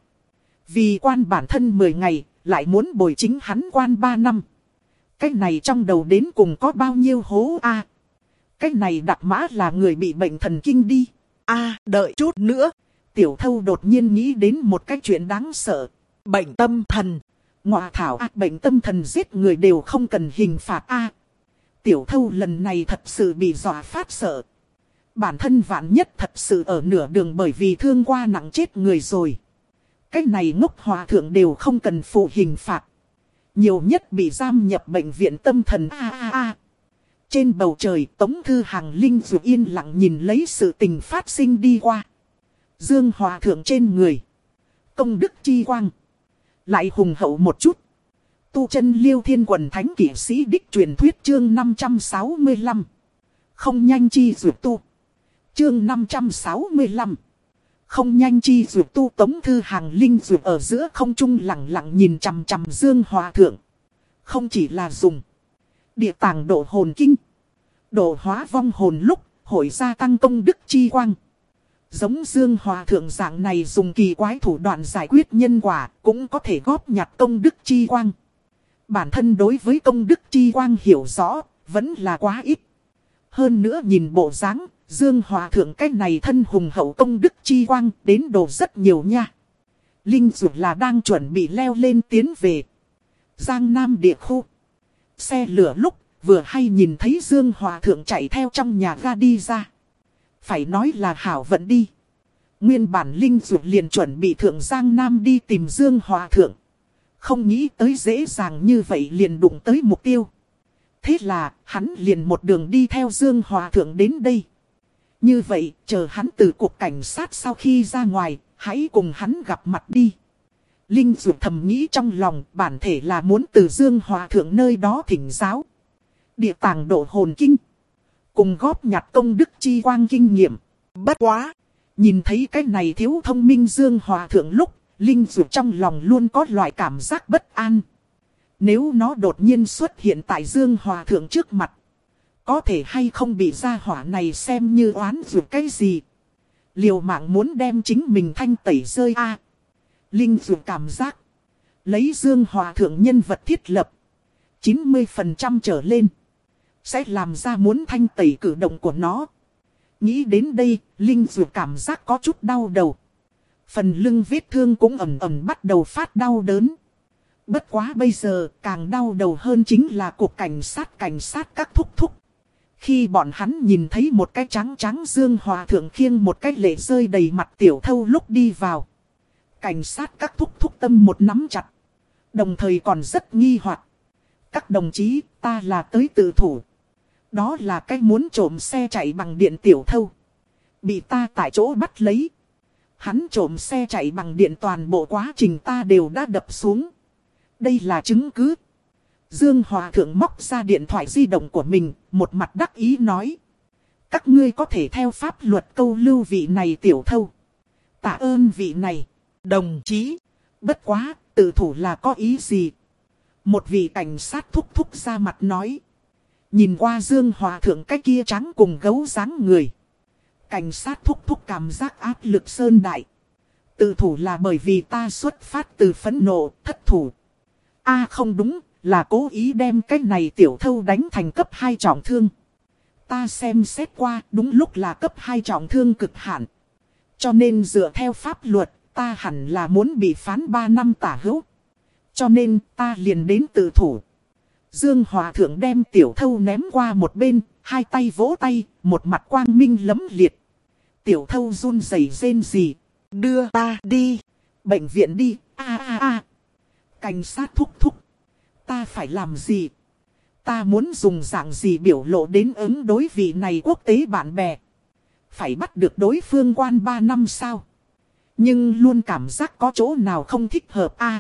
Vì quan bản thân mười ngày, lại muốn bồi chính hắn quan ba năm. Cái này trong đầu đến cùng có bao nhiêu hố a. Cái này đặc mã là người bị bệnh thần kinh đi. A, đợi chút nữa. Tiểu Thâu đột nhiên nghĩ đến một cái chuyện đáng sợ. Bệnh tâm thần. Ngọa thảo a, bệnh tâm thần giết người đều không cần hình phạt a. Tiểu Thâu lần này thật sự bị dọa phát sợ. Bản thân vạn nhất thật sự ở nửa đường bởi vì thương qua nặng chết người rồi. Cái này ngốc Hòa Thượng đều không cần phụ hình phạt. Nhiều nhất bị giam nhập bệnh viện tâm thần a a a. Trên bầu trời Tống Thư Hàng Linh dù yên lặng nhìn lấy sự tình phát sinh đi qua. Dương Hòa Thượng trên người. Công đức chi quang. Lại hùng hậu một chút. Tu chân Liêu Thiên Quần Thánh Kỷ Sĩ Đích truyền thuyết chương năm trăm sáu mươi lăm. Không nhanh chi dược tu. Chương năm trăm sáu mươi lăm. Không nhanh chi dược tu. Tống Thư Hàng Linh dược ở giữa không trung lặng lặng nhìn chằm chằm Dương Hòa Thượng. Không chỉ là dùng địa tàng độ hồn kinh, độ hóa vong hồn lúc, hội gia tăng công đức chi quang. Giống Dương Hòa Thượng dạng này dùng kỳ quái thủ đoạn giải quyết nhân quả, cũng có thể góp nhặt công đức chi quang. Bản thân đối với công đức chi quang hiểu rõ, vẫn là quá ít. Hơn nữa nhìn bộ dáng, Dương Hòa Thượng cái này thân hùng hậu công đức chi quang đến đồ rất nhiều nha. Linh dù là đang chuẩn bị leo lên tiến về Giang Nam địa khu. Xe lửa lúc vừa hay nhìn thấy Dương Hòa Thượng chạy theo trong nhà ga đi ra. Phải nói là hảo vận đi. Nguyên bản Linh dù liền chuẩn bị thượng Giang Nam đi tìm Dương Hòa Thượng. Không nghĩ tới dễ dàng như vậy liền đụng tới mục tiêu. Thế là hắn liền một đường đi theo Dương Hòa Thượng đến đây. Như vậy chờ hắn từ cuộc cảnh sát sau khi ra ngoài, hãy cùng hắn gặp mặt đi. Linh dù thầm nghĩ trong lòng bản thể là muốn từ Dương Hòa Thượng nơi đó thỉnh giáo. Địa tàng độ hồn kinh. Cùng góp nhặt công đức chi quang kinh nghiệm. Bất quá. Nhìn thấy cái này thiếu thông minh Dương Hòa Thượng lúc, Linh dù trong lòng luôn có loại cảm giác bất an. Nếu nó đột nhiên xuất hiện tại Dương Hòa Thượng trước mặt, có thể hay không bị gia hỏa này xem như oán dù cái gì. Liều mạng muốn đem chính mình thanh tẩy rơi a. Linh dù cảm giác. Lấy Dương Hòa Thượng nhân vật thiết lập. chín mươi phần trăm trở lên. Sẽ làm ra muốn thanh tẩy cử động của nó. Nghĩ đến đây, Linh dù cảm giác có chút đau đầu. Phần lưng vết thương cũng ẩm ẩm bắt đầu phát đau đớn. Bất quá bây giờ càng đau đầu hơn chính là cuộc cảnh sát cảnh sát các thúc thúc. Khi bọn hắn nhìn thấy một cái trắng trắng Dương Hòa Thượng khiêng một cái lệ rơi đầy mặt Tiểu Thâu lúc đi vào. Cảnh sát các thúc thúc tâm một nắm chặt. Đồng thời còn rất nghi hoặc. Các đồng chí, ta là tới tự thủ. Đó là cái muốn trộm xe chạy bằng điện Tiểu Thâu. Bị ta tại chỗ bắt lấy. Hắn trộm xe chạy bằng điện toàn bộ quá trình ta đều đã đập xuống. Đây là chứng cứ. Dương Hòa Thượng móc ra điện thoại di động của mình, một mặt đắc ý nói. Các ngươi có thể theo pháp luật câu lưu vị này tiểu thâu. Tạ ơn vị này. Đồng chí. Bất quá, tự thủ là có ý gì? Một vị cảnh sát thúc thúc ra mặt nói. Nhìn qua Dương Hòa Thượng cái kia trắng cùng gấu dáng người. Cảnh sát thúc thúc cảm giác áp lực sơn đại. Tự thủ là bởi vì ta xuất phát từ phẫn nộ, thất thủ. A không đúng, là cố ý đem cái này tiểu thâu đánh thành cấp hai trọng thương. Ta xem xét qua, đúng lúc là cấp hai trọng thương cực hạn. Cho nên dựa theo pháp luật, ta hẳn là muốn bị phán ba năm tả hữu. Cho nên ta liền đến tự thủ. Dương Hòa Thượng đem tiểu thâu ném qua một bên, hai tay vỗ tay, một mặt quang minh lấm liệt. Tiểu thâu run rẩy rên rỉ. Đưa ta đi. Bệnh viện đi, a a a. Cảnh sát thúc thúc. Ta phải làm gì? Ta muốn dùng dạng gì biểu lộ đến ứng đối vị này quốc tế bạn bè? Phải bắt được đối phương quan ba năm sao? Nhưng luôn cảm giác có chỗ nào không thích hợp a.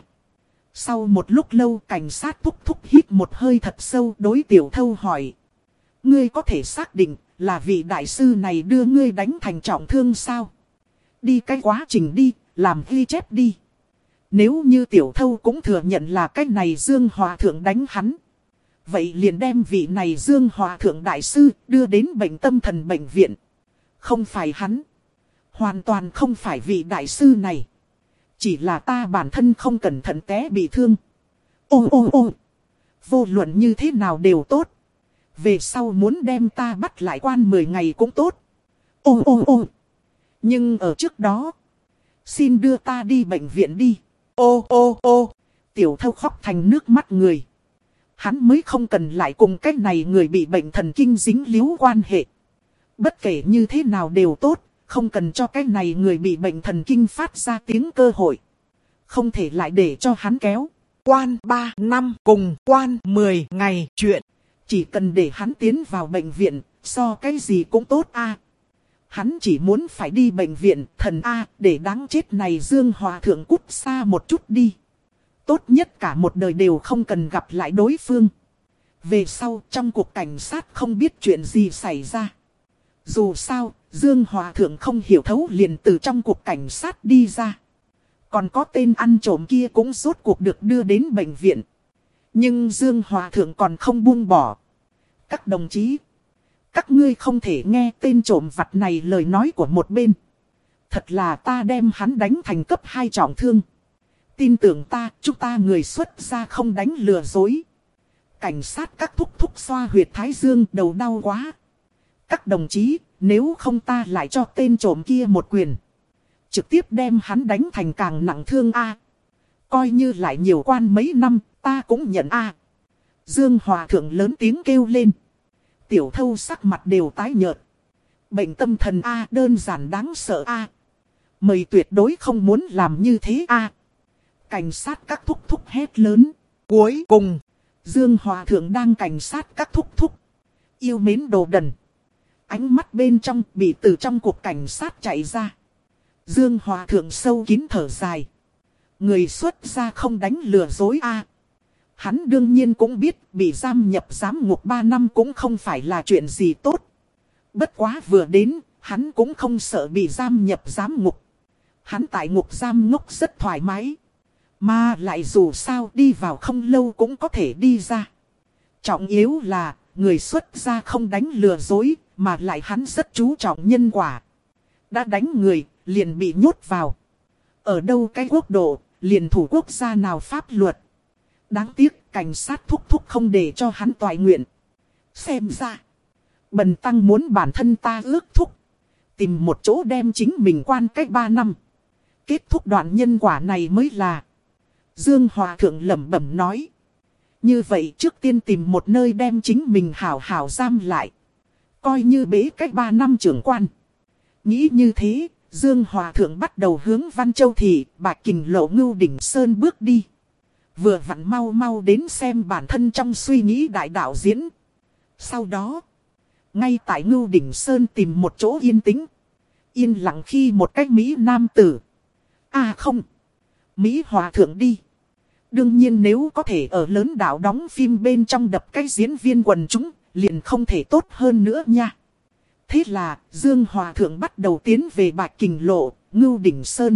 Sau một lúc lâu cảnh sát thúc thúc hít một hơi thật sâu đối tiểu thâu hỏi. Ngươi có thể xác định là vị đại sư này đưa ngươi đánh thành trọng thương sao? Đi cái quá trình đi, làm ghi chép đi. Nếu như tiểu thâu cũng thừa nhận là cái này Dương Hòa Thượng đánh hắn. Vậy liền đem vị này Dương Hòa Thượng đại sư đưa đến bệnh tâm thần bệnh viện. Không phải hắn. Hoàn toàn không phải vị đại sư này. Chỉ là ta bản thân không cẩn thận té bị thương. Ô ô ô. Vô luận như thế nào đều tốt. Về sau muốn đem ta bắt lại quan mười ngày cũng tốt. Ô ô ô. Nhưng ở trước đó. Xin đưa ta đi bệnh viện đi. Ô ô ô. Tiểu thâu khóc thành nước mắt người. Hắn mới không cần lại cùng cái này người bị bệnh thần kinh dính líu quan hệ. Bất kể như thế nào đều tốt. Không cần cho cái này người bị bệnh thần kinh phát ra tiếng cơ hội. Không thể lại để cho hắn kéo. Quan ba năm cùng quan mười ngày chuyện. Chỉ cần để hắn tiến vào bệnh viện, so cái gì cũng tốt a. Hắn chỉ muốn phải đi bệnh viện, thần a, để đáng chết này Dương Hòa Thượng cút xa một chút đi. Tốt nhất cả một đời đều không cần gặp lại đối phương. Về sau, trong cuộc cảnh sát không biết chuyện gì xảy ra. Dù sao, Dương Hòa Thượng không hiểu thấu liền từ trong cuộc cảnh sát đi ra. Còn có tên ăn trộm kia cũng rốt cuộc được đưa đến bệnh viện. Nhưng Dương Hòa Thượng còn không buông bỏ. Các đồng chí, các ngươi không thể nghe tên trộm vặt này lời nói của một bên. Thật là ta đem hắn đánh thành cấp hai trọng thương. Tin tưởng ta, chúng ta người xuất gia không đánh lừa dối. Cảnh sát các thúc thúc xoa huyệt thái dương đầu đau quá. Các đồng chí, nếu không ta lại cho tên trộm kia một quyền. Trực tiếp đem hắn đánh thành càng nặng thương a. Coi như lại nhiều quan mấy năm, ta cũng nhận a. Dương Hòa Thượng lớn tiếng kêu lên. Tiểu thâu sắc mặt đều tái nhợt. Bệnh tâm thần a, đơn giản đáng sợ a. Mời tuyệt đối không muốn làm như thế a. Cảnh sát các thúc thúc hét lớn. Cuối cùng, Dương Hòa Thượng đang cảnh sát các thúc thúc. Yêu mến đồ đần. Ánh mắt bên trong bị từ trong cuộc cảnh sát chạy ra. Dương Hòa Thượng sâu kín thở dài. Người xuất gia không đánh lừa dối a. Hắn đương nhiên cũng biết bị giam nhập giám ngục ba năm cũng không phải là chuyện gì tốt. Bất quá vừa đến, hắn cũng không sợ bị giam nhập giám ngục. Hắn tại ngục giam ngốc rất thoải mái. Mà lại dù sao đi vào không lâu cũng có thể đi ra. Trọng yếu là người xuất gia không đánh lừa dối, mà lại hắn rất chú trọng nhân quả. Đã đánh người, liền bị nhốt vào. Ở đâu cái quốc độ, liền thủ quốc gia nào pháp luật. Đáng tiếc, cảnh sát thúc thúc không để cho hắn toại nguyện. Xem ra, Bần tăng muốn bản thân ta ước thúc. Tìm một chỗ đem chính mình quan cách ba năm. Kết thúc đoạn nhân quả này mới là. Dương Hòa Thượng lẩm bẩm nói. Như vậy trước tiên tìm một nơi đem chính mình hảo hảo giam lại. Coi như bế cách ba năm trưởng quan. Nghĩ như thế, Dương Hòa Thượng bắt đầu hướng Văn Châu Thị, Bạch Kình Lộ Ngưu Đỉnh Sơn bước đi. Vừa vặn mau mau đến xem bản thân trong suy nghĩ đại đạo diễn. Sau đó, ngay tại Ngưu Đỉnh Sơn tìm một chỗ yên tĩnh. Yên lặng khi một cách Mỹ nam tử. À không, Mỹ Hòa Thượng đi. Đương nhiên nếu có thể ở lớn đảo đóng phim bên trong đập cái diễn viên quần chúng, liền không thể tốt hơn nữa nha. Thế là, Dương Hòa Thượng bắt đầu tiến về Bạch Kình Lộ, Ngưu Đỉnh Sơn.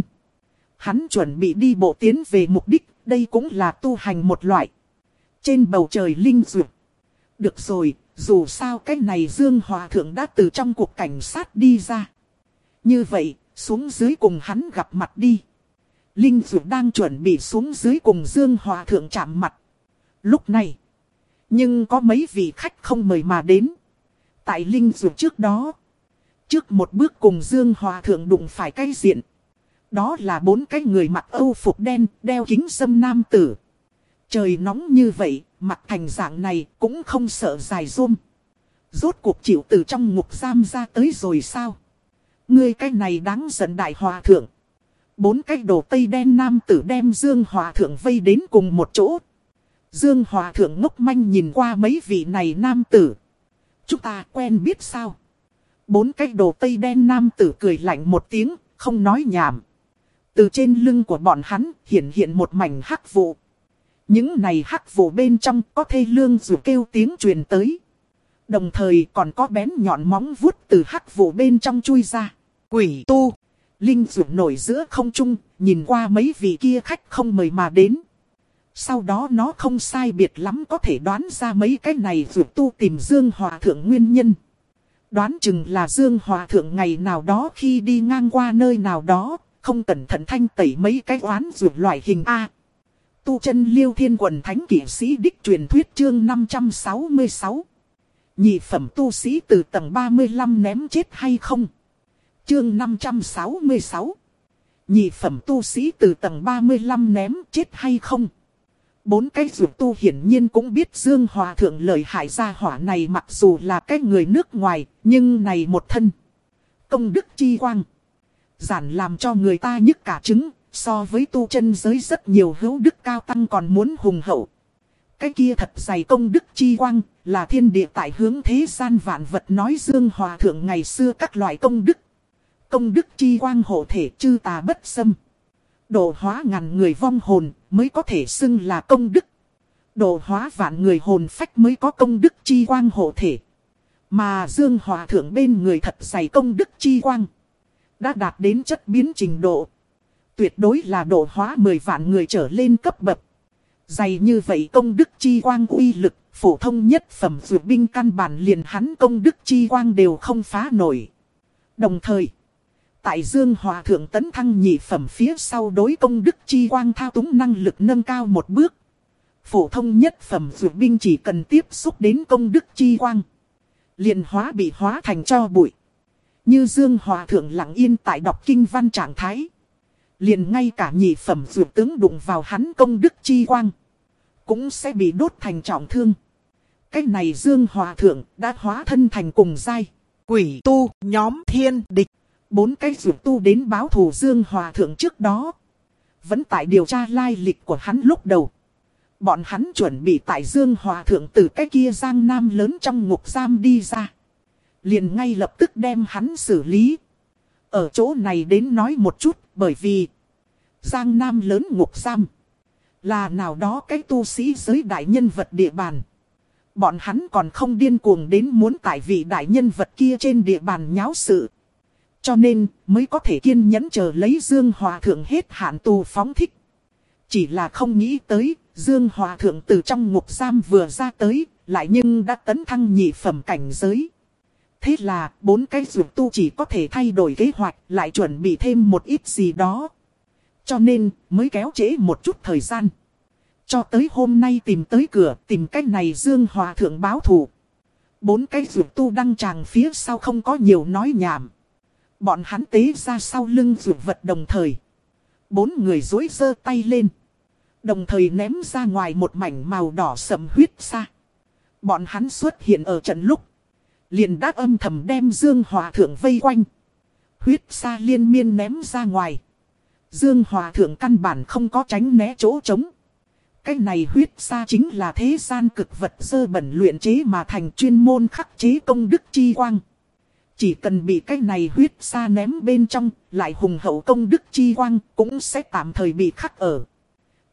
Hắn chuẩn bị đi bộ tiến về mục đích, đây cũng là tu hành một loại. Trên bầu trời linh dược. Được rồi, dù sao cái này Dương Hòa Thượng đã từ trong cuộc cảnh sát đi ra. Như vậy, xuống dưới cùng hắn gặp mặt đi. Linh dược đang chuẩn bị xuống dưới cùng Dương Hòa Thượng chạm mặt. Lúc này, nhưng có mấy vị khách không mời mà đến. Tại linh dược trước đó, trước một bước cùng Dương Hòa Thượng đụng phải cái diện. Đó là bốn cái người mặc âu phục đen, đeo kính râm nam tử. Trời nóng như vậy, mặc thành dạng này cũng không sợ dài rôm. Rốt cuộc chịu từ trong ngục giam ra tới rồi sao? Ngươi cái này đáng giận đại hòa thượng. Bốn cái đồ tây đen nam tử đem Dương Hòa Thượng vây đến cùng một chỗ. Dương Hòa Thượng ngốc manh nhìn qua mấy vị này nam tử. Chúng ta quen biết sao? Bốn cái đồ tây đen nam tử cười lạnh một tiếng, không nói nhảm. Từ trên lưng của bọn hắn hiện hiện một mảnh hắc vụ. Những này hắc vụ bên trong có thê lương dù kêu tiếng truyền tới. Đồng thời còn có bén nhọn móng vuốt từ hắc vụ bên trong chui ra. Quỷ tu. Linh dù nổi giữa không trung, nhìn qua mấy vị kia khách không mời mà đến. Sau đó nó không sai biệt lắm có thể đoán ra mấy cái này dù tu tìm Dương Hòa Thượng nguyên nhân. Đoán chừng là Dương Hòa Thượng ngày nào đó khi đi ngang qua nơi nào đó, không cẩn thận thanh tẩy mấy cái oán dù loại hình A. Tu chân Liêu Thiên Quần Thánh Kỷ Sĩ Đích truyền thuyết chương năm trăm sáu mươi sáu. Nhị phẩm tu sĩ từ tầng ba mươi lăm ném chết hay không? Chương năm trăm sáu mươi sáu. Nhị phẩm tu sĩ từ tầng ba mươi lăm ném chết hay không? Bốn cái dù tu hiển nhiên cũng biết Dương Hòa Thượng lợi hại gia hỏa này mặc dù là cái người nước ngoài, nhưng này một thân. Công đức chi quang. Giản làm cho người ta nhức cả trứng, so với tu chân giới rất nhiều hữu đức cao tăng còn muốn hùng hậu. Cái kia thật dày công đức chi quang, là thiên địa tại hướng thế gian vạn vật nói Dương Hòa Thượng ngày xưa các loại công đức. Công đức chi quang hộ thể chư tà bất xâm. Độ hóa ngàn người vong hồn mới có thể xưng là công đức. Độ hóa vạn người hồn phách mới có công đức chi quang hộ thể. Mà Dương Hòa Thượng bên người thật dày công đức chi quang. Đã đạt đến chất biến trình độ. Tuyệt đối là độ hóa mười vạn người trở lên cấp bậc. Dày như vậy công đức chi quang uy lực, phổ thông nhất phẩm dược binh căn bản liền hắn công đức chi quang đều không phá nổi. Đồng thời, tại Dương Hòa Thượng tấn thăng nhị phẩm phía sau đối công đức chi quang thao túng năng lực nâng cao một bước. Phổ thông nhất phẩm dược binh chỉ cần tiếp xúc đến công đức chi quang. Liền hóa bị hóa thành cho bụi. Như Dương Hòa Thượng lặng yên tại đọc kinh văn trạng thái. Liền ngay cả nhị phẩm dược tướng đụng vào hắn công đức chi quang. Cũng sẽ bị đốt thành trọng thương. Cái này Dương Hòa Thượng đã hóa thân thành cùng giai. Quỷ tu nhóm thiên địch. Bốn cái dược tu đến báo thù Dương Hòa Thượng trước đó. Vẫn tại điều tra lai lịch của hắn lúc đầu. Bọn hắn chuẩn bị tại Dương Hòa Thượng từ cái kia giang nam lớn trong ngục giam đi ra. Liền ngay lập tức đem hắn xử lý. Ở chỗ này đến nói một chút bởi vì giang nam lớn ngục giam là nào đó cái tu sĩ giới đại nhân vật địa bàn. Bọn hắn còn không điên cuồng đến muốn tại vị đại nhân vật kia trên địa bàn nháo sự. Cho nên mới có thể kiên nhẫn chờ lấy Dương Hòa Thượng hết hạn tù phóng thích. Chỉ là không nghĩ tới Dương Hòa Thượng từ trong ngục giam vừa ra tới, lại nhưng đã tấn thăng nhị phẩm cảnh giới. Thế là bốn cái dược tu chỉ có thể thay đổi kế hoạch, lại chuẩn bị thêm một ít gì đó. Cho nên mới kéo trễ một chút thời gian. Cho tới hôm nay tìm tới cửa, tìm cái này Dương Hòa Thượng báo thù. Bốn cái dược tu đăng tràng phía sau không có nhiều nói nhảm. Bọn hắn tế ra sau lưng dược vật đồng thời. Bốn người dối giơ tay lên. Đồng thời ném ra ngoài một mảnh màu đỏ sẫm huyết sa. Bọn hắn xuất hiện ở trận lúc. Liền đã âm thầm đem Dương Hòa Thượng vây quanh. Huyết sa liên miên ném ra ngoài. Dương Hòa Thượng căn bản không có tránh né chỗ trống. Cái này huyết sa chính là thế gian cực vật dơ bẩn luyện chế mà thành chuyên môn khắc chế công đức chi quang. Chỉ cần bị cái này huyết sa ném bên trong, lại hùng hậu công đức chi quang cũng sẽ tạm thời bị khắc ở.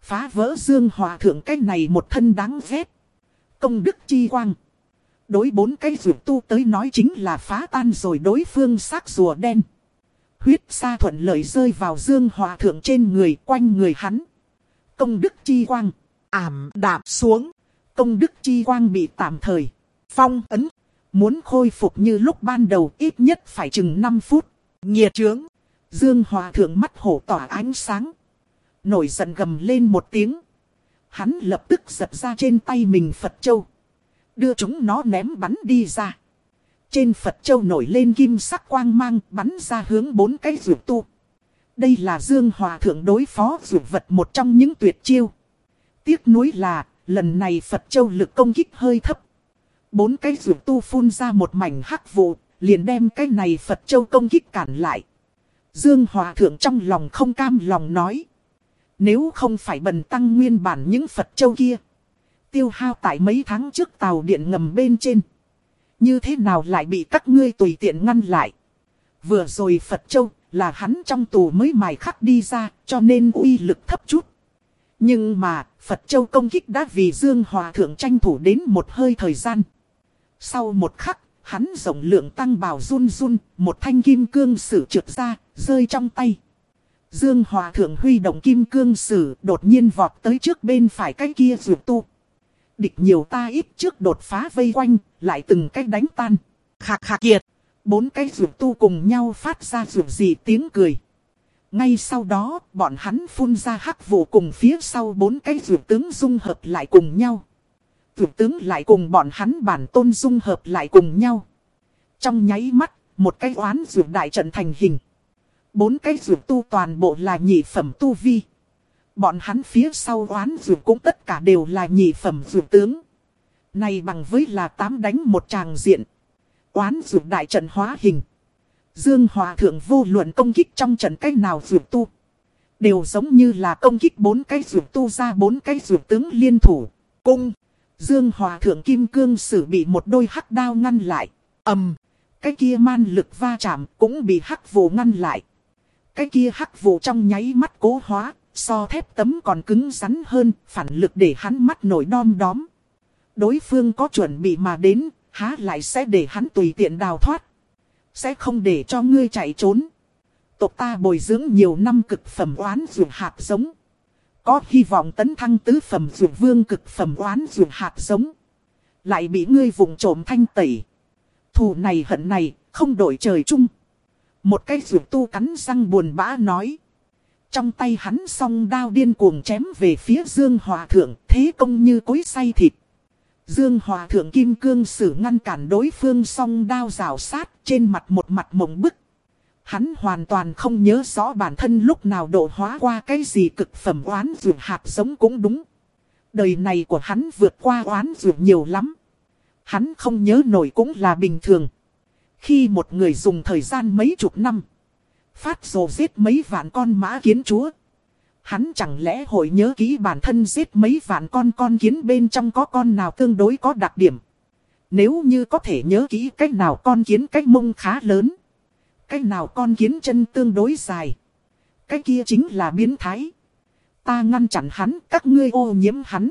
Phá vỡ Dương Hòa Thượng cái này một thân đáng ghét. Công đức chi quang. Đối bốn cái dược tu tới nói chính là phá tan rồi đối phương xác rùa đen. Huyết sa thuận lợi rơi vào Dương Hòa Thượng trên người, quanh người hắn. Công đức chi quang ảm đạm xuống. Công đức chi quang bị tạm thời phong ấn. Muốn khôi phục như lúc ban đầu ít nhất phải chừng năm phút. Nghiệt chướng. Dương Hòa Thượng mắt hổ tỏa ánh sáng. Nổi giận gầm lên một tiếng. Hắn lập tức giật ra trên tay mình Phật Châu. Đưa chúng nó ném bắn đi ra. Trên Phật Châu nổi lên kim sắc quang mang bắn ra hướng bốn cái dược tu. Đây là Dương Hòa Thượng đối phó dược vật một trong những tuyệt chiêu. Tiếc nuối là lần này Phật Châu lực công kích hơi thấp. Bốn cái dược tu phun ra một mảnh hắc vụ, liền đem cái này Phật Châu công kích cản lại. Dương Hòa Thượng trong lòng không cam lòng nói. Nếu không phải bần tăng nguyên bản những Phật Châu kia. Tiêu hao tại mấy tháng trước tàu điện ngầm bên trên. Như thế nào lại bị các ngươi tùy tiện ngăn lại. Vừa rồi Phật Châu là hắn trong tù mới mài khắc đi ra cho nên uy lực thấp chút. Nhưng mà Phật Châu công kích đã vì Dương Hòa Thượng tranh thủ đến một hơi thời gian. Sau một khắc, hắn rộng lượng tăng bào run run, một thanh kim cương sử trượt ra, rơi trong tay. Dương Hòa Thượng huy động kim cương sử đột nhiên vọt tới trước bên phải cái kia dược tu. Địch nhiều ta ít trước đột phá vây quanh, lại từng cách đánh tan. Khạc khạc kiệt. Bốn cái dược tu cùng nhau phát ra dược gì tiếng cười. Ngay sau đó, bọn hắn phun ra hắc vụ cùng phía sau bốn cái dược tướng dung hợp lại cùng nhau. Dược tướng lại cùng bọn hắn bản tôn dung hợp lại cùng nhau. Trong nháy mắt, một cái oán dược đại trận thành hình. Bốn cái dược tu toàn bộ là nhị phẩm tu vi. Bọn hắn phía sau oán dược cũng tất cả đều là nhị phẩm dược tướng. Này bằng với là tám đánh một tràng diện. Oán dược đại trận hóa hình. Dương Hòa Thượng vô luận công kích trong trận cách nào dược tu. Đều giống như là công kích bốn cái dược tu ra bốn cái dược tướng liên thủ. Cung. Dương Hòa Thượng kim cương sử bị một đôi hắc đao ngăn lại. Ầm. Cái kia man lực va chạm cũng bị hắc vụ ngăn lại. Cái kia hắc vụ trong nháy mắt cố hóa. So thép tấm còn cứng rắn hơn, phản lực để hắn mắt nổi đom đóm. Đối phương có chuẩn bị mà đến, há lại sẽ để hắn tùy tiện đào thoát. Sẽ không để cho ngươi chạy trốn. Tộc ta bồi dưỡng nhiều năm cực phẩm oán dược hạt giống. Có hy vọng tấn thăng tứ phẩm dược vương cực phẩm oán dược hạt giống. Lại bị ngươi vụng trộm thanh tẩy. Thù này hận này, không đổi trời chung. Một cái dược tu cắn răng buồn bã nói. Trong tay hắn song đao điên cuồng chém về phía Dương Hòa Thượng, thế công như cối xay thịt. Dương Hòa Thượng kim cương sử ngăn cản đối phương song đao rào sát, trên mặt một mặt mộng bức. Hắn hoàn toàn không nhớ rõ bản thân lúc nào độ hóa qua cái gì cực phẩm oán dược hạt giống cũng đúng. Đời này của hắn vượt qua oán dược nhiều lắm. Hắn không nhớ nổi cũng là bình thường. Khi một người dùng thời gian mấy chục năm phát rồ giết mấy vạn con mã kiến chúa. Hắn chẳng lẽ hội nhớ kỹ bản thân giết mấy vạn con con kiến bên trong có con nào tương đối có đặc điểm. Nếu như có thể nhớ kỹ cách nào con kiến cách mông khá lớn. Cách nào con kiến chân tương đối dài. Cái kia chính là biến thái. Ta ngăn chặn hắn, các ngươi ô nhiễm hắn.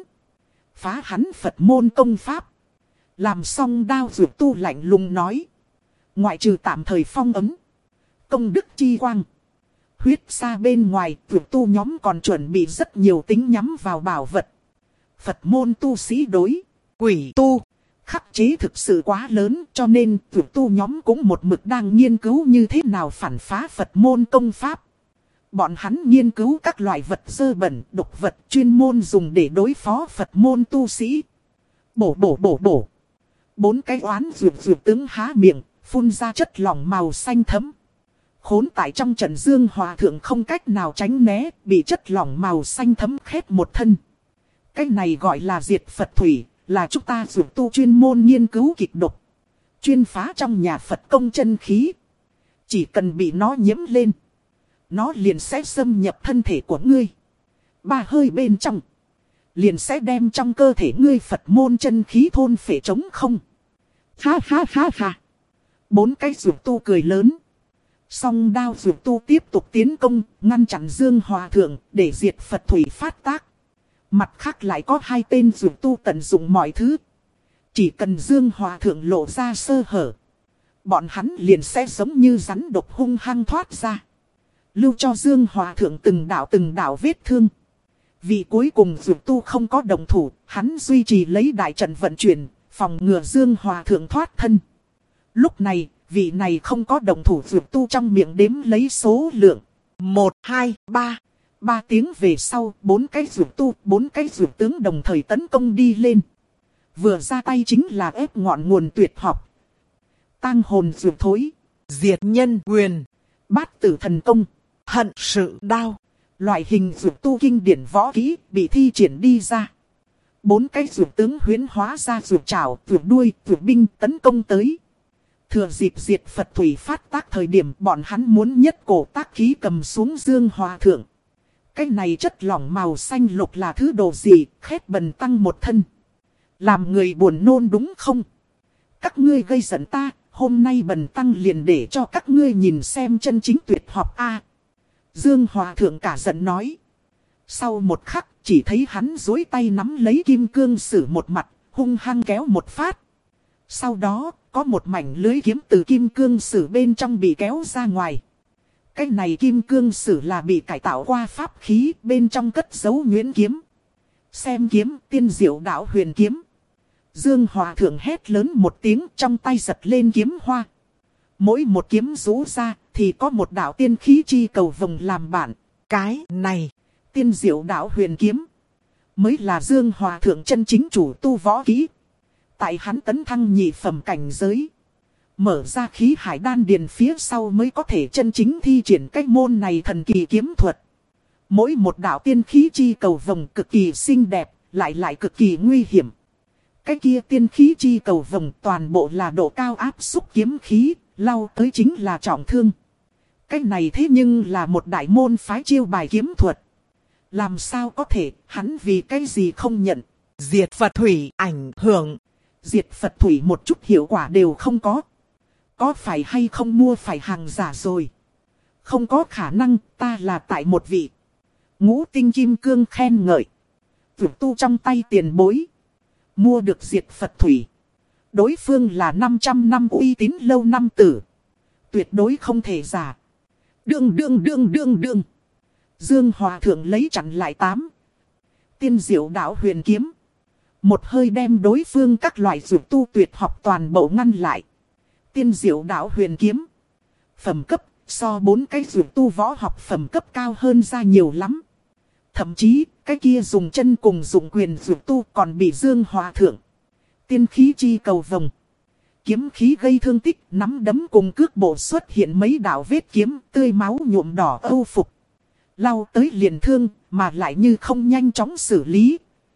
Phá hắn Phật môn công pháp. Làm xong đao dược tu lạnh lùng nói. Ngoại trừ tạm thời phong ấm. Công đức chi quang. Huyết sa bên ngoài, vượt tu nhóm còn chuẩn bị rất nhiều tính nhắm vào bảo vật. Phật môn tu sĩ đối, quỷ tu, khắc chế thực sự quá lớn cho nên vượt tu nhóm cũng một mực đang nghiên cứu như thế nào phản phá Phật môn công pháp. Bọn hắn nghiên cứu các loại vật dơ bẩn, độc vật chuyên môn dùng để đối phó Phật môn tu sĩ. Bổ bổ bổ bổ. Bốn cái oán dược dược tướng há miệng, phun ra chất lỏng màu xanh thẫm. Khốn tại trong trận Dương Hòa Thượng không cách nào tránh né, bị chất lỏng màu xanh thấm khét một thân. Cái này gọi là diệt Phật thủy, là chúng ta dược tu chuyên môn nghiên cứu kịch độc. Chuyên phá trong nhà Phật công chân khí. Chỉ cần bị nó nhiễm lên, nó liền sẽ xâm nhập thân thể của ngươi. Ba hơi bên trong, liền sẽ đem trong cơ thể ngươi Phật môn chân khí thôn phệ trống không. Ha ha ha ha. Bốn cái dược tu cười lớn. Song đao dược tu tiếp tục tiến công, ngăn chặn Dương Hòa Thượng để diệt Phật thủy phát tác. Mặt khác lại có hai tên dược tu tận dụng mọi thứ. Chỉ cần Dương Hòa Thượng lộ ra sơ hở, bọn hắn liền sẽ giống như rắn độc hung hăng thoát ra. Lưu cho Dương Hòa Thượng từng đạo từng đạo vết thương. Vì cuối cùng dược tu không có đồng thủ, hắn duy trì lấy đại trận vận chuyển, phòng ngừa Dương Hòa Thượng thoát thân. Lúc này, vị này không có đồng thủ dược tu trong miệng đếm lấy số lượng. Một, hai, ba. Ba tiếng về sau, bốn cái dược tu, bốn cái dược tướng đồng thời tấn công đi lên. Vừa ra tay chính là ép ngọn nguồn tuyệt học. Tang hồn dược thối, diệt nhân quyền, bát tử thần công, hận sự đao. Loại hình dược tu kinh điển võ kỹ bị thi triển đi ra. Bốn cái dược tướng huyễn hóa ra dược trảo, dược đuôi, dược binh tấn công tới. Thừa dịp diệt Phật thủy phát tác thời điểm bọn hắn muốn nhất cổ tác khí cầm xuống Dương Hòa Thượng. Cái này chất lỏng màu xanh lục là thứ đồ gì, khét bần tăng một thân. Làm người buồn nôn đúng không? Các ngươi gây giận ta, hôm nay bần tăng liền để cho các ngươi nhìn xem chân chính tuyệt học A. Dương Hòa Thượng cả giận nói. Sau một khắc, chỉ thấy hắn duỗi tay nắm lấy kim cương sử một mặt, hung hăng kéo một phát. Sau đó, có một mảnh lưới kiếm từ kim cương sử bên trong bị kéo ra ngoài. Cái này kim cương sử là bị cải tạo qua pháp khí, bên trong cất giấu nhuyễn kiếm. Xem kiếm, tiên diệu đạo huyền kiếm. Dương Hòa Thượng hét lớn một tiếng, trong tay giật lên kiếm hoa. Mỗi một kiếm rũ ra, thì có một đạo tiên khí chi cầu vồng làm bạn. Cái này, tiên diệu đạo huyền kiếm, mới là Dương Hòa Thượng chân chính chủ tu võ kỹ. Tại hắn tấn thăng nhị phẩm cảnh giới, mở ra khí hải đan điền phía sau mới có thể chân chính thi triển cách môn này thần kỳ kiếm thuật. Mỗi một đạo tiên khí chi cầu vồng cực kỳ xinh đẹp, lại lại cực kỳ nguy hiểm. Cái kia tiên khí chi cầu vồng toàn bộ là độ cao áp xúc kiếm khí, lao tới chính là trọng thương. Cái này thế nhưng là một đại môn phái chiêu bài kiếm thuật. Làm sao có thể, hắn vì cái gì không nhận. Diệt Phật thủy ảnh hưởng. Diệt Phật thủy một chút hiệu quả đều không có. Có phải hay không mua phải hàng giả rồi? Không có khả năng, ta là tại một vị ngũ tinh kim cương khen ngợi. Vượt tu trong tay tiền bối. Mua được diệt Phật thủy. Đối phương là năm trăm năm uy tín lâu năm tử. Tuyệt đối không thể giả. Đương đương đương đương đương. Dương Hòa Thượng lấy chặn lại tám. Tiên diệu đạo huyền kiếm. Một hơi đem đối phương các loại dược tu tuyệt học toàn bộ ngăn lại. Tiên diệu đạo huyền kiếm. Phẩm cấp so bốn cái dược tu võ học phẩm cấp cao hơn ra nhiều lắm. Thậm chí cái kia dùng chân cùng dùng quyền dược tu còn bị Dương Hòa Thượng. Tiên khí chi cầu vồng. Kiếm khí gây thương tích, nắm đấm cùng cước bộ xuất hiện mấy đạo vết kiếm tươi máu nhuộm đỏ âu phục. Lao tới liền thương, mà lại như không nhanh chóng xử lý.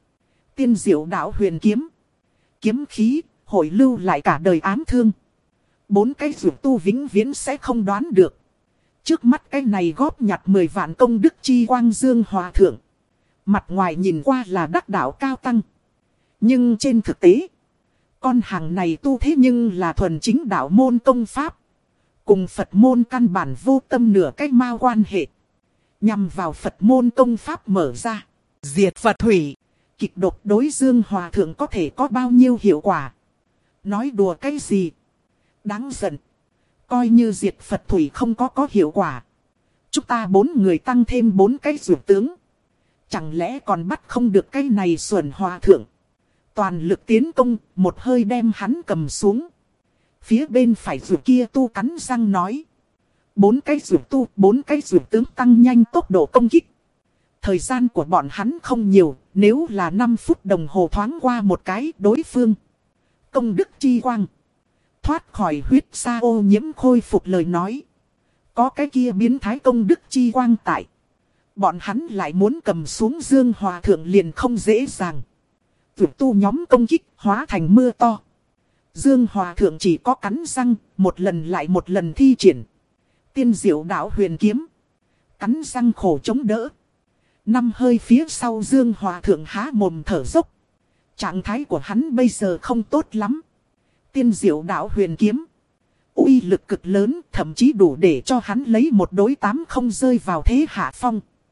Tiên diệu đạo huyền kiếm. Kiếm khí, hội lưu lại cả đời ám thương. Bốn cái dược tu vĩnh viễn sẽ không đoán được. Trước mắt cái này góp nhặt mười vạn công đức chi quang Dương Hòa Thượng. Mặt ngoài nhìn qua là đắc đạo cao tăng. Nhưng trên thực tế, con hàng này tu thế nhưng là thuần chính đạo môn công pháp. Cùng Phật môn căn bản vô tâm nửa cách ma quan hệ. Nhằm vào Phật môn công pháp mở ra. Diệt Phật thủy. Kịch độc đối Dương Hòa Thượng có thể có bao nhiêu hiệu quả. Nói đùa cái gì? Đáng giận. Coi như diệt Phật thủy không có có hiệu quả. Chúng ta bốn người tăng thêm bốn cái dược tướng. Chẳng lẽ còn bắt không được cái này xuẩn Hòa Thượng. Toàn lực tiến công, một hơi đem hắn cầm xuống. Phía bên phải dược kia tu cắn răng nói. Bốn cái dược tu, bốn cái dược tướng tăng nhanh tốc độ công kích. Thời gian của bọn hắn không nhiều, nếu là năm phút đồng hồ thoáng qua một cái đối phương. Công đức chi quang. Thoát khỏi huyết sa ô nhiễm khôi phục lời nói. Có cái kia biến thái công đức chi quang tại. Bọn hắn lại muốn cầm xuống Dương Hòa Thượng liền không dễ dàng. Vượt tu nhóm công kích hóa thành mưa to. Dương Hòa Thượng chỉ có cắn răng, một lần lại một lần thi triển. Tiên diệu đạo huyền kiếm. Cắn răng khổ chống đỡ. Năm hơi phía sau Dương Hòa Thượng há mồm thở dốc. Trạng thái của hắn bây giờ không tốt lắm. Tiên diệu đạo huyền kiếm. Uy lực cực lớn, thậm chí đủ để cho hắn lấy một đối tám không rơi vào thế hạ phong.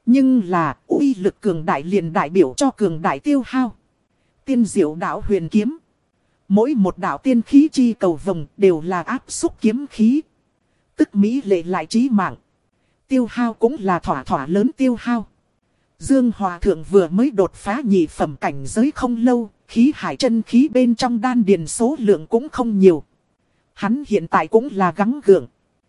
Nhưng là uy lực cường đại liền đại biểu cho cường đại tiêu hao. Tiên diệu đạo huyền kiếm. Mỗi một đạo tiên khí chi cầu vồng đều là áp xúc kiếm khí. Tức mỹ lệ lại chí mạng. Tiêu hao cũng là thỏa thỏa lớn tiêu hao. Dương Hòa Thượng vừa mới đột phá nhị phẩm cảnh giới không lâu, khí hải chân khí bên trong đan điền số lượng cũng không nhiều. Hắn hiện tại cũng là gắng gượng.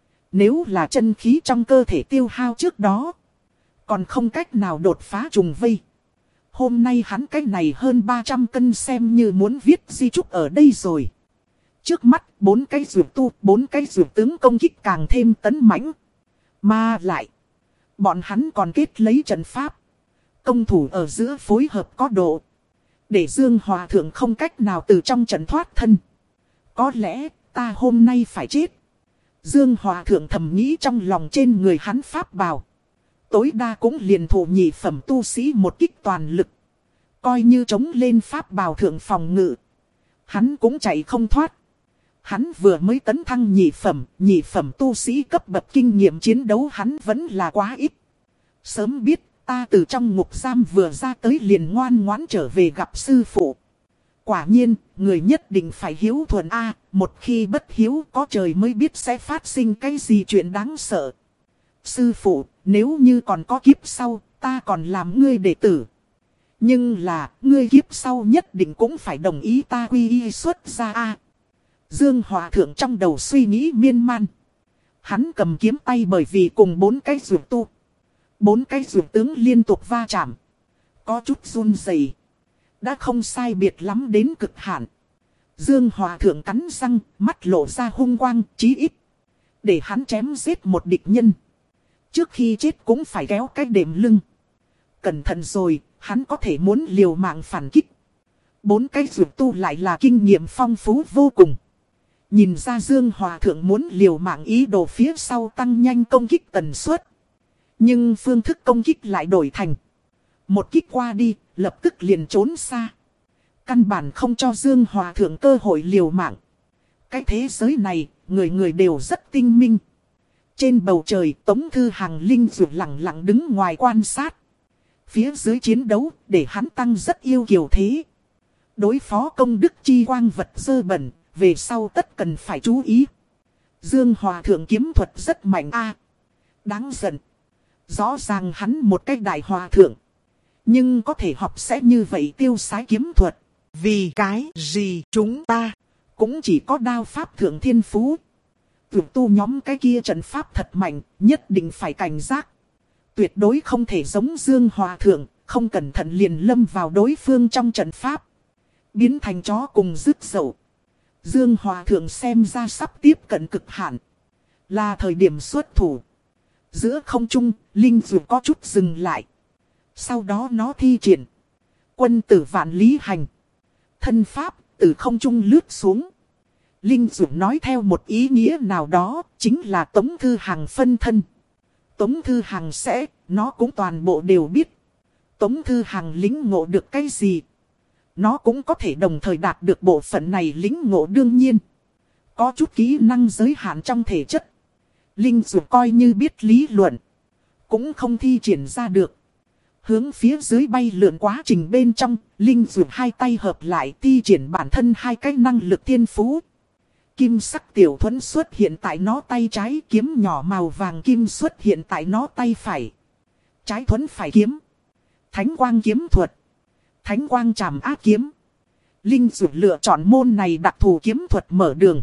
Nếu là chân khí trong cơ thể tiêu hao trước đó, còn không cách nào đột phá trùng vây. Hôm nay hắn cái này hơn ba trăm cân xem như muốn viết di trúc ở đây rồi. Trước mắt, bốn cái dược tu, bốn cái dược tướng công kích càng thêm tấn mãnh. Mà lại, bọn hắn còn kết lấy trận pháp. Công thủ ở giữa phối hợp có độ. Để Dương Hòa Thượng không cách nào từ trong trận thoát thân. Có lẽ, ta hôm nay phải chết. Dương Hòa Thượng thầm nghĩ trong lòng trên người hắn pháp bào. Tối đa cũng liền thủ nhị phẩm tu sĩ một kích toàn lực. Coi như chống lên pháp bào thượng phòng ngự. Hắn cũng chạy không thoát. Hắn vừa mới tấn thăng nhị phẩm, nhị phẩm tu sĩ cấp bậc kinh nghiệm chiến đấu hắn vẫn là quá ít. Sớm biết, ta từ trong ngục giam vừa ra tới liền ngoan ngoãn trở về gặp sư phụ. Quả nhiên, người nhất định phải hiếu thuần A, một khi bất hiếu có trời mới biết sẽ phát sinh cái gì chuyện đáng sợ. Sư phụ, nếu như còn có kiếp sau, ta còn làm ngươi đệ tử. Nhưng là, ngươi kiếp sau nhất định cũng phải đồng ý ta quy y xuất ra A. Dương Hòa Thượng trong đầu suy nghĩ miên man. Hắn cầm kiếm tay bởi vì cùng bốn cái dược tu. Bốn cái dược tướng liên tục va chạm. Có chút run rẩy, đã không sai biệt lắm đến cực hạn. Dương Hòa Thượng cắn răng, mắt lộ ra hung quang, chí ít. Để hắn chém giết một địch nhân. Trước khi chết cũng phải kéo cái đệm lưng. Cẩn thận rồi, hắn có thể muốn liều mạng phản kích. Bốn cái dược tu lại là kinh nghiệm phong phú vô cùng. Nhìn ra Dương Hòa Thượng muốn liều mạng ý đồ phía sau tăng nhanh công kích tần suất. Nhưng phương thức công kích lại đổi thành. Một kích qua đi, lập tức liền trốn xa. Căn bản không cho Dương Hòa Thượng cơ hội liều mạng. Cái thế giới này, người người đều rất tinh minh. Trên bầu trời, Tống Thư Hàng Linh dù lặng lặng đứng ngoài quan sát. Phía dưới chiến đấu, để hắn tăng rất yêu kiều thế. Đối phó công đức chi quang vật dơ bẩn, về sau tất cần phải chú ý. Dương Hòa Thượng kiếm thuật rất mạnh a, đáng giận. Rõ ràng hắn một cách đại hòa thượng. Nhưng có thể học sẽ như vậy tiêu sái kiếm thuật. Vì cái gì chúng ta cũng chỉ có đao pháp thượng thiên phú. Tuyệt tu nhóm cái kia trận pháp thật mạnh, nhất định phải cảnh giác. Tuyệt đối không thể giống Dương Hòa Thượng, không cẩn thận liền lâm vào đối phương trong trận pháp. Biến thành chó cùng rứt dậu. Dương Hòa Thượng xem ra sắp tiếp cận cực hạn. Là thời điểm xuất thủ. Giữa không trung, Linh dù có chút dừng lại. Sau đó nó thi triển. Quân tử vạn lý hành. Thân pháp, từ không trung lướt xuống. Linh dù nói theo một ý nghĩa nào đó, chính là Tống Thư Hàng phân thân. Tống Thư Hàng sẽ, nó cũng toàn bộ đều biết. Tống Thư Hàng lĩnh ngộ được cái gì? Nó cũng có thể đồng thời đạt được bộ phận này lĩnh ngộ đương nhiên. Có chút kỹ năng giới hạn trong thể chất. Linh dù coi như biết lý luận. Cũng không thi triển ra được. Hướng phía dưới bay lượn quá trình bên trong. Linh dù hai tay hợp lại thi triển bản thân hai cái năng lực thiên phú. Kim sắc tiểu thuẫn xuất hiện tại nó tay trái, kiếm nhỏ màu vàng kim xuất hiện tại nó tay phải. Trái thuẫn phải kiếm. Thánh quang kiếm thuật. Thánh quang trảm ác kiếm. Linh dù lựa chọn môn này đặc thù kiếm thuật mở đường.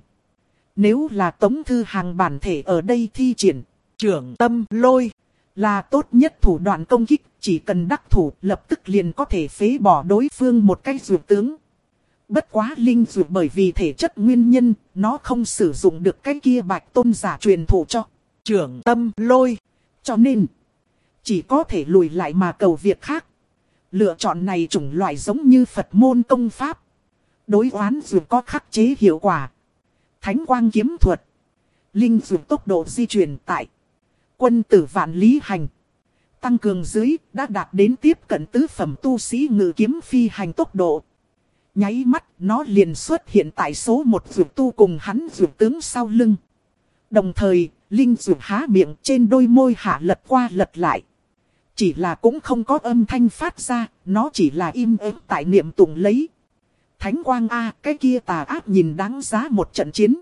Nếu là Tống Thư Hàng bản thể ở đây thi triển, trưởng tâm lôi là tốt nhất thủ đoạn công kích. Chỉ cần đắc thủ lập tức liền có thể phế bỏ đối phương một cái dược tướng. Bất quá Linh dù bởi vì thể chất nguyên nhân, nó không sử dụng được cái kia Bạch Tôn giả truyền thụ cho trưởng tâm lôi. Cho nên, chỉ có thể lùi lại mà cầu việc khác. Lựa chọn này chủng loại giống như Phật môn công pháp. Đối oán dù có khắc chế hiệu quả. Thánh quang kiếm thuật. Linh dù tốc độ di chuyển tại quân tử vạn lý hành. Tăng cường dưới đã đạt đến tiếp cận tứ phẩm tu sĩ ngự kiếm phi hành tốc độ. Nháy mắt nó liền xuất hiện tại số một dược tu cùng hắn dược tướng sau lưng. Đồng thời, Linh dược há miệng trên đôi môi hạ lật qua lật lại. Chỉ là cũng không có âm thanh phát ra, nó chỉ là im ắng tại niệm tụng lấy. Thánh quang A, cái kia tà ác nhìn đáng giá một trận chiến.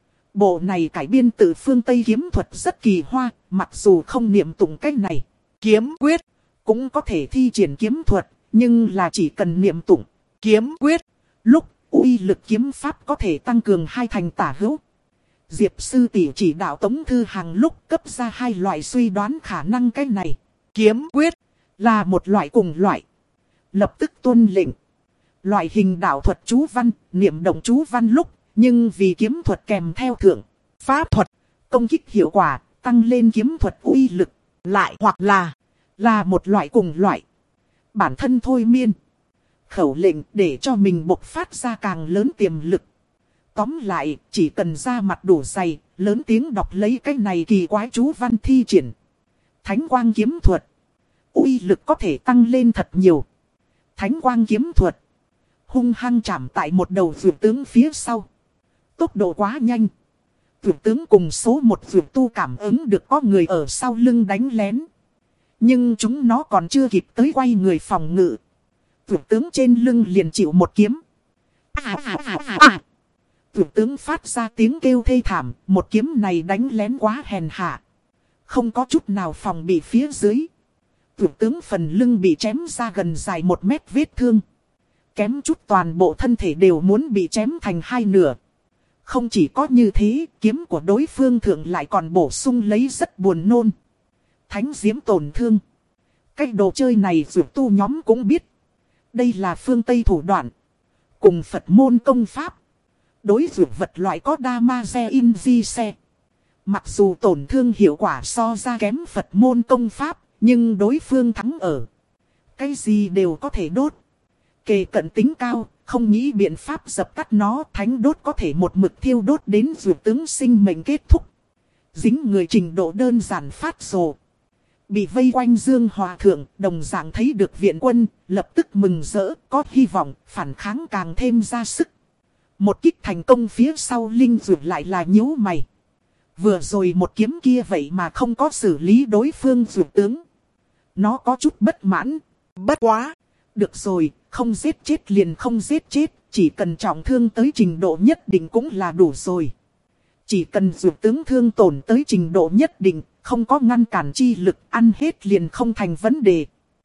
Bộ này cải biên từ phương Tây kiếm thuật rất kỳ hoa, mặc dù không niệm tụng cách này. Kiếm quyết cũng có thể thi triển kiếm thuật, nhưng là chỉ cần niệm tụng kiếm quyết. Lúc uy lực kiếm pháp có thể tăng cường hai thành tả hữu. Diệp sư tỷ chỉ đạo Tống Thư Hằng lúc cấp ra hai loại suy đoán khả năng cái này. Kiếm quyết là một loại cùng loại. Lập tức tuân lệnh. Loại hình đạo thuật chú văn, niệm động chú văn lúc, nhưng vì kiếm thuật kèm theo thượng pháp thuật, công kích hiệu quả, tăng lên kiếm thuật uy lực. Lại hoặc là, là một loại cùng loại. Bản thân thôi miên. Khẩu lệnh để cho mình bộc phát ra càng lớn tiềm lực. Tóm lại, chỉ cần ra mặt đủ dày, lớn tiếng đọc lấy cái này kỳ quái chú văn thi triển. Thánh quang kiếm thuật. Uy lực có thể tăng lên thật nhiều. Thánh quang kiếm thuật. Hung hăng chạm tại một đầu vượt tướng phía sau. Tốc độ quá nhanh. Vượt tướng cùng số một vượt tu cảm ứng được có người ở sau lưng đánh lén. Nhưng chúng nó còn chưa kịp tới quay người phòng ngự. Vượt tướng trên lưng liền chịu một kiếm. À à à à à. Vượt tướng phát ra tiếng kêu thê thảm. Một kiếm này đánh lén quá hèn hạ. Không có chút nào phòng bị phía dưới. Vượt tướng phần lưng bị chém ra gần dài một mét vết thương. Kém chút toàn bộ thân thể đều muốn bị chém thành hai nửa. Không chỉ có như thế, kiếm của đối phương thượng lại còn bổ sung lấy rất buồn nôn. Thánh diễm tổn thương. Cái đồ chơi này vượt tu nhóm cũng biết. Đây là phương Tây thủ đoạn. Cùng Phật môn công pháp. Đối vượt vật loại có Damaze in vi se. Mặc dù tổn thương hiệu quả so ra kém Phật môn công pháp, nhưng đối phương thắng ở. Cái gì đều có thể đốt. Kề cận tính cao, không nghĩ biện pháp dập tắt nó, thánh đốt có thể một mực thiêu đốt đến vượt tướng sinh mệnh kết thúc. Dính người trình độ đơn giản phát rồ. Bị vây quanh Dương Hòa Thượng, đồng dạng thấy được viện quân, lập tức mừng rỡ, có hy vọng, phản kháng càng thêm ra sức. Một kích thành công phía sau Linh Dược lại là nhíu mày. Vừa rồi một kiếm kia vậy mà không có xử lý đối phương Dược tướng. Nó có chút bất mãn, bất quá. Được rồi, không giết chết liền không giết chết, chỉ cần trọng thương tới trình độ nhất định cũng là đủ rồi. Chỉ cần Dược tướng thương tổn tới trình độ nhất định, không có ngăn cản chi lực, ăn hết liền không thành vấn đề.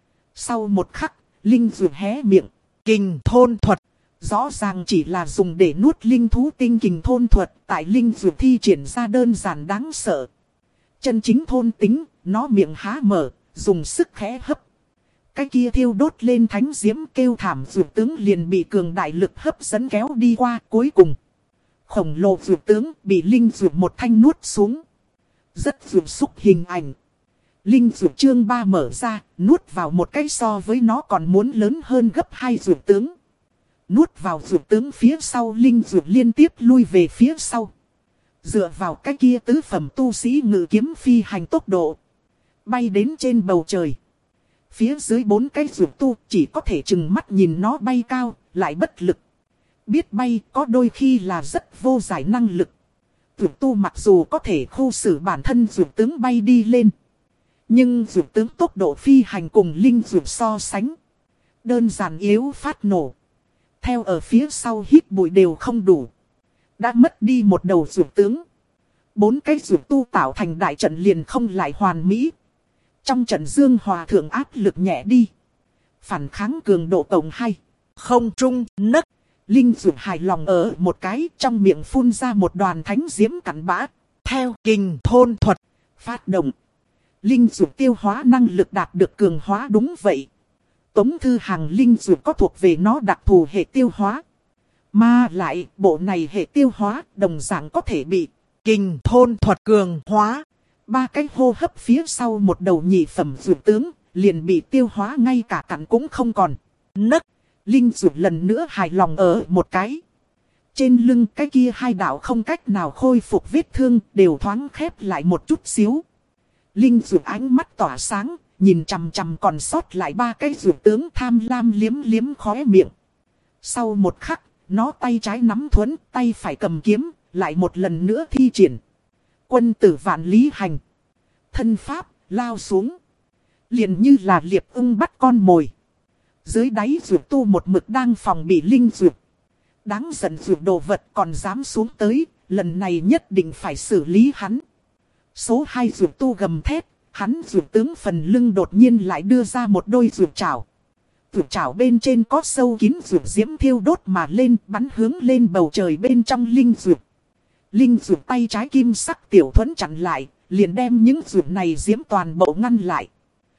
Sau một khắc, Linh Dược hé miệng, kình thôn thuật. Rõ ràng chỉ là dùng để nuốt linh thú tinh kình thôn thuật, tại Linh Dược thi triển ra đơn giản đáng sợ. Chân chính thôn tính, nó miệng há mở, dùng sức khẽ hấp. Cái kia thiêu đốt lên thánh diễm kêu thảm Dược tướng liền bị cường đại lực hấp dẫn kéo đi qua cuối cùng. Khổng lồ Dược tướng bị Linh Dược một thanh nuốt xuống. Rất dược xúc hình ảnh. Linh Dược chương ba mở ra, nuốt vào một cái so với nó còn muốn lớn hơn gấp hai Dược tướng. Nuốt vào Dược tướng phía sau Linh Dược liên tiếp lui về phía sau. Dựa vào cái kia tứ phẩm tu sĩ ngự kiếm phi hành tốc độ. Bay đến trên bầu trời. Phía dưới bốn cái Dược tu chỉ có thể chừng mắt nhìn nó bay cao, lại bất lực. Biết bay có đôi khi là rất vô giải năng lực. Dược tu mặc dù có thể khu xử bản thân Dược tướng bay đi lên. Nhưng Dược tướng tốc độ phi hành cùng Linh Dược so sánh. Đơn giản yếu phát nổ. Theo ở phía sau hít bụi đều không đủ. Đã mất đi một đầu Dược tướng. Bốn cái Dược tu tạo thành đại trận liền không lại hoàn mỹ. Trong trận Dương Hòa Thượng áp lực nhẹ đi. Phản kháng cường độ tổng hai. Không trung nấc. Linh Dược hài lòng ở một cái trong miệng phun ra một đoàn thánh diễm cắn bã. Theo kình thôn thuật. Phát động. Linh Dược tiêu hóa năng lực đạt được cường hóa đúng vậy. Tống Thư Hằng Linh Dược có thuộc về nó đặc thù hệ tiêu hóa. Mà lại bộ này hệ tiêu hóa đồng dạng có thể bị kình thôn thuật cường hóa. Ba cái hô hấp phía sau một đầu nhị phẩm Dược tướng liền bị tiêu hóa ngay cả cặn cũng không còn. Nấc. Linh Dược lần nữa hài lòng ở một cái. Trên lưng cái kia hai đạo không cách nào khôi phục vết thương đều thoáng khép lại một chút xíu. Linh Dược ánh mắt tỏa sáng, nhìn chằm chằm còn sót lại ba cái Dược tướng tham lam liếm liếm khóe miệng. Sau một khắc, nó tay trái nắm thuẫn, tay phải cầm kiếm, lại một lần nữa thi triển. Quân tử vạn lý hành. Thân pháp, lao xuống. Liền như là liệp ưng bắt con mồi. Dưới đáy dược tu một mực đang phòng bị linh dược. Đáng giận dược đồ vật còn dám xuống tới, lần này nhất định phải xử lý hắn. Số hai dược tu gầm thét, hắn dược tướng phần lưng đột nhiên lại đưa ra một đôi dược chảo. Dược chảo bên trên có sâu kín dược diễm thiêu đốt mà lên, bắn hướng lên bầu trời bên trong linh dược. Linh dược tay trái kim sắc tiểu thuẫn chặn lại, liền đem những dược này diễm toàn bộ ngăn lại.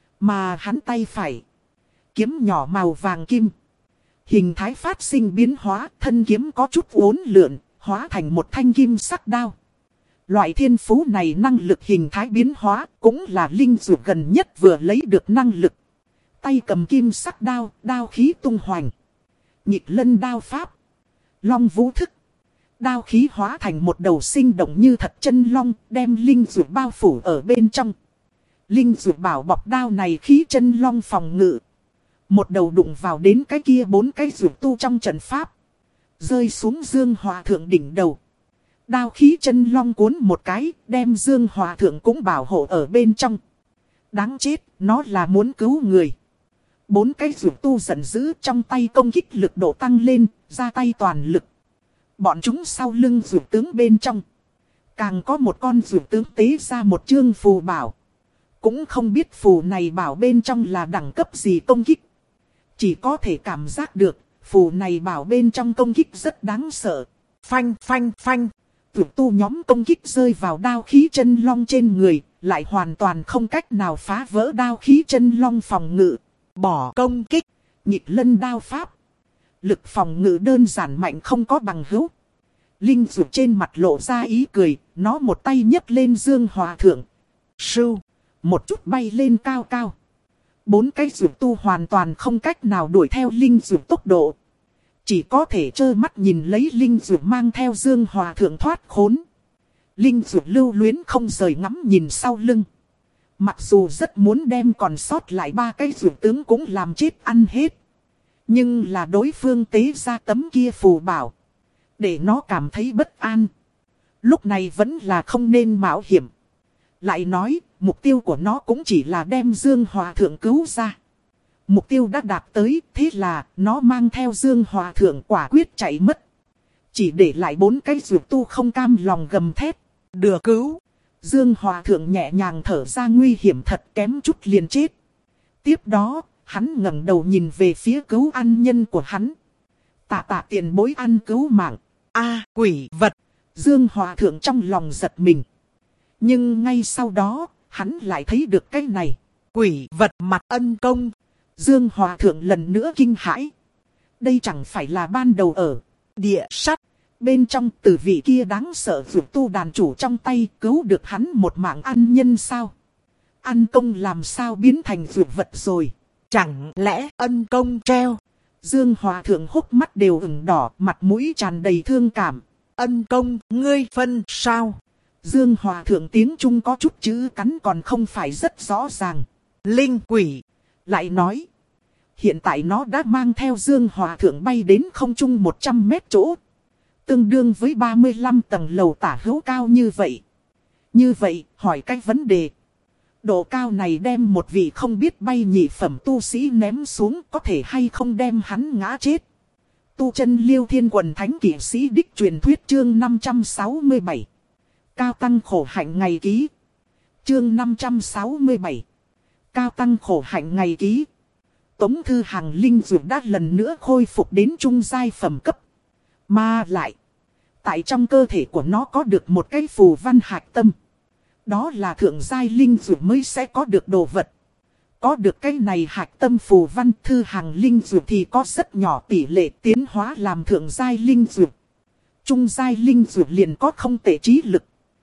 Mà hắn tay phải, kiếm nhỏ màu vàng kim. Hình thái phát sinh biến hóa, thân kiếm có chút uốn lượn, hóa thành một thanh kim sắc đao. Loại thiên phú này năng lực hình thái biến hóa, cũng là linh dược gần nhất vừa lấy được năng lực. Tay cầm kim sắc đao, đao khí tung hoành. Nhịp lân đao pháp. Long vũ thức. Đao khí hóa thành một đầu sinh động như thật chân long, đem linh dược bao phủ ở bên trong. Linh dược bảo bọc đao này khí chân long phòng ngự. Một đầu đụng vào đến cái kia bốn cái dược tu trong trận pháp. Rơi xuống Dương Hòa Thượng đỉnh đầu. Đao khí chân long cuốn một cái, đem Dương Hòa Thượng cũng bảo hộ ở bên trong. Đáng chết, nó là muốn cứu người. Bốn cái dược tu giận dữ, trong tay công kích lực độ tăng lên, ra tay toàn lực. Bọn chúng sau lưng dược tướng bên trong. Càng có một con dược tướng tế ra một chương phù bảo. Cũng không biết phù này bảo bên trong là đẳng cấp gì công kích. Chỉ có thể cảm giác được, phù này bảo bên trong công kích rất đáng sợ. Phanh phanh phanh. Dược tu nhóm công kích rơi vào đao khí chân long trên người, lại hoàn toàn không cách nào phá vỡ đao khí chân long phòng ngự. Bỏ công kích, nhịp lân đao pháp. Lực phòng ngự đơn giản mạnh không có bằng hữu. Linh dược trên mặt lộ ra ý cười, nó một tay nhấc lên Dương Hòa Thượng. Sưu, một chút bay lên cao cao. Bốn cái dược tu hoàn toàn không cách nào đuổi theo linh dược tốc độ. Chỉ có thể trơ mắt nhìn lấy linh dược mang theo Dương Hòa Thượng thoát khốn. Linh dược lưu luyến không rời ngắm nhìn sau lưng. Mặc dù rất muốn đem còn sót lại ba cái dược tướng cũng làm chết ăn hết. Nhưng là đối phương tế ra tấm kia phù bảo. Để nó cảm thấy bất an. Lúc này vẫn là không nên mạo hiểm. Lại nói, mục tiêu của nó cũng chỉ là đem Dương Hòa Thượng cứu ra. Mục tiêu đã đạt tới, thế là nó mang theo Dương Hòa Thượng quả quyết chạy mất. Chỉ để lại bốn cái dược tu không cam lòng gầm thét. Được cứu. Dương Hòa Thượng nhẹ nhàng thở ra, nguy hiểm thật, kém chút liền chết. Tiếp đó, hắn ngẩng đầu nhìn về phía cứu ăn nhân của hắn. Tạ tạ tiền bối ăn cứu mạng. A quỷ vật. Dương Hòa Thượng trong lòng giật mình. Nhưng ngay sau đó, hắn lại thấy được cái này. Quỷ vật mặt ân công. Dương Hòa Thượng lần nữa kinh hãi. Đây chẳng phải là ban đầu ở địa sắt. Bên trong từ vị kia đáng sợ vượt tu đàn chủ trong tay cứu được hắn một mạng ăn nhân sao. Ăn công làm sao biến thành vượt vật rồi. Chẳng lẽ ân công treo. Dương Hòa Thượng hốc mắt đều ửng đỏ, mặt mũi tràn đầy thương cảm. Ân công, ngươi phân sao? Dương Hòa Thượng tiếng Trung có chút chữ cắn còn không phải rất rõ ràng. Linh quỷ. Lại nói. Hiện tại nó đã mang theo Dương Hòa Thượng bay đến không trung một trăm mét chỗ. Tương đương với ba mươi lăm tầng lầu tả hữu cao như vậy. Như vậy, hỏi cái vấn đề. Độ cao này đem một vị không biết bay nhị phẩm tu sĩ ném xuống, có thể hay không đem hắn ngã chết. Tu chân Liêu Thiên Quần Thánh Kỷ Sĩ Đích truyền thuyết chương năm trăm sáu mươi bảy. Cao tăng khổ hạnh ngày ký. Chương năm trăm sáu mươi bảy. Cao tăng khổ hạnh ngày ký. Tống Thư Hàng linh dược đã lần nữa khôi phục đến trung giai phẩm cấp. Mà lại, tại trong cơ thể của nó có được một cái phù văn hạch tâm. Đó là thượng giai linh dược mới sẽ có được đồ vật. Có được cái này hạch tâm phù văn, Thư Hàng linh dược thì có rất nhỏ tỷ lệ tiến hóa làm thượng giai linh dược. Trung giai linh dược liền có không tệ trí lực.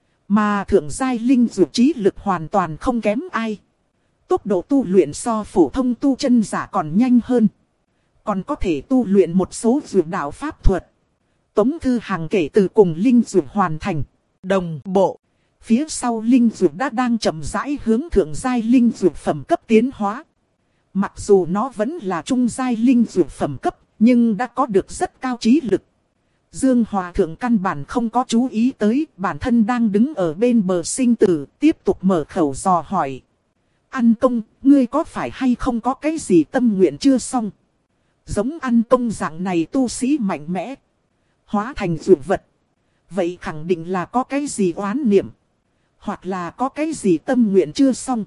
Mà thượng giai linh dược trí lực hoàn toàn không kém ai. Tốc độ tu luyện so phổ thông tu chân giả còn nhanh hơn. Còn có thể tu luyện một số dược đạo pháp thuật. Tống Thư Hàng kể từ cùng linh dược hoàn thành. Đồng bộ. Phía sau linh dược đã đang chậm rãi hướng thượng giai linh dược phẩm cấp tiến hóa. Mặc dù nó vẫn là trung giai linh dược phẩm cấp, nhưng đã có được rất cao trí lực. Dương Hòa Thượng căn bản không có chú ý tới, bản thân đang đứng ở bên bờ sinh tử, tiếp tục mở khẩu dò hỏi. Ăn công, ngươi có phải hay không có cái gì tâm nguyện chưa xong? Giống ăn công dạng này tu sĩ mạnh mẽ. Hóa thành dược vật. Vậy khẳng định là có cái gì oán niệm. Hoặc là có cái gì tâm nguyện chưa xong.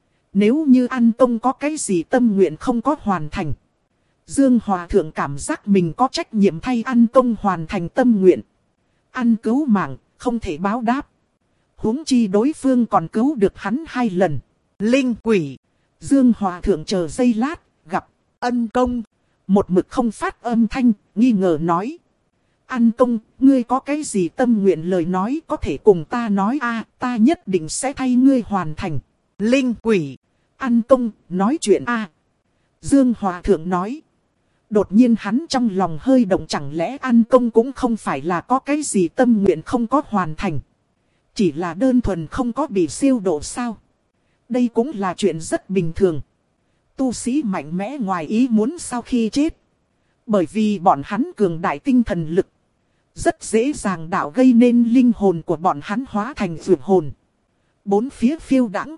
Nếu như ăn công có cái gì tâm nguyện không có hoàn thành. Dương Hòa Thượng cảm giác mình có trách nhiệm thay ăn công hoàn thành tâm nguyện. Ăn cứu mạng, không thể báo đáp. Huống chi đối phương còn cứu được hắn hai lần. Linh quỷ. Dương Hòa Thượng chờ giây lát, gặp Ân công. Một mực không phát âm thanh, nghi ngờ nói. Ăn công, ngươi có cái gì tâm nguyện lời nói có thể cùng ta nói a, ta nhất định sẽ thay ngươi hoàn thành. Linh quỷ. Ăn công, nói chuyện a. Dương Hòa Thượng nói. Đột nhiên hắn trong lòng hơi động, chẳng lẽ ăn công cũng không phải là có cái gì tâm nguyện không có hoàn thành. Chỉ là đơn thuần không có bị siêu độ sao. Đây cũng là chuyện rất bình thường. Tu sĩ mạnh mẽ ngoài ý muốn sau khi chết. Bởi vì bọn hắn cường đại tinh thần lực. Rất dễ dàng đạo gây nên linh hồn của bọn hắn hóa thành dược hồn. Bốn phía phiêu đãng.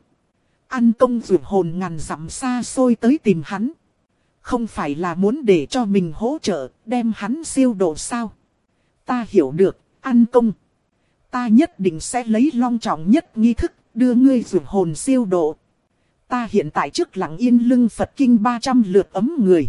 Ăn công dược hồn ngàn dặm xa xôi tới tìm hắn. Không phải là muốn để cho mình hỗ trợ, đem hắn siêu độ sao? Ta hiểu được, ăn công. Ta nhất định sẽ lấy long trọng nhất nghi thức, đưa ngươi dược hồn siêu độ. Ta hiện tại trước lặng yên lưng Phật kinh ba trăm lượt ấm người.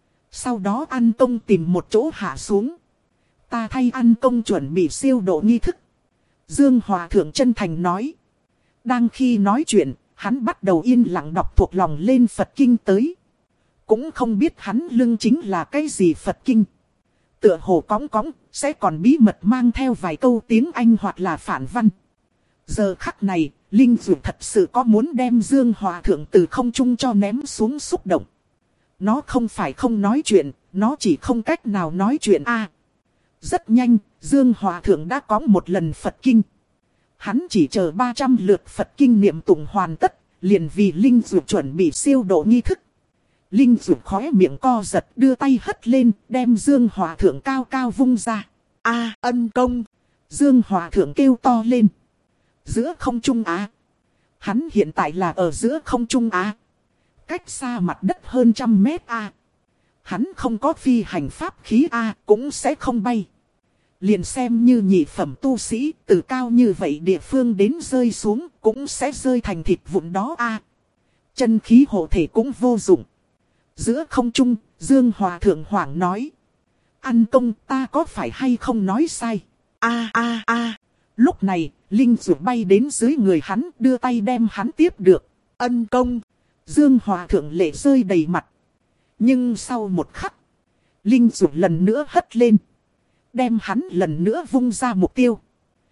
Sau đó ăn công tìm một chỗ hạ xuống. Ta thay ăn công chuẩn bị siêu độ nghi thức. Dương Hòa Thượng chân thành nói. Đang khi nói chuyện, hắn bắt đầu yên lặng đọc thuộc lòng lên Phật kinh tới. Cũng không biết hắn lưng chính là cái gì Phật kinh. Tựa hồ cóng cóng, sẽ còn bí mật mang theo vài câu tiếng Anh hoặc là phản văn. Giờ khắc này, Linh Dược thật sự có muốn đem Dương Hòa Thượng từ không trung cho ném xuống xúc động. Nó không phải không nói chuyện, nó chỉ không cách nào nói chuyện a. Rất nhanh, Dương Hòa Thượng đã có một lần Phật kinh. Hắn chỉ chờ ba trăm lượt Phật kinh niệm tụng hoàn tất, liền vì Linh Dược chuẩn bị siêu độ nghi thức. Linh Dược khóe miệng co giật, đưa tay hất lên, đem Dương Hòa Thượng cao cao vung ra. A, ân công. Dương Hòa Thượng kêu to lên. Giữa không trung á. Hắn hiện tại là ở giữa không trung á. Cách xa mặt đất hơn trăm mét a. Hắn không có phi hành pháp khí a, cũng sẽ không bay. Liền xem như nhị phẩm tu sĩ, từ cao như vậy địa phương đến rơi xuống, cũng sẽ rơi thành thịt vụn đó a. Chân khí hộ thể cũng vô dụng. Giữa không trung, Dương Hòa Thượng hoảng nói. Ăn công, ta có phải hay không nói sai? A a a. Lúc này, Linh Dược bay đến dưới người hắn, đưa tay đem hắn tiếp được. Ân công. Dương Hòa Thượng lệ rơi đầy mặt. Nhưng sau một khắc, Linh Dược lần nữa hất lên. Đem hắn lần nữa vung ra mục tiêu.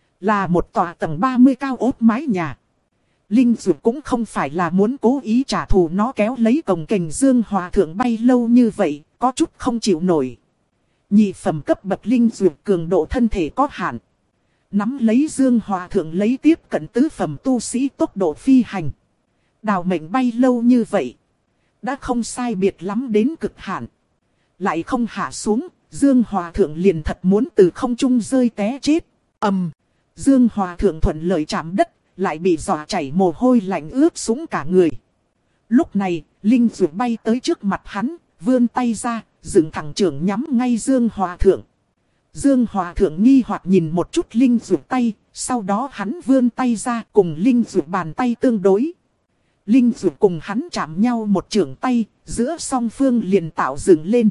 Là một tòa tầng ba mươi cao ốt mái nhà. Linh Dược cũng không phải là muốn cố ý trả thù, nó kéo lấy cồng kềnh Dương Hòa Thượng bay lâu như vậy, có chút không chịu nổi. Nhị phẩm cấp bậc Linh Dược cường độ thân thể có hạn. Nắm lấy Dương Hòa Thượng lấy tiếp cận tứ phẩm tu sĩ tốc độ phi hành. Đào mệnh bay lâu như vậy. Đã không sai biệt lắm đến cực hạn. Lại không hạ xuống, Dương Hòa Thượng liền thật muốn từ không trung rơi té chết. Ầm, Dương Hòa Thượng thuận lợi chạm đất, lại bị dọa chảy mồ hôi lạnh ướt sũng cả người. Lúc này, Linh Dược bay tới trước mặt hắn, vươn tay ra, dựng thẳng trưởng nhắm ngay Dương Hòa Thượng. Dương Hòa Thượng nghi hoặc nhìn một chút Linh Dược tay, sau đó hắn vươn tay ra cùng Linh Dược bàn tay tương đối. Linh Dược cùng hắn chạm nhau một trưởng tay, giữa song phương liền tạo dựng lên.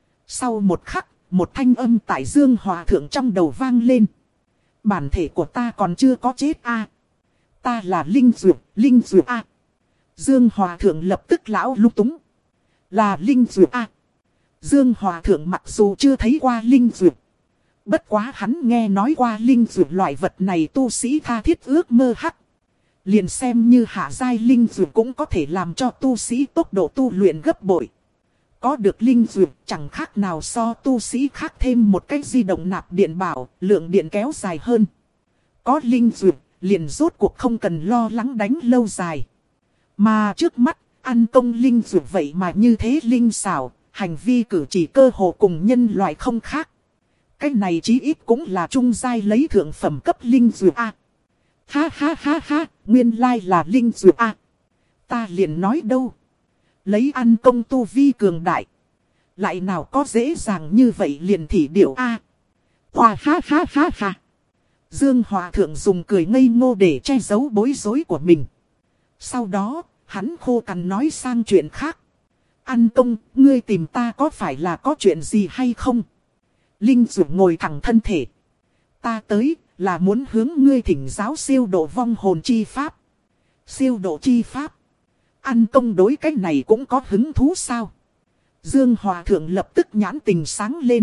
Sau một khắc, một thanh âm tại Dương Hòa Thượng trong đầu vang lên. Bản thể của ta còn chưa có chết a. À. Ta là Linh Dược, Linh Dược a. À. Dương Hòa Thượng lập tức lão lung túng. Là Linh Dược a. À. Dương Hòa Thượng mặc dù chưa thấy qua Linh Dược. Bất quá hắn nghe nói qua Linh Dược loại vật này tu sĩ tha thiết ước mơ hắc. Liền xem như hạ giai Linh Dược cũng có thể làm cho tu sĩ tốc độ tu luyện gấp bội. Có được Linh Dược chẳng khác nào so tu sĩ khác thêm một cách di động nạp điện bảo, lượng điện kéo dài hơn. Có Linh Dược, liền rốt cuộc không cần lo lắng đánh lâu dài. Mà trước mắt, ăn công Linh Dược vậy mà như thế linh xảo, hành vi cử chỉ cơ hồ cùng nhân loại không khác. Cái này chí ít cũng là trung giai lấy thượng phẩm cấp Linh Dược A. Ha ha ha ha, nguyên lai là Linh Dược A. Ta liền nói đâu. Lấy ăn công tu vi cường đại. Lại nào có dễ dàng như vậy liền thị điểu a. Hoa ha ha ha ha. Dương Hòa Thượng dùng cười ngây ngô để che giấu bối rối của mình. Sau đó, hắn khô cằn nói sang chuyện khác. Ăn công, ngươi tìm ta có phải là có chuyện gì hay không? Linh Dược ngồi thẳng thân thể. Ta tới, là muốn hướng ngươi thỉnh giáo siêu độ vong hồn chi pháp. Siêu độ chi pháp. Ăn công đối cái này cũng có hứng thú sao? Dương Hòa Thượng lập tức nhãn tình sáng lên.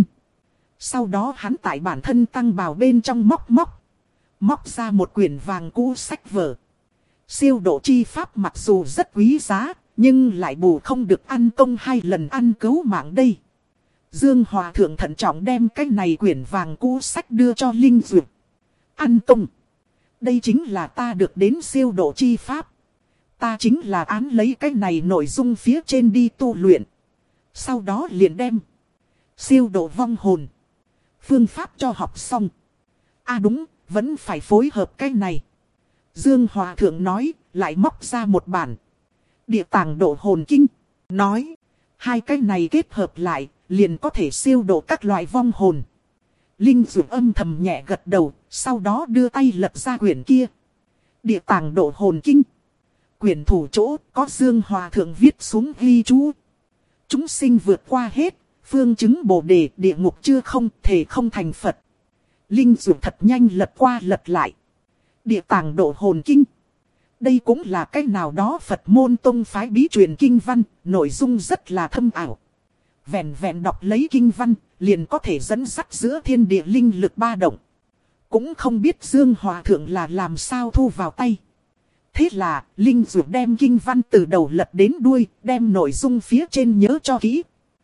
Sau đó hắn tại bản thân tăng bào bên trong móc móc. Móc ra một quyển vàng cũ sách vở. Siêu độ chi pháp mặc dù rất quý giá, nhưng lại bù không được ăn công hai lần ăn cứu mạng đây. Dương Hòa Thượng thận trọng đem cái này quyển vàng cũ sách đưa cho Linh Dược. Ăn công. Đây chính là ta được đến siêu độ chi pháp. Ta chính là án lấy cái này nội dung phía trên đi tu luyện. Sau đó liền đem siêu độ vong hồn phương pháp cho học xong. À đúng, vẫn phải phối hợp cái này. Dương Hòa Thượng nói, lại móc ra một bản Địa Tàng Độ Hồn Kinh. Nói, hai cái này kết hợp lại, liền có thể siêu độ các loại vong hồn. Linh Dược âm thầm nhẹ gật đầu, sau đó đưa tay lật ra quyển kia. Địa Tàng Độ Hồn Kinh. Quyển thủ chỗ có Dương Hòa Thượng viết xuống ghi chú. Chúng sinh vượt qua hết, phương chứng bồ đề, địa ngục chưa không, thể không thành Phật. Linh Dược thật nhanh lật qua lật lại. Địa Tàng Độ Hồn Kinh. Đây cũng là cách nào đó Phật môn tông phái bí truyền kinh văn, nội dung rất là thâm ảo. Vẹn vẹn đọc lấy kinh văn, liền có thể dẫn dắt giữa thiên địa linh lực ba động. Cũng không biết Dương Hòa Thượng là làm sao thu vào tay. Thế là, Linh Dược đem kinh văn từ đầu lật đến đuôi, đem nội dung phía trên nhớ cho kỹ.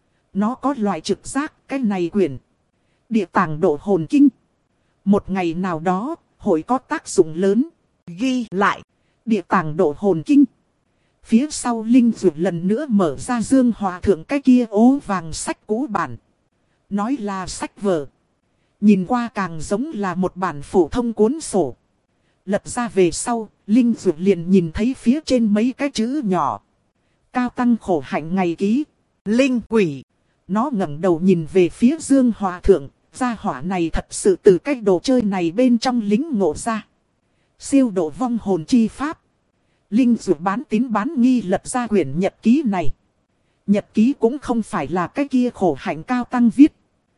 Nó có loại trực giác, cái này quyển Địa Tàng Độ Hồn Kinh. Một ngày nào đó, hội có tác dụng lớn. Ghi lại Địa Tàng Độ Hồn Kinh. Phía sau Linh Dược lần nữa mở ra Dương Hòa Thượng cái kia ố vàng sách cũ bản. Nói là sách vở. Nhìn qua càng giống là một bản phổ thông cuốn sổ. Lật ra về sau, Linh Dược liền nhìn thấy phía trên mấy cái chữ nhỏ. Cao tăng khổ hạnh ngày ký. Linh quỷ. Nó ngẩng đầu nhìn về phía Dương Hòa Thượng. Gia hỏa này thật sự từ cái đồ chơi này bên trong lính ngộ ra. Siêu độ vong hồn chi pháp. Linh Dược bán tín bán nghi lật ra quyển nhật ký này. Nhật ký cũng không phải là cái kia khổ hạnh cao tăng viết.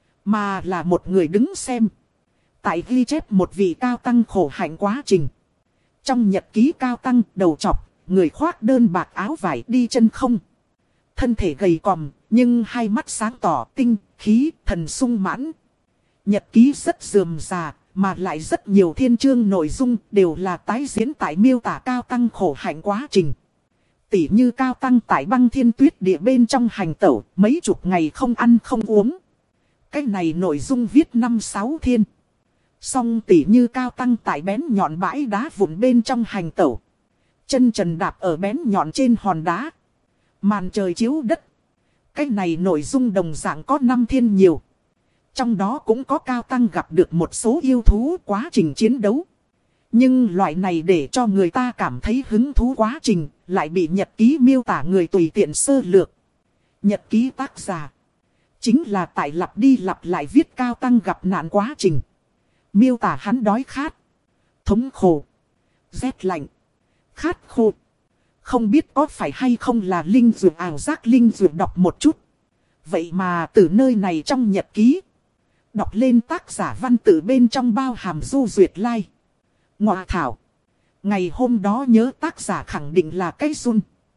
Mà là một người đứng xem. Tại ghi chép một vị cao tăng khổ hạnh quá trình. Trong nhật ký cao tăng đầu trọc, người khoác đơn bạc áo vải đi chân không. Thân thể gầy còm, nhưng hai mắt sáng tỏ, tinh, khí, thần sung mãn. Nhật ký rất rườm rà, mà lại rất nhiều thiên chương nội dung đều là tái diễn tại miêu tả cao tăng khổ hạnh quá trình. Tỉ như cao tăng tại băng thiên tuyết địa bên trong hành tẩu, mấy chục ngày không ăn không uống. Cái này nội dung viết năm sáu thiên. Song tỉ như cao tăng tại bén nhọn bãi đá vụn bên trong hành tẩu. Chân trần đạp ở bén nhọn trên hòn đá. Màn trời chiếu đất. Cái này nội dung đồng dạng có năm thiên nhiều. Trong đó cũng có cao tăng gặp được một số yêu thú quá trình chiến đấu. Nhưng loại này để cho người ta cảm thấy hứng thú quá trình, lại bị nhật ký miêu tả người tùy tiện sơ lược. Nhật ký tác giả chính là tại lặp đi lặp lại viết cao tăng gặp nạn quá trình. Miêu tả hắn đói khát, thống khổ, rét lạnh, khát khô. Không biết có phải hay không là Linh Dược ảo giác Linh Dược đọc một chút. Vậy mà từ nơi này trong nhật ký, đọc lên tác giả văn tự bên trong bao hàm du duyệt lai. Ngọa thảo. Ngày hôm đó nhớ tác giả khẳng định là cái run.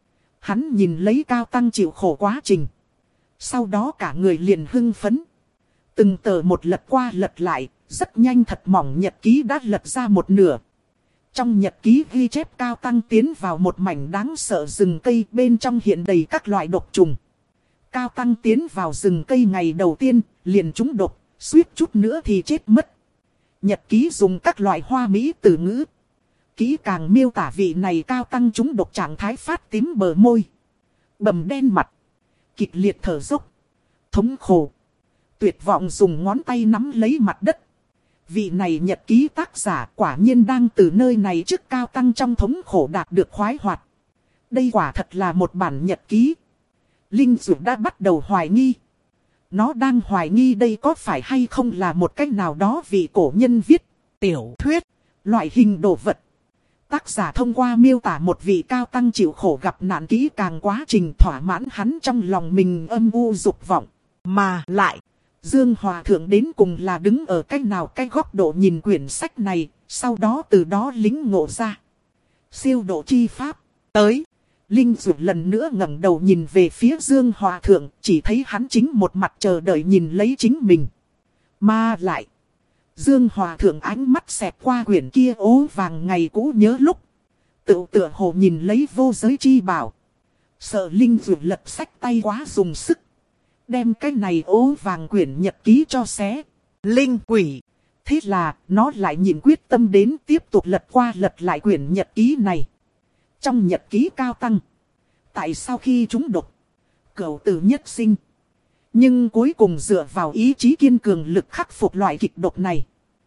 Hắn nhìn lấy cao tăng chịu khổ quá trình. Sau đó cả người liền hưng phấn. Từng tờ một lật qua lật lại, rất nhanh thật mỏng nhật ký đã lật ra một nửa. Trong nhật ký ghi chép cao tăng tiến vào một mảnh đáng sợ rừng cây bên trong hiện đầy các loại độc trùng. Cao tăng tiến vào rừng cây ngày đầu tiên, liền trúng độc, suýt chút nữa thì chết mất. Nhật ký dùng các loại hoa mỹ từ ngữ. Kỹ càng miêu tả vị này cao tăng trúng độc trạng thái phát tím bờ môi, bầm đen mặt, kịch liệt thở dốc, thống khổ, tuyệt vọng dùng ngón tay nắm lấy mặt đất. Vị này nhật ký tác giả quả nhiên đang từ nơi này trước cao tăng trong thống khổ đạt được khoái hoạt. Đây quả thật là một bản nhật ký. Linh Dược đã bắt đầu hoài nghi. Nó đang hoài nghi đây có phải hay không là một cách nào đó vì cổ nhân viết tiểu thuyết, loại hình đồ vật. Tác giả thông qua miêu tả một vị cao tăng chịu khổ gặp nạn kỹ càng quá trình thỏa mãn hắn trong lòng mình âm u dục vọng. Mà lại, Dương Hòa Thượng đến cùng là đứng ở cách nào cái góc độ nhìn quyển sách này, sau đó từ đó lính ngộ ra. Siêu độ chi pháp, tới. Linh Dược lần nữa ngẩng đầu nhìn về phía Dương Hòa Thượng, chỉ thấy hắn chính một mặt chờ đợi nhìn lấy chính mình. Mà lại, Dương Hòa Thượng ánh mắt xẹt qua quyển kia ố vàng ngày cũ nhớ lúc. Tự tựa hồ nhìn lấy vô giới chi bảo. Sợ Linh Dược lật sách tay quá dùng sức. Đem cái này ố vàng quyển nhật ký cho xé. linh quỷ. Thế là nó lại nhìn quyết tâm đến tiếp tục lật qua lật lại quyển nhật ký này. Trong nhật ký cao tăng. Tại sao khi chúng độc, cửu tử nhất sinh. Nhưng cuối cùng dựa vào ý chí kiên cường lực khắc phục loại kịch độc này.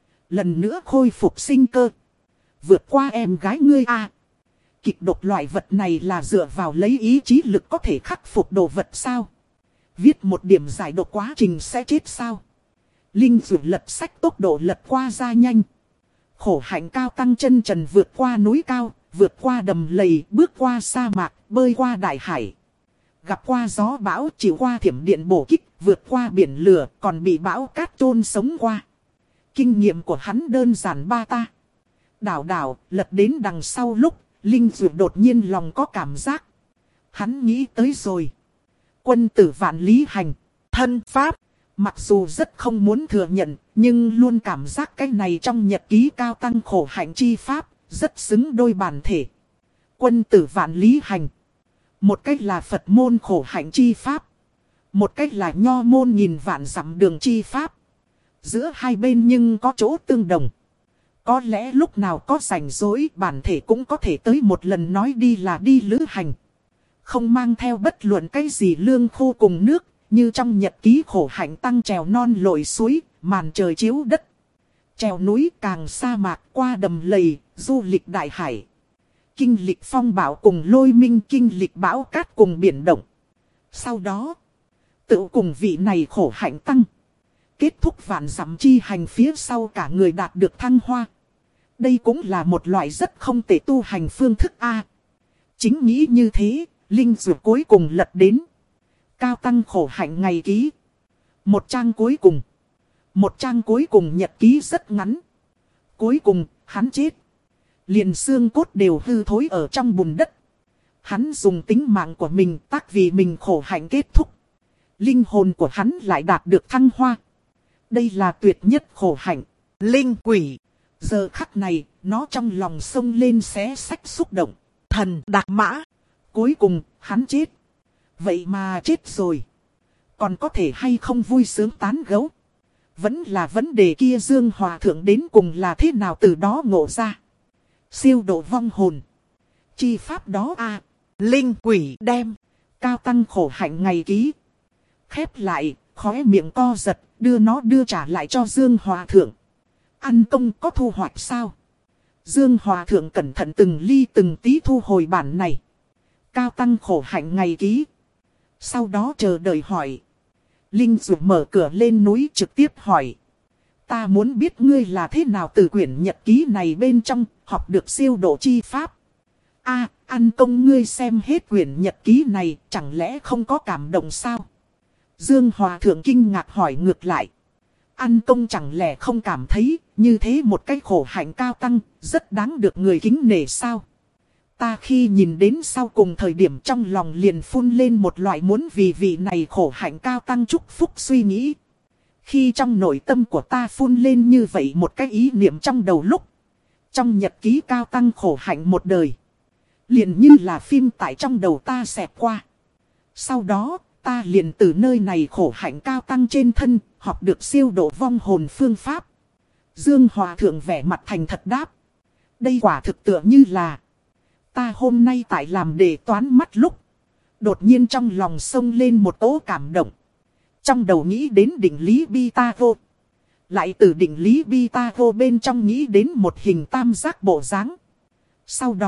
Lần nữa khôi phục sinh cơ. Vượt qua em gái ngươi a à. Kịch độc loại vật này là dựa vào lấy ý chí lực có thể khắc phục đồ vật sao? Viết một điểm giải độc quá trình sẽ chết sao? Linh Dược lật sách tốc độ lật qua ra nhanh. Khổ hạnh cao tăng chân trần vượt qua núi cao, vượt qua đầm lầy, bước qua sa mạc, bơi qua đại hải. Gặp qua gió bão, chịu qua thiểm điện bổ kích, vượt qua biển lửa, còn bị bão cát chôn sống qua. Kinh nghiệm của hắn đơn giản ba ta. Đảo đảo, lật đến đằng sau lúc, Linh Dược đột nhiên lòng có cảm giác. Hắn nghĩ tới rồi. Quân tử Vạn Lý Hành, thân pháp. Mặc dù rất không muốn thừa nhận, nhưng luôn cảm giác cái này trong nhật ký cao tăng khổ hạnh chi pháp, rất xứng đôi bản thể. Quân tử Vạn Lý Hành. Một cách là Phật môn khổ hạnh chi pháp. Một cách là nho môn nghìn vạn dặm đường chi pháp. Giữa hai bên nhưng có chỗ tương đồng. Có lẽ lúc nào có rảnh rỗi bản thể cũng có thể tới một lần nói đi là đi lữ hành. Không mang theo bất luận cái gì lương khô cùng nước. Như trong nhật ký khổ hạnh tăng trèo non lội suối, màn trời chiếu đất. Trèo núi càng sa mạc qua đầm lầy, du lịch đại hải. Kinh lịch phong bão cùng lôi minh, kinh lịch bão cát cùng biển động. Sau đó, tự cùng vị này khổ hạnh tăng. Kết thúc vạn dặm chi hành phía sau cả người đạt được thăng hoa. Đây cũng là một loại rất không tệ tu hành phương thức A. Chính nghĩ như thế, Linh Dược cuối cùng lật đến. Cao tăng khổ hạnh ngày ký. Một trang cuối cùng. Một trang cuối cùng nhật ký rất ngắn. Cuối cùng, hắn chết. Liền xương cốt đều hư thối ở trong bùn đất. Hắn dùng tính mạng của mình tác vì mình khổ hạnh kết thúc. Linh hồn của hắn lại đạt được thăng hoa. Đây là tuyệt nhất khổ hạnh. Linh quỷ. Giờ khắc này, nó trong lòng sông lên xé xách xúc động. Thần Đạc Mã. Cuối cùng, hắn chết. Vậy mà chết rồi. Còn có thể hay không vui sướng tán gẫu? Vẫn là vấn đề kia Dương Hòa Thượng đến cùng là thế nào từ đó ngộ ra. Siêu độ vong hồn. Chi pháp đó à. Linh quỷ đem. Cao tăng khổ hạnh ngày ký. Khép lại, khóe miệng co giật, đưa nó đưa trả lại cho Dương Hòa Thượng. Ăn công có thu hoạch sao? Dương Hòa Thượng cẩn thận từng ly từng tí thu hồi bản này. Cao tăng khổ hạnh ngày ký. Sau đó chờ đợi hỏi. Linh Dược mở cửa lên núi trực tiếp hỏi. Ta muốn biết ngươi là thế nào từ quyển nhật ký này bên trong học được siêu độ chi pháp. A, ăn công ngươi xem hết quyển nhật ký này chẳng lẽ không có cảm động sao? Dương Hòa Thượng kinh ngạc hỏi ngược lại. Ăn công chẳng lẽ không cảm thấy như thế một cái khổ hạnh cao tăng rất đáng được người kính nể sao? Ta khi nhìn đến sau cùng thời điểm trong lòng liền phun lên một loại muốn vì vị này khổ hạnh cao tăng chúc phúc suy nghĩ. Khi trong nội tâm của ta phun lên như vậy một cái ý niệm trong đầu lúc. Trong nhật ký cao tăng khổ hạnh một đời. Liền như là phim tại trong đầu ta xẹt qua. Sau đó ta liền từ nơi này khổ hạnh cao tăng trên thân học được siêu độ vong hồn phương pháp. Dương Hòa Thượng vẻ mặt thành thật đáp. Đây quả thực tựa như là... Ta hôm nay tại làm đề toán mắt lúc. Đột nhiên trong lòng sông lên một tố cảm động. Trong đầu nghĩ đến định lý Pythagore. Lại từ định lý Pythagore bên trong nghĩ đến một hình tam giác bộ dáng. Sau đó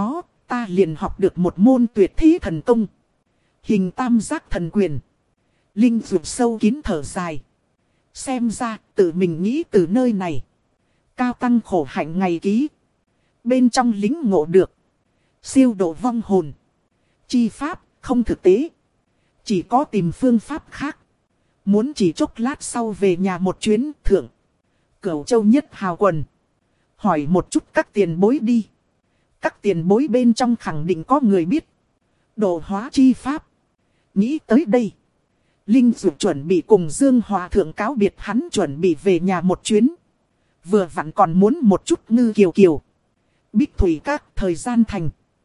ta liền học được một môn tuyệt thế thần công. Hình tam giác thần quyền. Linh Dược sâu kín thở dài. Xem ra tự mình nghĩ từ nơi này. Cao tăng khổ hạnh ngày ký. Bên trong lính ngộ được. Siêu độ vong hồn. Chi pháp không thực tế. Chỉ có tìm phương pháp khác. Muốn chỉ chốc lát sau về nhà một chuyến thượng. Cửu Châu nhất hào quần. Hỏi một chút các tiền bối đi. Các tiền bối bên trong khẳng định có người biết. Độ hóa chi pháp. Nghĩ tới đây. Linh Dược chuẩn bị cùng Dương Hòa thượng cáo biệt, hắn chuẩn bị về nhà một chuyến. Vừa vặn còn muốn một chút ngư kiều kiều. Bích Thủy Các thời gian thành.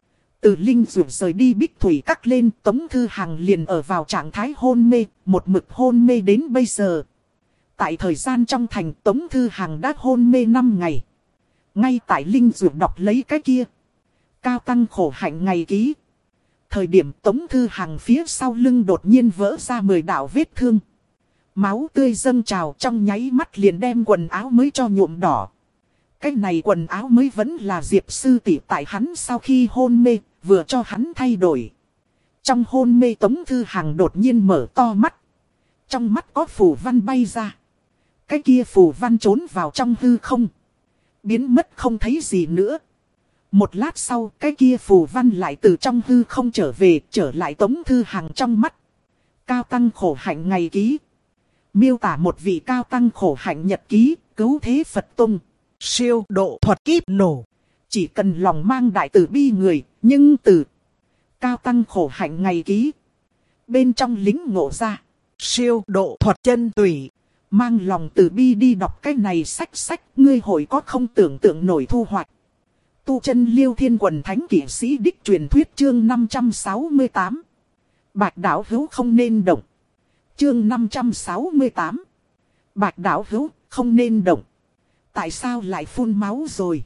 Từ Linh Dược rời đi Bích Thủy Các lên, Tống Thư Hằng liền ở vào trạng thái hôn mê, một mực hôn mê đến bây giờ. Tại thời gian trong thành, Tống Thư Hằng đã hôn mê năm ngày. Ngay tại Linh Dược đọc lấy cái kia. Cao tăng khổ hạnh ngày ký. Thời điểm Tống Thư Hằng phía sau lưng đột nhiên vỡ ra mười đạo vết thương. Máu tươi dâng trào, trong nháy mắt liền đem quần áo mới cho nhuộm đỏ. Cái này quần áo mới vẫn là Diệp sư tỷ tại hắn sau khi hôn mê, vừa cho hắn thay đổi. Trong hôn mê Tống Thư Hằng đột nhiên mở to mắt. Trong mắt có phù văn bay ra. Cái kia phù văn trốn vào trong hư không. Biến mất không thấy gì nữa. Một lát sau, cái kia phù văn lại từ trong hư không trở về, trở lại Tống Thư Hằng trong mắt. Cao tăng khổ hạnh ngày ký. Miêu tả một vị cao tăng khổ hạnh nhật ký, cứu thế Phật Tông. Siêu độ thuật kíp nổ. Chỉ cần lòng mang đại từ bi người, nhưng từ cao tăng khổ hạnh ngày ký. Bên trong lính ngộ ra. Siêu độ thuật chân tủy. Mang lòng từ bi đi đọc cái này sách sách, ngươi hội có không tưởng tượng nổi thu hoạch. Tu chân Liêu Thiên Quần Thánh Kỷ Sĩ Đích truyền thuyết chương năm trăm sáu mươi tám. Bạch Đảo Hữu không nên động. Chương năm trăm sáu mươi tám. Bạch Đảo Hữu không nên động. Tại sao lại phun máu rồi?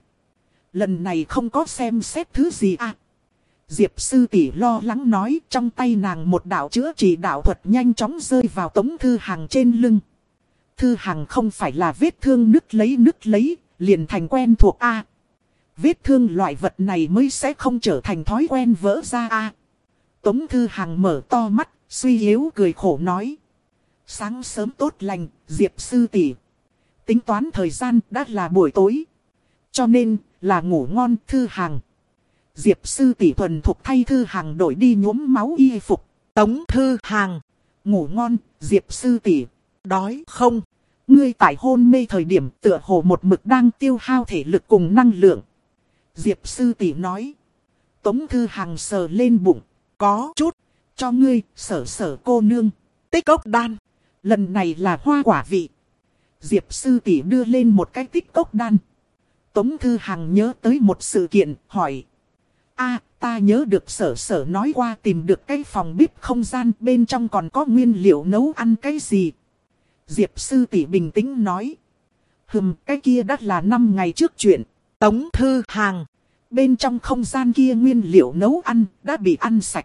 Lần này không có xem xét thứ gì à? Diệp sư tỷ lo lắng nói, trong tay nàng một đạo chữa trị đạo thuật nhanh chóng rơi vào Tống Thư Hằng trên lưng. Thư Hằng không phải là vết thương nứt lấy nứt lấy, liền thành quen thuộc a. À, vết thương loại vật này mới sẽ không trở thành thói quen vỡ ra a. À, Tống Thư Hằng mở to mắt, suy yếu cười khổ nói. Sáng sớm tốt lành, Diệp sư tỷ. Tính toán thời gian đã là buổi tối. Cho nên là ngủ ngon. Thư Hằng. Diệp sư tỷ thuần thục thay Thư Hằng đổi đi nhuốm máu y phục. Tống Thư Hằng. Ngủ ngon, Diệp sư tỷ. Đói không? Ngươi tại hôn mê thời điểm tựa hồ một mực đang tiêu hao thể lực cùng năng lượng. Diệp sư tỷ nói. Tống Thư Hằng sờ lên bụng. Có chút. Cho ngươi, sở sở cô nương. Tích cốc đan. Lần này là hoa quả vị. Diệp sư tỷ đưa lên một cái tích cốc đan. Tống Thư Hằng nhớ tới một sự kiện, hỏi. A, ta nhớ được sở sở nói qua tìm được cái phòng bếp không gian, bên trong còn có nguyên liệu nấu ăn cái gì. Diệp sư tỷ bình tĩnh nói. Hừm, cái kia đã là năm ngày trước chuyện. Tống Thư Hằng. Bên trong không gian kia nguyên liệu nấu ăn đã bị ăn sạch.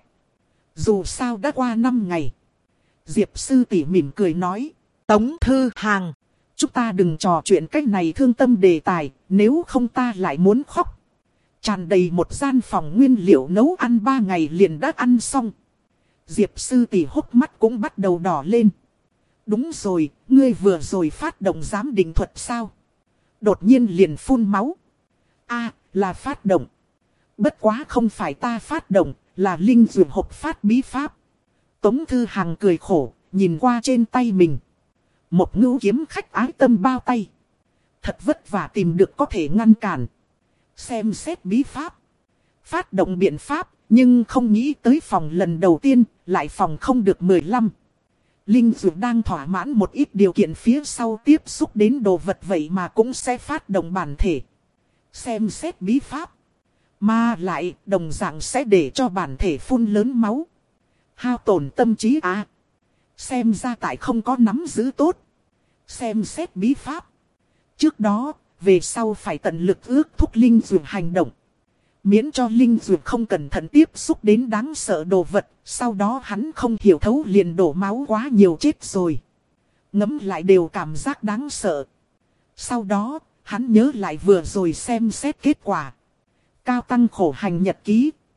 Dù sao đã qua năm ngày. Diệp sư tỷ mỉm cười nói. Tống Thư Hằng. Chúng ta đừng trò chuyện cách này thương tâm đề tài, nếu không ta lại muốn khóc. Tràn đầy một gian phòng nguyên liệu nấu ăn ba ngày liền đã ăn xong. Diệp sư tỷ hốc mắt cũng bắt đầu đỏ lên. Đúng rồi, ngươi vừa rồi phát động giám định thuật sao? Đột nhiên liền phun máu. A, là phát động. Bất quá không phải ta phát động, là Linh Dược hộp phát bí pháp. Tống Thư Hằng cười khổ, nhìn qua trên tay mình. Một ngưu kiếm khách ái tâm bao tay. Thật vất vả tìm được có thể ngăn cản. Xem xét bí pháp. Phát động biện pháp, nhưng không nghĩ tới phòng lần đầu tiên, lại phòng không được mười lăm. Linh Dược đang thỏa mãn một ít điều kiện phía sau tiếp xúc đến đồ vật vậy mà cũng sẽ phát động bản thể. Xem xét bí pháp. Mà lại đồng dạng sẽ để cho bản thể phun lớn máu. Hao tổn tâm trí à. Xem ra tại không có nắm giữ tốt. Xem xét bí pháp. Trước đó, về sau phải tận lực ước thúc Linh Dược hành động. Miễn cho Linh Dược không cẩn thận tiếp xúc đến đáng sợ đồ vật. Sau đó hắn không hiểu thấu liền đổ máu quá nhiều chết rồi. Ngẫm lại đều cảm giác đáng sợ. Sau đó, hắn nhớ lại vừa rồi xem xét kết quả. Cao tăng khổ hành nhật ký.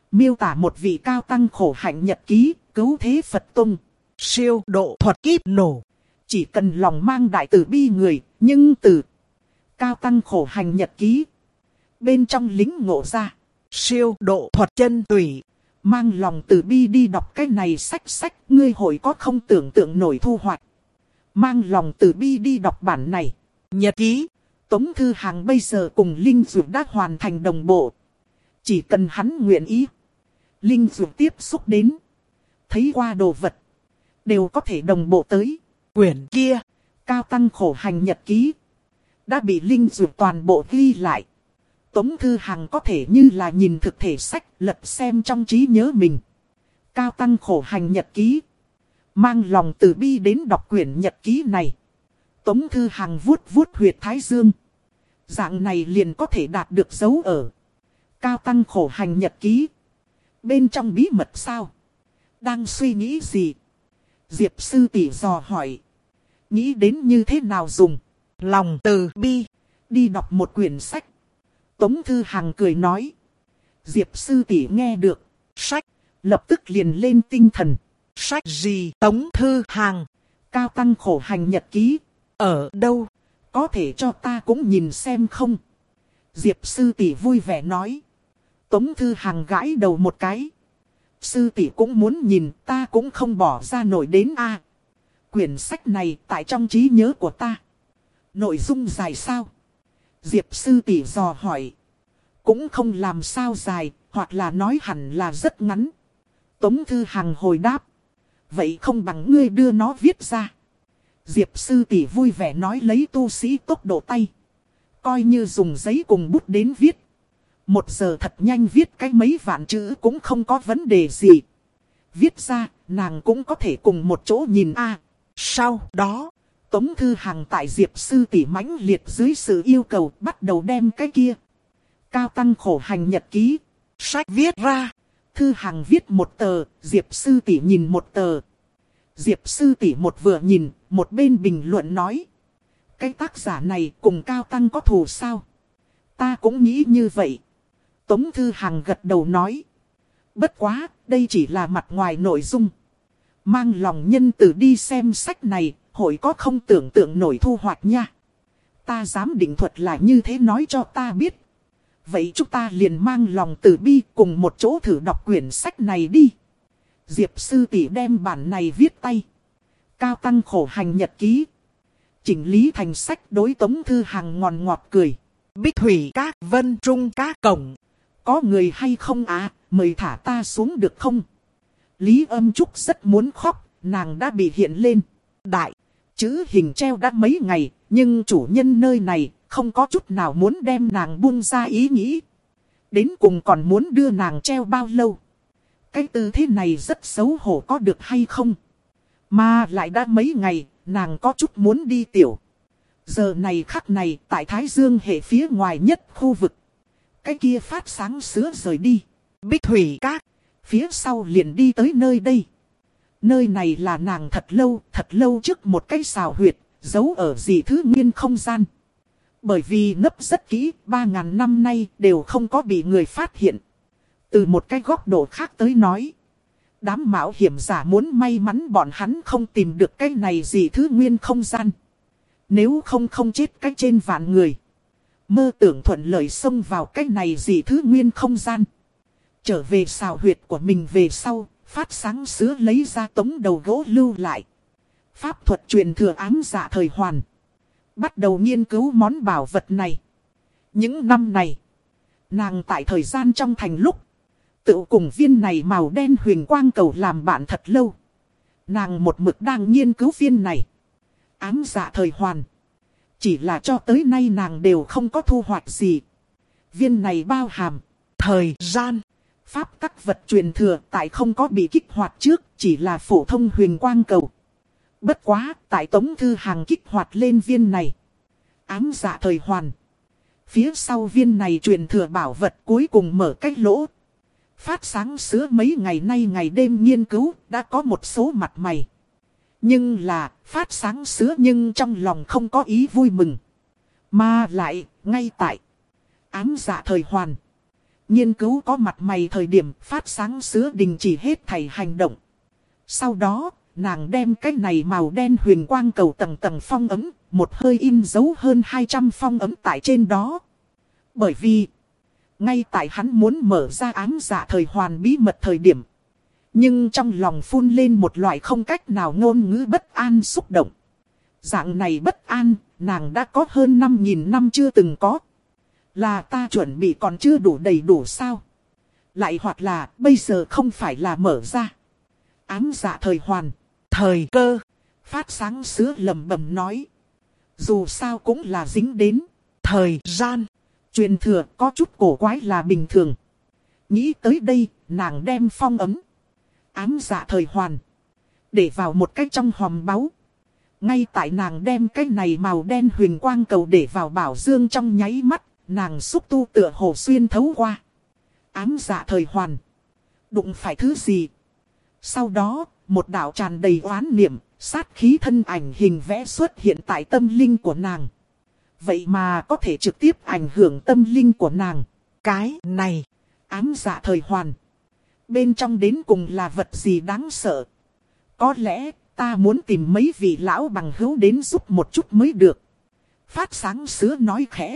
Miêu tả một vị cao tăng khổ hạnh nhật ký, cứu thế Phật Tông. Siêu độ thuật kíp nổ. Chỉ cần lòng mang đại từ bi người, nhưng từ cao tăng khổ hành nhật ký. Bên trong lính ngộ ra. Siêu độ thuật chân tủy. Mang lòng từ bi đi đọc cái này sách sách, ngươi hội có không tưởng tượng nổi thu hoạch. Mang lòng từ bi đi đọc bản này. Nhật ký. Tống Thư Hàng bây giờ cùng Linh Dược đã hoàn thành đồng bộ. Chỉ cần hắn nguyện ý. Linh Dược tiếp xúc đến. Thấy qua đồ vật. Đều có thể đồng bộ tới. Quyển kia. Cao tăng khổ hành nhật ký. Đã bị Linh Dược toàn bộ ghi lại. Tống Thư Hàng có thể như là nhìn thực thể sách lật xem trong trí nhớ mình. Cao tăng khổ hành nhật ký. Mang lòng từ bi đến đọc quyển nhật ký này. Tống Thư Hàng vuốt vuốt huyệt thái dương. Dạng này liền có thể đạt được dấu ở. Cao tăng khổ hành nhật ký. Bên trong bí mật sao? Đang suy nghĩ gì? Diệp sư tỷ dò hỏi. Nghĩ đến như thế nào dùng? Lòng từ bi. Đi đọc một quyển sách. Tống Thư Hàng cười nói. Diệp sư tỷ nghe được. Sách. Lập tức liền lên tinh thần. Sách gì? Tống Thư Hàng. Cao tăng khổ hành nhật ký. Ở đâu? Có thể cho ta cũng nhìn xem không? Diệp sư tỷ vui vẻ nói. Tống Thư Hàng gãi đầu một cái. Sư tỷ cũng muốn nhìn, ta cũng không bỏ ra nổi đến a. Quyển sách này tại trong trí nhớ của ta. Nội dung dài sao? Diệp sư tỷ dò hỏi. Cũng không làm sao dài, hoặc là nói hẳn là rất ngắn. Tống Thư Hàng hồi đáp. Vậy không bằng ngươi đưa nó viết ra. Diệp sư tỷ vui vẻ nói lấy tu sĩ tốc độ tay. Coi như dùng giấy cùng bút đến viết. Một giờ thật nhanh viết cái mấy vạn chữ cũng không có vấn đề gì. Viết ra, nàng cũng có thể cùng một chỗ nhìn a. Sau đó, Tống Thư Hàng tại Diệp sư tỷ mãnh liệt dưới sự yêu cầu bắt đầu đem cái kia. Cao tăng khổ hành nhật ký. Sách viết ra. Thư Hàng viết một tờ, Diệp sư tỷ nhìn một tờ. Diệp sư tỷ một vừa nhìn, một bên bình luận nói. Cái tác giả này cùng Cao tăng có thù sao? Ta cũng nghĩ như vậy. Tống Thư Hàng gật đầu nói. Bất quá, đây chỉ là mặt ngoài nội dung. Mang lòng nhân từ đi xem sách này, hội có không tưởng tượng nổi thu hoạch nha. Ta dám định thuật là như thế nói cho ta biết. Vậy chúng ta liền mang lòng từ bi cùng một chỗ thử đọc quyển sách này đi. Diệp sư tỷ đem bản này viết tay. Cao tăng khổ hành nhật ký. Chỉnh lý thành sách đối Tống Thư Hàng ngọt ngọt cười. Bích thủy các vân trung các cổng. Có người hay không à, mời thả ta xuống được không? Lý Âm Trúc rất muốn khóc, nàng đã bị hiện lên. Đại, chữ hình treo đã mấy ngày, nhưng chủ nhân nơi này không có chút nào muốn đem nàng buông ra ý nghĩ. Đến cùng còn muốn đưa nàng treo bao lâu? Cái tư thế này rất xấu hổ có được hay không? Mà lại đã mấy ngày, nàng có chút muốn đi tiểu. Giờ này khắc này, tại Thái Dương hệ phía ngoài nhất khu vực. Cái kia phát sáng sứa rời đi. Bích thủy các. Phía sau liền đi tới nơi đây. Nơi này là nàng thật lâu, thật lâu trước một cái xào huyệt, giấu ở dị thứ nguyên không gian. Bởi vì nấp rất kỹ, ba ngàn năm nay đều không có bị người phát hiện. Từ một cái góc độ khác tới nói. Đám mạo hiểm giả muốn may mắn bọn hắn không tìm được cái này dị thứ nguyên không gian. Nếu không không chết cách trên vạn người. Mơ tưởng thuận lợi xông vào cái này dị thứ nguyên không gian. Trở về xào huyệt của mình về sau, phát sáng sứa lấy ra tống đầu gỗ lưu lại. Pháp thuật truyền thừa ám dạ thời hoàn. Bắt đầu nghiên cứu món bảo vật này. Những năm này, nàng tại thời gian trong thành lúc, tự cùng viên này màu đen huyền quang cầu làm bạn thật lâu. Nàng một mực đang nghiên cứu viên này. Ám dạ thời hoàn. Chỉ là cho tới nay nàng đều không có thu hoạch gì. Viên này bao hàm thời gian. Pháp các vật truyền thừa tại không có bị kích hoạt trước, chỉ là phổ thông huyền quang cầu. Bất quá, tại Tống Thư Hàng kích hoạt lên viên này. Ám dạ thời hoàn. Phía sau viên này truyền thừa bảo vật cuối cùng mở cách lỗ. Phát sáng sứa mấy ngày nay ngày đêm nghiên cứu, đã có một số mặt mày. Nhưng là, phát sáng sứa nhưng trong lòng không có ý vui mừng. Mà lại, ngay tại ám dạ thời hoàn. Nghiên cứu có mặt mày thời điểm phát sáng sứa đình chỉ hết thảy hành động. Sau đó, nàng đem cái này màu đen huyền quang cầu tầng tầng phong ấm, một hơi in dấu hơn hai trăm phong ấm tại trên đó. Bởi vì, ngay tại hắn muốn mở ra ám dạ thời hoàn bí mật thời điểm. Nhưng trong lòng phun lên một loại không cách nào ngôn ngữ bất an xúc động. Dạng này bất an, nàng đã có hơn năm nghìn năm chưa từng có. Là ta chuẩn bị còn chưa đủ đầy đủ sao? Lại hoặc là bây giờ không phải là mở ra. Ám dạ thời hoàn, thời cơ, phát sáng sứa lẩm bẩm nói. Dù sao cũng là dính đến thời gian. Truyền thừa có chút cổ quái là bình thường. Nghĩ tới đây, nàng đem phong ấm ám dạ thời hoàn để vào một cái trong hòm báu. Ngay tại nàng đem cái này màu đen huyền quang cầu để vào bảo dương trong nháy mắt, nàng xúc tu tựa hồ xuyên thấu qua ám dạ thời hoàn. Đụng phải thứ gì? Sau đó, một đạo tràn đầy oán niệm, sát khí thân ảnh hình vẽ xuất hiện tại tâm linh của nàng. Vậy mà có thể trực tiếp ảnh hưởng tâm linh của nàng. Cái này, ám dạ thời hoàn. Bên trong đến cùng là vật gì đáng sợ? Có lẽ, ta muốn tìm mấy vị lão bằng hữu đến giúp một chút mới được. Phát sáng sứa nói khẽ.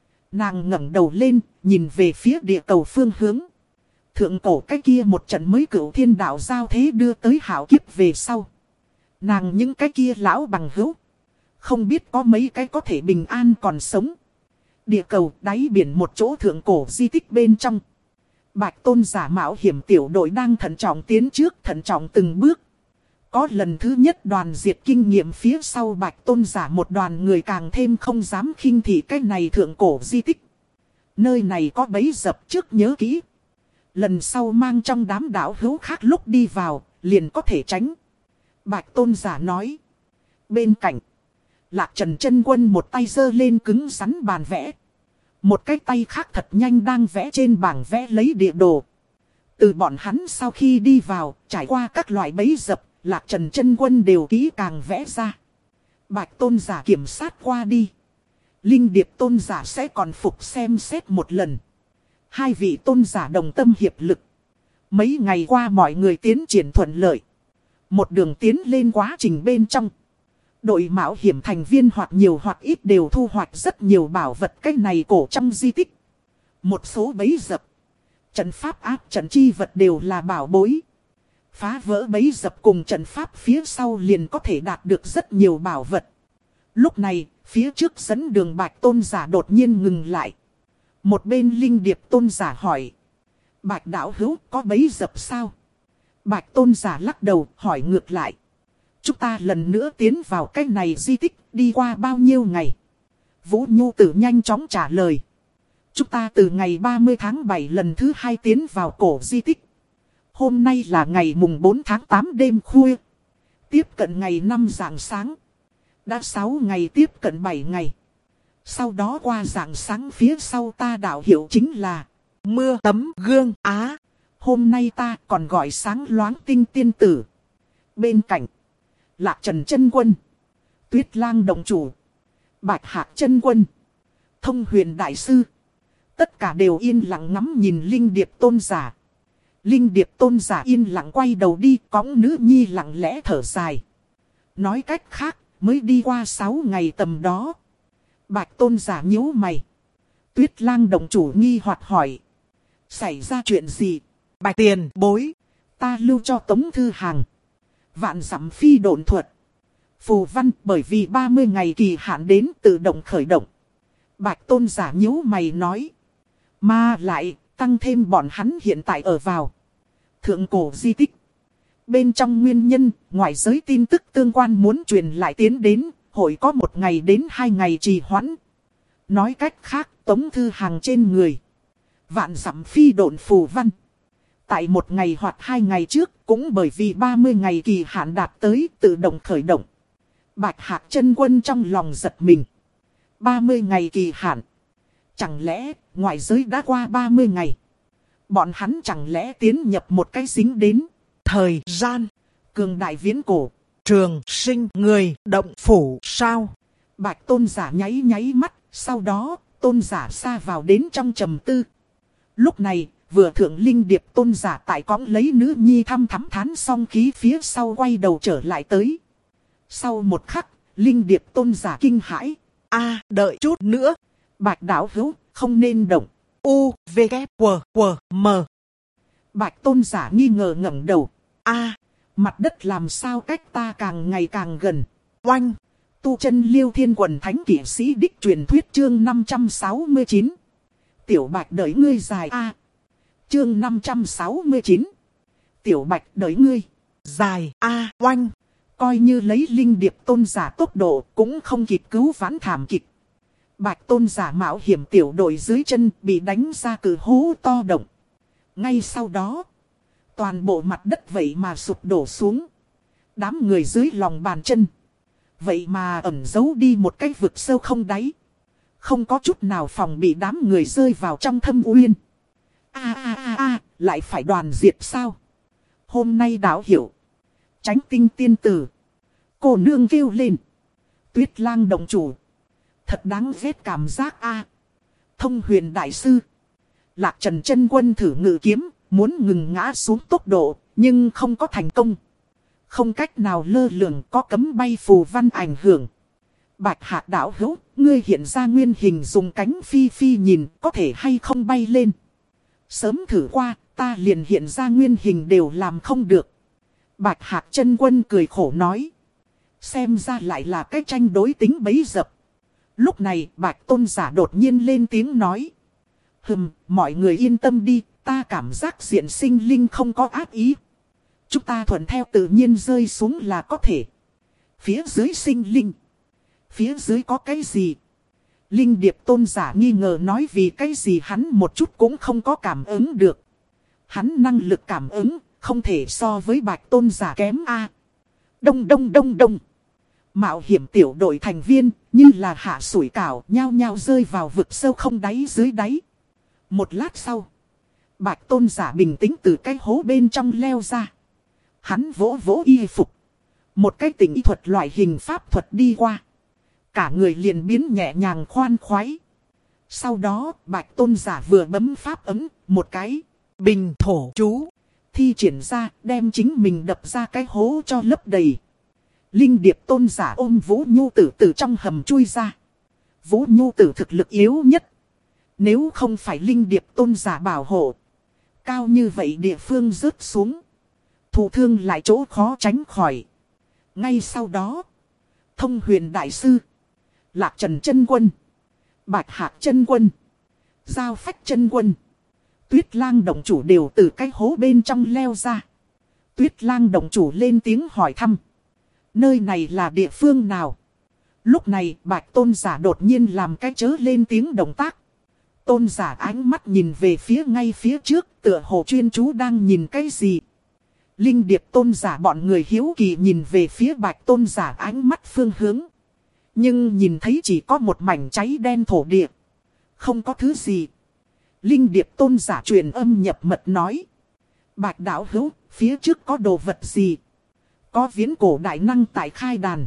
Nàng ngẩng đầu lên, nhìn về phía địa cầu phương hướng. Thượng cổ cái kia một trận mới cửu thiên đạo giao thế đưa tới hảo kiếp về sau. Nàng những cái kia lão bằng hữu. Không biết có mấy cái có thể bình an còn sống. Địa cầu đáy biển một chỗ thượng cổ di tích bên trong. Bạch tôn giả mạo hiểm tiểu đội đang thận trọng tiến trước, thận trọng từng bước. Có lần thứ nhất đoàn diệt kinh nghiệm phía sau bạch tôn giả một đoàn người càng thêm không dám khinh thị cái này thượng cổ di tích. Nơi này có bẫy dập trước nhớ kỹ. Lần sau mang trong đám đạo hữu khác lúc đi vào, liền có thể tránh. Bạch tôn giả nói. Bên cạnh, Lạc Trần chân quân một tay giơ lên cứng rắn bàn vẽ. Một cái tay khác thật nhanh đang vẽ trên bảng vẽ lấy địa đồ. Từ bọn hắn sau khi đi vào, trải qua các loại bẫy dập, Lạc Trần chân quân đều kỹ càng vẽ ra. Bạch tôn giả kiểm sát qua đi. Linh điệp tôn giả sẽ còn phục xem xét một lần. Hai vị tôn giả đồng tâm hiệp lực. Mấy ngày qua mọi người tiến triển thuận lợi. Một đường tiến lên quá trình bên trong. Đội mạo hiểm thành viên hoặc nhiều hoặc ít đều thu hoạch rất nhiều bảo vật cái này cổ trong di tích. Một số bẫy dập, trận pháp áp trận chi vật đều là bảo bối. Phá vỡ bẫy dập cùng trận pháp phía sau liền có thể đạt được rất nhiều bảo vật. Lúc này, phía trước dẫn đường Bạch tôn giả đột nhiên ngừng lại. Một bên linh điệp tôn giả hỏi. Bạch đạo hữu có bẫy dập sao? Bạch tôn giả lắc đầu hỏi ngược lại. Chúng ta lần nữa tiến vào cái này di tích đi qua bao nhiêu ngày? Vũ Nhu Tử nhanh chóng trả lời. Chúng ta từ ngày ba mươi tháng bảy lần thứ hai tiến vào cổ di tích. Hôm nay là ngày mùng bốn tháng tám đêm khuya. Tiếp cận ngày năm rạng sáng. Đã sáu ngày tiếp cận bảy ngày. Sau đó qua rạng sáng phía sau ta đạo hiệu chính là mưa tấm gương Á. Hôm nay ta còn gọi sáng loáng tinh tiên tử. Bên cạnh, Lạc Trần chân quân, Tuyết Lang động chủ, Bạch Hạc chân quân, Thông Huyền đại sư. Tất cả đều yên lặng ngắm nhìn Linh điệp tôn giả. Linh điệp tôn giả yên lặng quay đầu đi, cõng nữ nhi lặng lẽ thở dài. Nói cách khác, mới đi qua sáu ngày tầm đó. Bạch tôn giả nhíu mày. Tuyết Lang động chủ nghi hoặc hỏi. Xảy ra chuyện gì? Bạch tiền bối. Ta lưu cho Tống Thư Hàng vạn dặm phi độn thuật. Phù văn bởi vì ba mươi ngày kỳ hạn đến tự động khởi động. Bạch tôn giả nhíu mày nói. Mà lại tăng thêm bọn hắn hiện tại ở vào thượng cổ di tích. Bên trong nguyên nhân, ngoại giới tin tức tương quan muốn truyền lại tiến đến, hội có một ngày đến hai ngày trì hoãn. Nói cách khác, Tống Thư Hàng trên người vạn dặm phi độn phù văn. Tại một ngày hoặc hai ngày trước, cũng bởi vì ba mươi ngày kỳ hạn đạt tới tự động khởi động. Bạch Hạc chân quân trong lòng giật mình. ba mươi ngày kỳ hạn. Chẳng lẽ, ngoại giới đã qua ba mươi ngày? Bọn hắn chẳng lẽ tiến nhập một cái dính đến thời gian cường đại viễn cổ, trường sinh người động phủ sao? Bạch tôn giả nháy nháy mắt, sau đó tôn giả xa vào đến trong trầm tư. Lúc này, vừa thượng linh điệp tôn giả tại cõng lấy nữ nhi thăm thắm thán xong khí phía sau quay đầu trở lại tới. Sau một khắc, linh điệp tôn giả kinh hãi. A, đợi chút nữa. Bạch đạo hữu, không nên động. U, V, K, W, W, M. Bạch tôn giả nghi ngờ ngẩng đầu. A, mặt đất làm sao cách ta càng ngày càng gần. oanh. Tu chân Liêu Thiên Quần Thánh Kỷ Sĩ Đích truyền thuyết chương năm trăm sáu mươi chín. Tiểu Bạch đợi ngươi dài A. Chương năm trăm sáu mươi chín. Tiểu Bạch đợi ngươi Dài A, oanh. Coi như lấy linh điệp tôn giả tốc độ cũng không kịp cứu vãn thảm kịch. Bạch tôn giả mạo hiểm tiểu đội dưới chân bị đánh ra cử hố to động. Ngay sau đó, toàn bộ mặt đất vậy mà sụp đổ xuống. Đám người dưới lòng bàn chân vậy mà ẩn giấu đi một cái vực sâu không đáy. Không có chút nào phòng bị đám người rơi vào trong thâm uyên. A a a a, lại phải đoàn diệt sao? Hôm nay đạo hiểu. Chánh tinh tiên tử. Cô nương kêu lên. Tuyết lang động chủ. Thật đáng ghét cảm giác a. Thông huyền đại sư. Lạc Trần chân quân thử ngự kiếm. Muốn ngừng ngã xuống tốc độ. Nhưng không có thành công. Không cách nào lơ lửng, có cấm bay phù văn ảnh hưởng. Bạch Hạc đạo hữu, ngươi hiện ra nguyên hình dùng cánh phi phi nhìn có thể hay không bay lên. Sớm thử qua, ta liền hiện ra nguyên hình đều làm không được. Bạch Hạc chân quân cười khổ nói. Xem ra lại là cái tranh đối tính bấy dập. Lúc này Bạch tôn giả đột nhiên lên tiếng nói. Hừm, mọi người yên tâm đi, ta cảm giác diện sinh linh không có ác ý. Chúng ta thuận theo tự nhiên rơi xuống là có thể. Phía dưới sinh linh. Phía dưới có cái gì? Linh điệp tôn giả nghi ngờ nói vì cái gì hắn một chút cũng không có cảm ứng được. Hắn năng lực cảm ứng, không thể so với bạch tôn giả kém a. Đông đông đông đông. Mạo hiểm tiểu đội thành viên, như là hạ sủi cảo, nhao nhao rơi vào vực sâu không đáy dưới đáy. Một lát sau, bạch tôn giả bình tĩnh từ cái hố bên trong leo ra. Hắn vỗ vỗ y phục. Một cái tình y thuật loại hình pháp thuật đi qua. Cả người liền biến nhẹ nhàng khoan khoái. Sau đó, bạch tôn giả vừa bấm pháp ấm, một cái bình thổ chú. Thi triển ra, đem chính mình đập ra cái hố cho lấp đầy. Linh điệp tôn giả ôm Vũ Nhu Tử từ trong hầm chui ra. Vũ Nhu Tử thực lực yếu nhất. Nếu không phải linh điệp tôn giả bảo hộ. Cao như vậy địa phương rớt xuống. Thụ thương lại chỗ khó tránh khỏi. Ngay sau đó, Thông huyền đại sư, Lạc Trần chân quân, Bạch Hạc chân quân, Giao Phách chân quân, Tuyết lang động chủ đều từ cái hố bên trong leo ra. Tuyết lang động chủ lên tiếng hỏi thăm. Nơi này là địa phương nào? Lúc này Bạch tôn giả đột nhiên làm cái chớ lên tiếng động tác. Tôn giả ánh mắt nhìn về phía ngay phía trước, tựa hồ chuyên chú đang nhìn cái gì. Linh điệp tôn giả bọn người hiếu kỳ nhìn về phía bạch tôn giả ánh mắt phương hướng. Nhưng nhìn thấy chỉ có một mảnh cháy đen thổ địa. Không có thứ gì. Linh điệp tôn giả truyền âm nhập mật nói. Bạch đạo hữu, phía trước có đồ vật gì? Có viễn cổ đại năng tại khai đàn.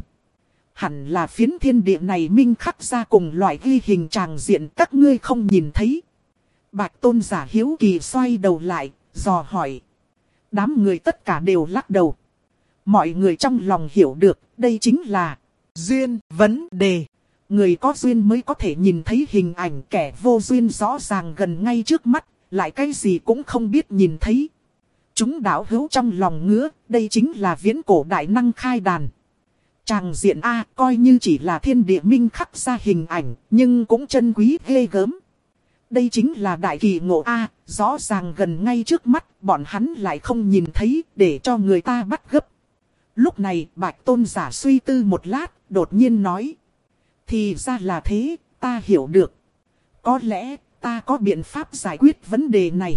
Hẳn là phiến thiên địa này minh khắc ra cùng loại ghi hình tràng diện các ngươi không nhìn thấy. Bạch tôn giả hiếu kỳ xoay đầu lại, dò hỏi. Đám người tất cả đều lắc đầu. Mọi người trong lòng hiểu được, đây chính là duyên vấn đề. Người có duyên mới có thể nhìn thấy hình ảnh, kẻ vô duyên rõ ràng gần ngay trước mắt, lại cái gì cũng không biết nhìn thấy. Chúng đạo hữu trong lòng ngứa, đây chính là viễn cổ đại năng khai đàn. Tràng diện A coi như chỉ là thiên địa minh khắc ra hình ảnh, nhưng cũng chân quý ghê gớm. Đây chính là đại kỳ ngộ A, rõ ràng gần ngay trước mắt, bọn hắn lại không nhìn thấy, để cho người ta bắt gấp. Lúc này, bạch tôn giả suy tư một lát, đột nhiên nói. Thì ra là thế, ta hiểu được. Có lẽ, ta có biện pháp giải quyết vấn đề này.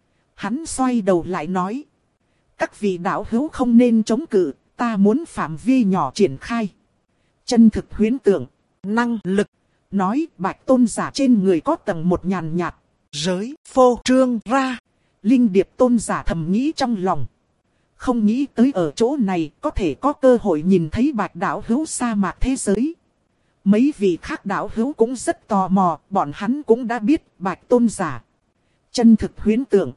Hắn xoay đầu lại nói. Các vị đạo hữu không nên chống cự, ta muốn phạm vi nhỏ triển khai. Chân thực huyễn tượng, năng lực. Nói bạch tôn giả trên người có tầng một nhàn nhạt. Giới phô trương ra. Linh điệp tôn giả thầm nghĩ trong lòng. Không nghĩ tới ở chỗ này có thể có cơ hội nhìn thấy bạch đạo hữu sa mạc thế giới. Mấy vị khác đạo hữu cũng rất tò mò, bọn hắn cũng đã biết bạch tôn giả Chân thực huyễn tượng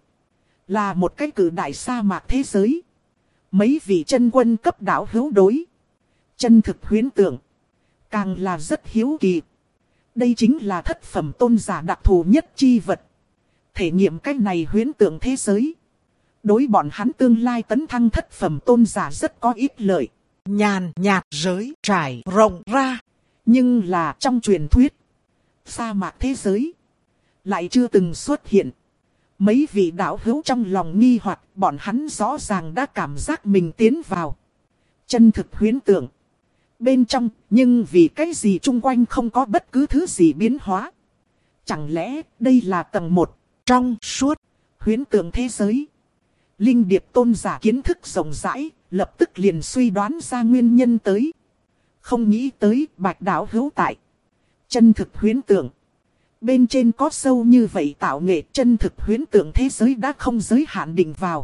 là một cái cử đại sa mạc thế giới. Mấy vị chân quân cấp đạo hữu đối chân thực huyễn tượng càng là rất hiếu kỳ. Đây chính là thất phẩm tôn giả đặc thù nhất chi vật. Thể nghiệm cái này huyễn tượng thế giới, đối bọn hắn tương lai tấn thăng thất phẩm tôn giả rất có ích lợi. Nhàn nhạt giới trải rộng ra. Nhưng là trong truyền thuyết, sa mạc thế giới lại chưa từng xuất hiện. Mấy vị đạo hữu trong lòng nghi hoặc, bọn hắn rõ ràng đã cảm giác mình tiến vào chân thực huyễn tượng bên trong, nhưng vì cái gì chung quanh không có bất cứ thứ gì biến hóa. Chẳng lẽ đây là tầng một trong suốt huyễn tượng thế giới? Linh Điệp tôn giả kiến thức rộng rãi, lập tức liền suy đoán ra nguyên nhân tới. Không nghĩ tới Bạch đạo hữu tại chân thực huyễn tượng bên trên có sâu như vậy tạo nghệ. Chân thực huyễn tượng thế giới đã không giới hạn định vào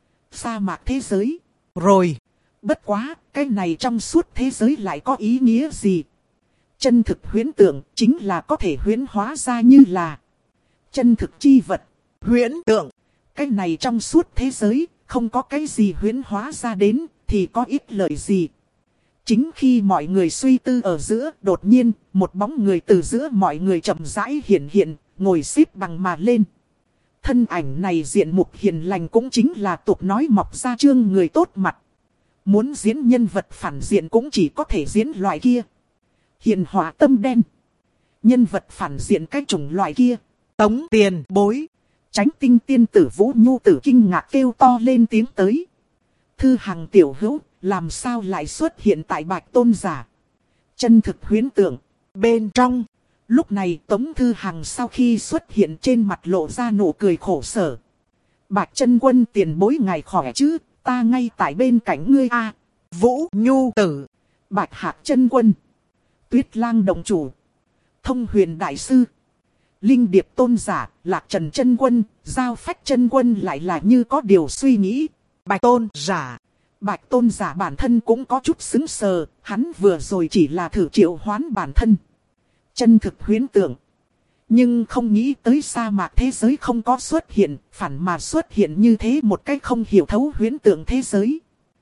sa mạc thế giới rồi. Bất quá, cái này trong suốt thế giới lại có ý nghĩa gì? Chân thực huyễn tượng chính là có thể huyễn hóa ra như là chân thực chi vật. Huyễn tượng, cái này trong suốt thế giới, không có cái gì huyễn hóa ra đến, thì có ích lợi gì? Chính khi mọi người suy tư ở giữa, đột nhiên, một bóng người từ giữa mọi người chậm rãi hiện hiện, ngồi xếp bằng mà lên. Thân ảnh này diện mục hiền lành, cũng chính là tục nói mọc ra trương người tốt mặt. Muốn diễn nhân vật phản diện cũng chỉ có thể diễn loại kia. Hiền hòa tâm đen. Nhân vật phản diện cái chủng loại kia. Tống Tiền Bối. Chánh Tinh tiên tử Vũ Nhu tử kinh ngạc kêu to lên tiếng tới. Thư Hằng tiểu hữu, làm sao lại xuất hiện tại Bạch tôn giả chân thực huyễn tượng bên trong? Lúc này Tống Thư Hằng sau khi xuất hiện, trên mặt lộ ra nụ cười khổ sở. Bạch chân quân tiền bối ngài khỏe chứ? Ta ngay tại bên cạnh ngươi a. Vũ Nhu tử, Bạch Hạc chân quân, Tuyết Lang động chủ, Thông Huyền đại sư, Linh Điệp tôn giả, Lạc Trần chân quân, Giao Phách chân quân lại là như có điều suy nghĩ. Bạch tôn giả. Bạch tôn giả bản thân cũng có chút sững sờ, hắn vừa rồi chỉ là thử triệu hoán bản thân chân thực huyễn tượng, nhưng không nghĩ tới sa mạc thế giới không có xuất hiện, phản mà xuất hiện như thế một cách không hiểu thấu huyễn tượng thế giới.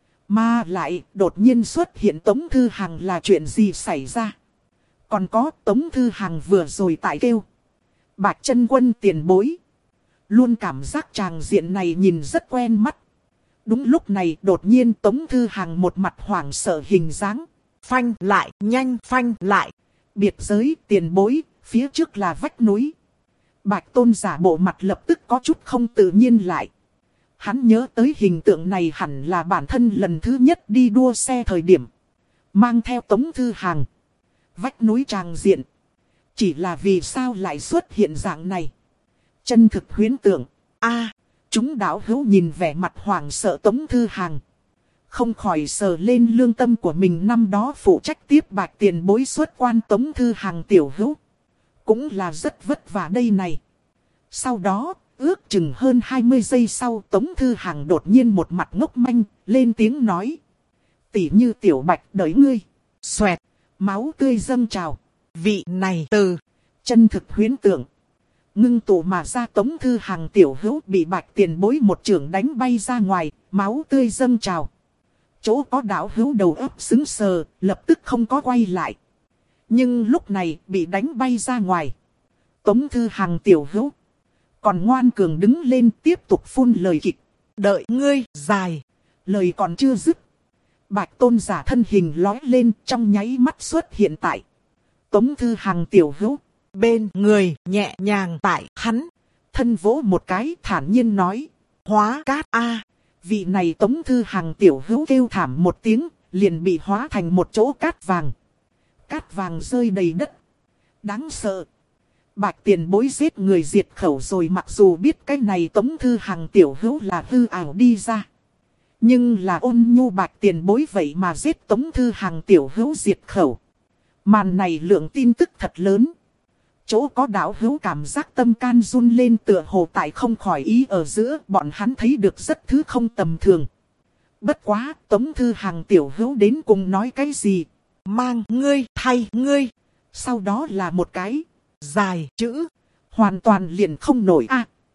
Mà lại đột nhiên xuất hiện Tống Thư Hằng là chuyện gì xảy ra? Còn có Tống Thư Hằng vừa rồi tại kêu Bạch chân quân tiền bối, luôn cảm giác tràng diện này nhìn rất quen mắt. Đúng lúc này đột nhiên Tống Thư Hằng một mặt hoảng sợ hình dáng. Phanh lại, nhanh phanh lại. Biệt giới tiền bối, phía trước là vách núi. Bạch tôn giả bộ mặt lập tức có chút không tự nhiên lại. Hắn nhớ tới hình tượng này hẳn là bản thân lần thứ nhất đi đua xe thời điểm mang theo Tống Thư Hằng. Vách núi tràng diện, chỉ là vì sao lại xuất hiện dạng này? Chân thực huyễn tượng. A, chúng đạo hữu nhìn vẻ mặt hoảng sợ Tống Thư Hằng, không khỏi sờ lên lương tâm của mình. Năm đó phụ trách tiếp Bạch tiền bối xuất quan Tống Thư Hằng tiểu hữu cũng là rất vất vả đây này. Sau đó, ước chừng hơn hai mươi giây sau, Tống Thư Hằng đột nhiên một mặt ngốc manh, lên tiếng nói. Tỉ như tiểu Bạch đợi ngươi. Xoẹt, máu tươi dâng trào. Vị này từ chân thực huyễn tượng ngưng tụ mà ra Tống Thư Hằng tiểu hữu bị Bạch tiền bối một chưởng đánh bay ra ngoài, máu tươi dâng trào. Chỗ có đạo hữu đầu óc sững sờ, lập tức không có quay lại. Nhưng lúc này bị đánh bay ra ngoài, Tống Thư Hằng tiểu hữu còn ngoan cường đứng lên tiếp tục phun lời kịch. Đợi ngươi dài. Lời còn chưa dứt, Bạch tôn giả thân hình lói lên, trong nháy mắt xuất hiện tại Tống Thư Hằng tiểu hữu bên người, nhẹ nhàng tại hắn thân vỗ một cái, thản nhiên nói. Hóa cát a. Vị này Tống Thư Hằng tiểu hữu kêu thảm một tiếng, liền bị hóa thành một chỗ cát vàng. Cát vàng rơi đầy đất. Đáng sợ. Bạch tiền bối giết người diệt khẩu rồi, mặc dù biết cái này Tống Thư Hằng tiểu hữu là hư ảo đi ra, nhưng là ôn nhu Bạch tiền bối vậy mà giết Tống Thư Hằng tiểu hữu diệt khẩu. Màn này lượng tin tức thật lớn. Chỗ có đạo hữu cảm giác tâm can run lên, tựa hồ tại không khỏi ý ở giữa, bọn hắn thấy được rất thứ không tầm thường. Bất quá, Tống Thư Hằng tiểu hữu đến cùng nói cái gì? Mang ngươi, thay ngươi. Sau đó là một cái dài chữ, hoàn toàn liền không nổi a.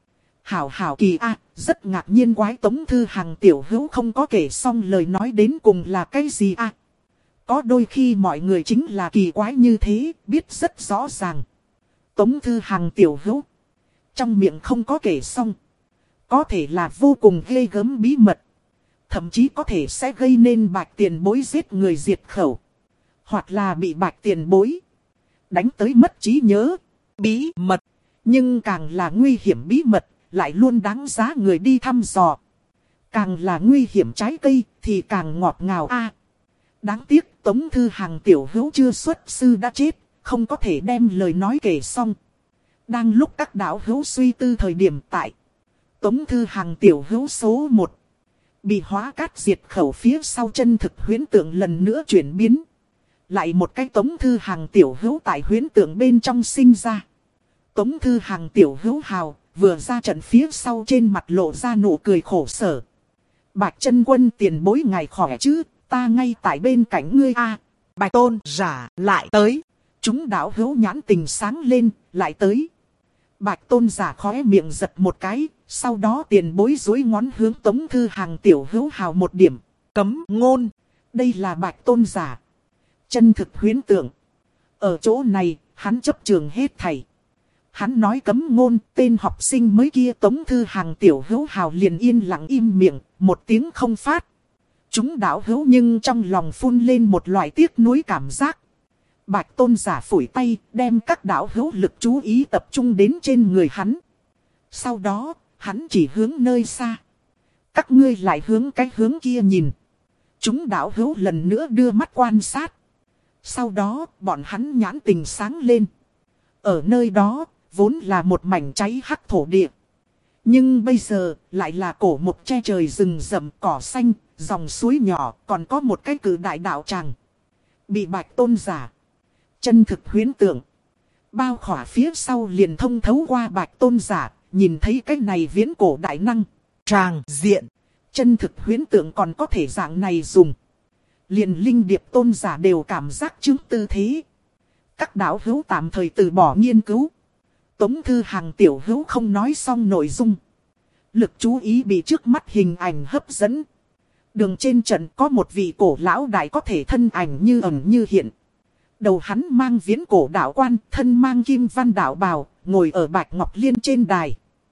Hảo hảo kỳ a, rất ngạc nhiên quái Tống Thư Hằng tiểu hữu không có kể xong lời nói đến cùng là cái gì a. Có đôi khi mọi người chính là kỳ quái như thế, biết rất rõ ràng. Tống Thư Hằng tiểu hữu, trong miệng không có kể xong. Có thể là vô cùng ghê gớm bí mật. Thậm chí có thể sẽ gây nên Bạch tiền bối giết người diệt khẩu. Hoặc là bị Bạch tiền bối đánh tới mất trí nhớ. Bí mật, nhưng càng là nguy hiểm bí mật, lại luôn đáng giá người đi thăm dò. Càng là nguy hiểm trái cây thì càng ngọt ngào a. Đáng tiếc Tống Thư Hằng tiểu hữu chưa xuất sư đã chết, không có thể đem lời nói kể xong. Đang lúc các đạo hữu suy tư thời điểm tại Tống Thư Hằng tiểu hữu số một bị hóa cát diệt khẩu phía sau chân thực huyễn tượng lần nữa chuyển biến. Lại một cái Tống Thư Hằng tiểu hữu tại huyễn tượng bên trong sinh ra. Tống Thư Hằng tiểu hữu hào vừa ra trận phía sau trên mặt lộ ra nụ cười khổ sở. Bạch Chân Quân tiền bối ngài khỏe chứ, ta ngay tại bên cạnh ngươi a. Bạch tôn giả lại tới. Chúng đạo hữu nhãn tình sáng lên, lại tới. Bạch tôn giả khóe miệng giật một cái, sau đó tiền bối duỗi ngón hướng Tống Thư Hằng tiểu hữu hào một điểm. Cấm ngôn, đây là Bạch tôn giả. Chân thực huyễn tượng. Ở chỗ này, hắn chấp trường hết thảy. Hắn nói cấm ngôn, tên học sinh mới kia Tống Thư Hằng tiểu hữu hào liền yên lặng im miệng, một tiếng không phát. Chúng đạo hữu nhưng trong lòng phun lên một loại tiếc nuối cảm giác. Bạch tôn giả phủi tay, đem các đạo hữu lực chú ý tập trung đến trên người hắn. Sau đó, hắn chỉ hướng nơi xa. Các ngươi lại hướng cái hướng kia nhìn. Chúng đạo hữu lần nữa đưa mắt quan sát. Sau đó, bọn hắn nhãn tình sáng lên. Ở nơi đó, vốn là một mảnh cháy hắc thổ địa. Nhưng bây giờ, lại là cổ mục che trời rừng rậm cỏ xanh, dòng suối nhỏ, còn có một cái cử đại đạo tràng. Bị Bạch tôn giả chân thực huyễn tượng bao khỏa phía sau liền thông thấu qua Bạch tôn giả, nhìn thấy cái này viễn cổ đại năng tràng diện. Chân thực huyễn tượng còn có thể dạng này dùng. Liền linh điệp tôn giả đều cảm giác chứng tư thế. Các đạo hữu tạm thời từ bỏ nghiên cứu. Tống Thư Hằng tiểu hữu không nói xong nội dung. Lực chú ý bị trước mắt hình ảnh hấp dẫn. Đường trên trận có một vị cổ lão đại có thể thân ảnh như ẩn như hiện. Đầu hắn mang viễn cổ đạo quan, thân mang kim văn đạo bào, ngồi ở Bạch Ngọc Liên trên đài.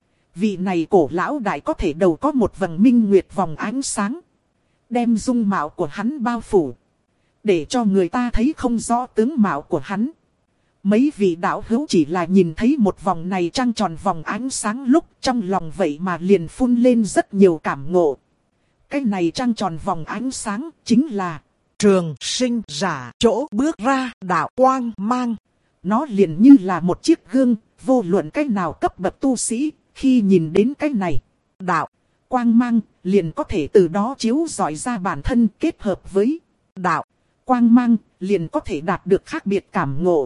Vị này cổ lão đại có thể đầu có một vầng minh nguyệt vòng ánh sáng. Đem dung mạo của hắn bao phủ. Để cho người ta thấy không rõ tướng mạo của hắn. Mấy vị đạo hữu chỉ là nhìn thấy một vòng này trăng tròn vòng ánh sáng lúc trong lòng vậy mà liền phun lên rất nhiều cảm ngộ. Cái này trăng tròn vòng ánh sáng chính là trường sinh giả chỗ bước ra đạo quang mang. Nó liền như là một chiếc gương, vô luận cách nào cấp bậc tu sĩ, khi nhìn đến cái này đạo quang mang, liền có thể từ đó chiếu rọi ra bản thân kết hợp với đạo quang mang, liền có thể đạt được khác biệt cảm ngộ.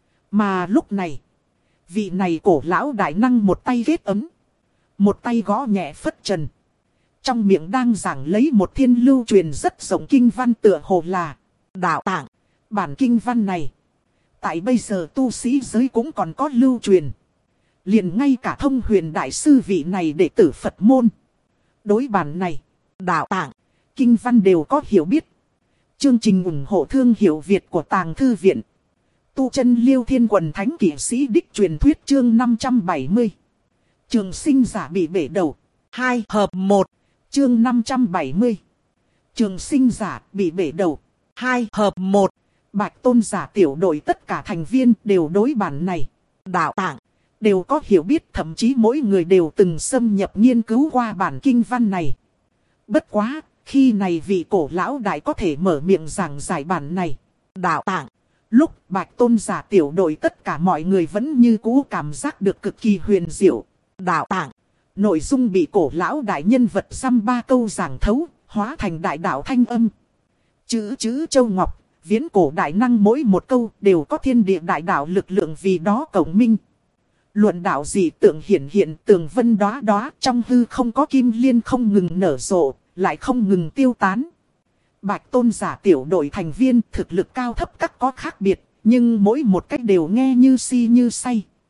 Mà lúc này, vị này cổ lão đại năng một tay ghét ấm, một tay gõ nhẹ phất trần. Trong miệng đang giảng lấy một thiên lưu truyền rất rộng kinh văn tựa hồ là đạo tạng. Bản kinh văn này, tại bây giờ tu sĩ giới cũng còn có lưu truyền. Liền ngay cả thông huyền đại sư vị này đệ tử Phật môn. Đối bản này, đạo tạng, kinh văn đều có hiểu biết. Chương trình ủng hộ thương hiệu Việt của Tàng Thư Viện. Tu chân Liêu Thiên Quần Thánh Kỷ Sĩ Đích truyền thuyết chương năm trăm bảy mươi. Trường sinh giả bị bể đầu. Hai hợp một. Chương năm trăm bảy mươi. Trường sinh giả bị bể đầu. Hai hợp một. Bạch tôn giả tiểu đội tất cả thành viên đều đối bản này. Đạo tạng. Đều có hiểu biết, thậm chí mỗi người đều từng xâm nhập nghiên cứu qua bản kinh văn này. Bất quá, khi này vị cổ lão đại có thể mở miệng giảng giải bản này. Đạo tạng. Lúc Bạch tôn giả tiểu đội tất cả mọi người vẫn như cũ cảm giác được cực kỳ huyền diệu. Đạo tạng. Nội dung bị cổ lão đại nhân vật dăm ba câu giảng thấu, hóa thành đại đạo thanh âm. Chữ chữ châu ngọc, viễn cổ đại năng mỗi một câu đều có thiên địa đại đạo lực lượng vì đó cộng minh. Luận đạo dị tượng hiển hiện tường vân đóa đóa trong hư không có kim liên không ngừng nở rộ, lại không ngừng tiêu tán. Bạch tôn giả tiểu đội thành viên thực lực cao thấp các có khác biệt, nhưng mỗi một cách đều nghe như si như say.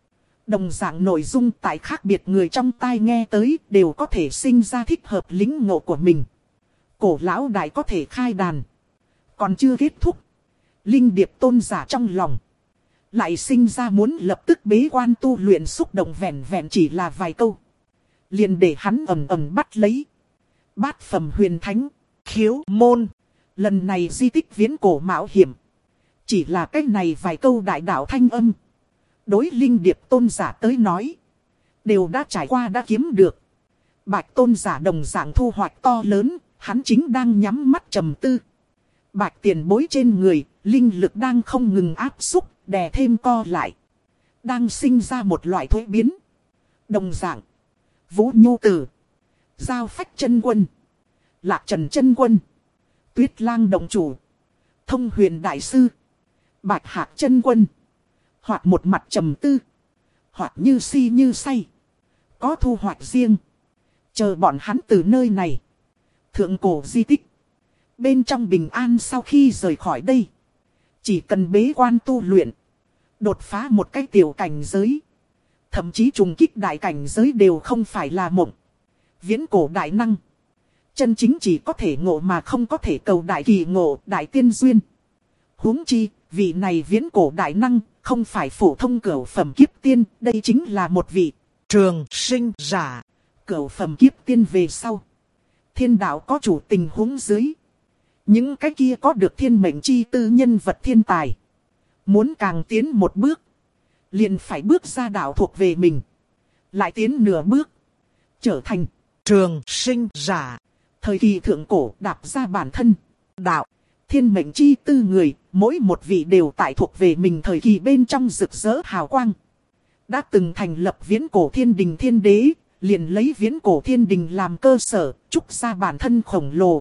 Đồng dạng nội dung tại khác biệt người trong tai nghe tới đều có thể sinh ra thích hợp lĩnh ngộ của mình. Cổ lão đại có thể khai đàn. Còn chưa kết thúc. Linh điệp tôn giả trong lòng. Lại sinh ra muốn lập tức bế quan tu luyện xúc động vẹn vẹn chỉ là vài câu. Liền để hắn ầm ầm bắt lấy. Bát phẩm huyền thánh, khiếu môn. Lần này di tích viễn cổ mạo hiểm. Chỉ là cái này vài câu đại đạo thanh âm. Đối linh điệp tôn giả tới nói. Đều đã trải qua đã kiếm được. Bạch tôn giả đồng dạng thu hoạch to lớn. Hắn chính đang nhắm mắt trầm tư. Bạch tiền bối trên người. Linh lực đang không ngừng áp xúc. Đè thêm co lại. Đang sinh ra một loại thuế biến. Đồng dạng. Vũ Nhu Tử. Giao Phách chân quân. Lạc Trần chân quân. Tuyết Lang động chủ. Thông Huyền đại sư. Bạch Hạc chân quân. Hoặc một mặt trầm tư. Hoặc như si như say. Có thu hoạch riêng. Chờ bọn hắn từ nơi này. Thượng cổ di tích. Bên trong bình an sau khi rời khỏi đây. Chỉ cần bế quan tu luyện. Đột phá một cái tiểu cảnh giới. Thậm chí trùng kích đại cảnh giới đều không phải là mộng. Viễn cổ đại năng. Chân chính chỉ có thể ngộ mà không có thể cầu đại kỳ ngộ, đại tiên duyên. Huống chi, vị này viễn cổ đại năng, không phải phổ thông cửu phẩm kiếp tiên, đây chính là một vị trường sinh giả. Cửu phẩm kiếp tiên về sau. Thiên đạo có chủ tình huống dưới. Những cái kia có được thiên mệnh chi tư nhân vật thiên tài. Muốn càng tiến một bước. Liền phải bước ra đạo thuộc về mình. Lại tiến nửa bước. Trở thành trường sinh giả. Thời kỳ thượng cổ đạp ra bản thân. Đạo. Thiên mệnh chi tư người. Mỗi một vị đều tại thuộc về mình thời kỳ bên trong rực rỡ hào quang. Đã từng thành lập viễn cổ thiên đình thiên đế. Liền lấy viễn cổ thiên đình làm cơ sở. Trúc ra bản thân khổng lồ.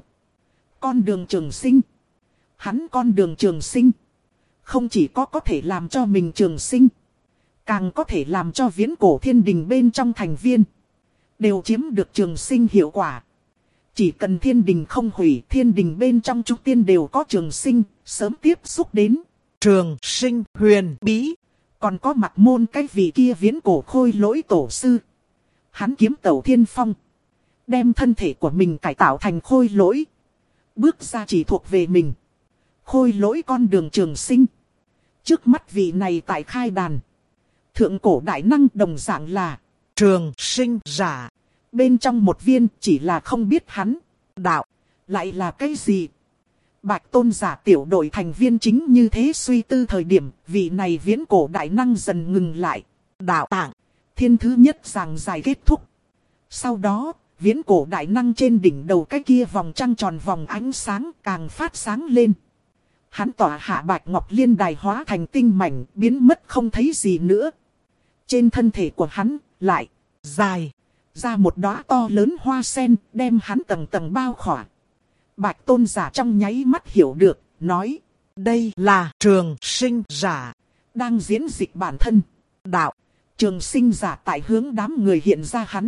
Con đường trường sinh. Hắn con đường trường sinh. Không chỉ có có thể làm cho mình trường sinh. Càng có thể làm cho viễn cổ thiên đình bên trong thành viên. Đều chiếm được trường sinh hiệu quả. Chỉ cần thiên đình không hủy, thiên đình bên trong chúng tiên đều có trường sinh, sớm tiếp xúc đến. Trường sinh huyền bí. Còn có mặc môn cái vị kia viễn cổ khôi lỗi tổ sư. Hắn kiếm tẩu thiên phong. Đem thân thể của mình cải tạo thành khôi lỗi. Bước ra chỉ thuộc về mình. Khôi lỗi con đường trường sinh. Trước mắt vị này tại khai đàn. Thượng cổ đại năng đồng dạng là trường sinh giả. Bên trong một viên chỉ là không biết hắn. Đạo. Lại là cái gì? Bạch tôn giả tiểu đội thành viên chính như thế suy tư thời điểm. Vị này viễn cổ đại năng dần ngừng lại. Đạo tạng. Thiên thứ nhất giảng dài kết thúc. Sau đó. Viễn cổ đại năng trên đỉnh đầu cái kia vòng trăng tròn vòng ánh sáng càng phát sáng lên. Hắn tỏa hạ bạch ngọc liên đài hóa thành tinh mảnh biến mất không thấy gì nữa. Trên thân thể của hắn lại dài ra một đóa to lớn hoa sen đem hắn tầng tầng bao khỏa. Bạch tôn giả trong nháy mắt hiểu được, nói. Đây là trường sinh giả. Đang diễn dịch bản thân. Đạo. Trường sinh giả tại hướng đám người hiện ra hắn.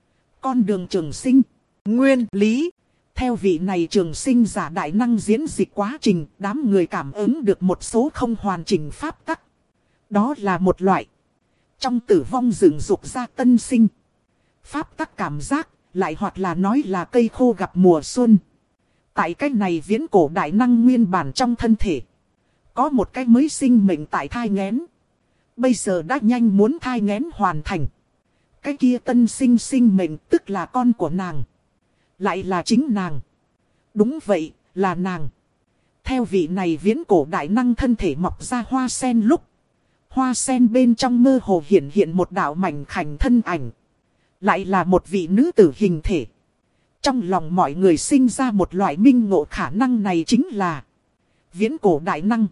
Con đường trường sinh. Nguyên lý. Theo vị này trường sinh giả đại năng diễn dịch quá trình, đám người cảm ứng được một số không hoàn chỉnh pháp tắc. Đó là một loại. Trong tử vong dựng dục ra tân sinh. Pháp tắc cảm giác, lại hoặc là nói là cây khô gặp mùa xuân. Tại cái này viễn cổ đại năng nguyên bản trong thân thể. Có một cái mới sinh mệnh tại thai nghén. Bây giờ đã nhanh muốn thai nghén hoàn thành. Cái kia tân sinh sinh mệnh tức là con của nàng. Lại là chính nàng. Đúng vậy, là nàng. Theo vị này viễn cổ đại năng thân thể mọc ra hoa sen lúc. Hoa sen bên trong mơ hồ hiện hiện một đạo mảnh khảnh thân ảnh. Lại là một vị nữ tử hình thể. Trong lòng mọi người sinh ra một loại minh ngộ khả năng này chính là viễn cổ đại năng.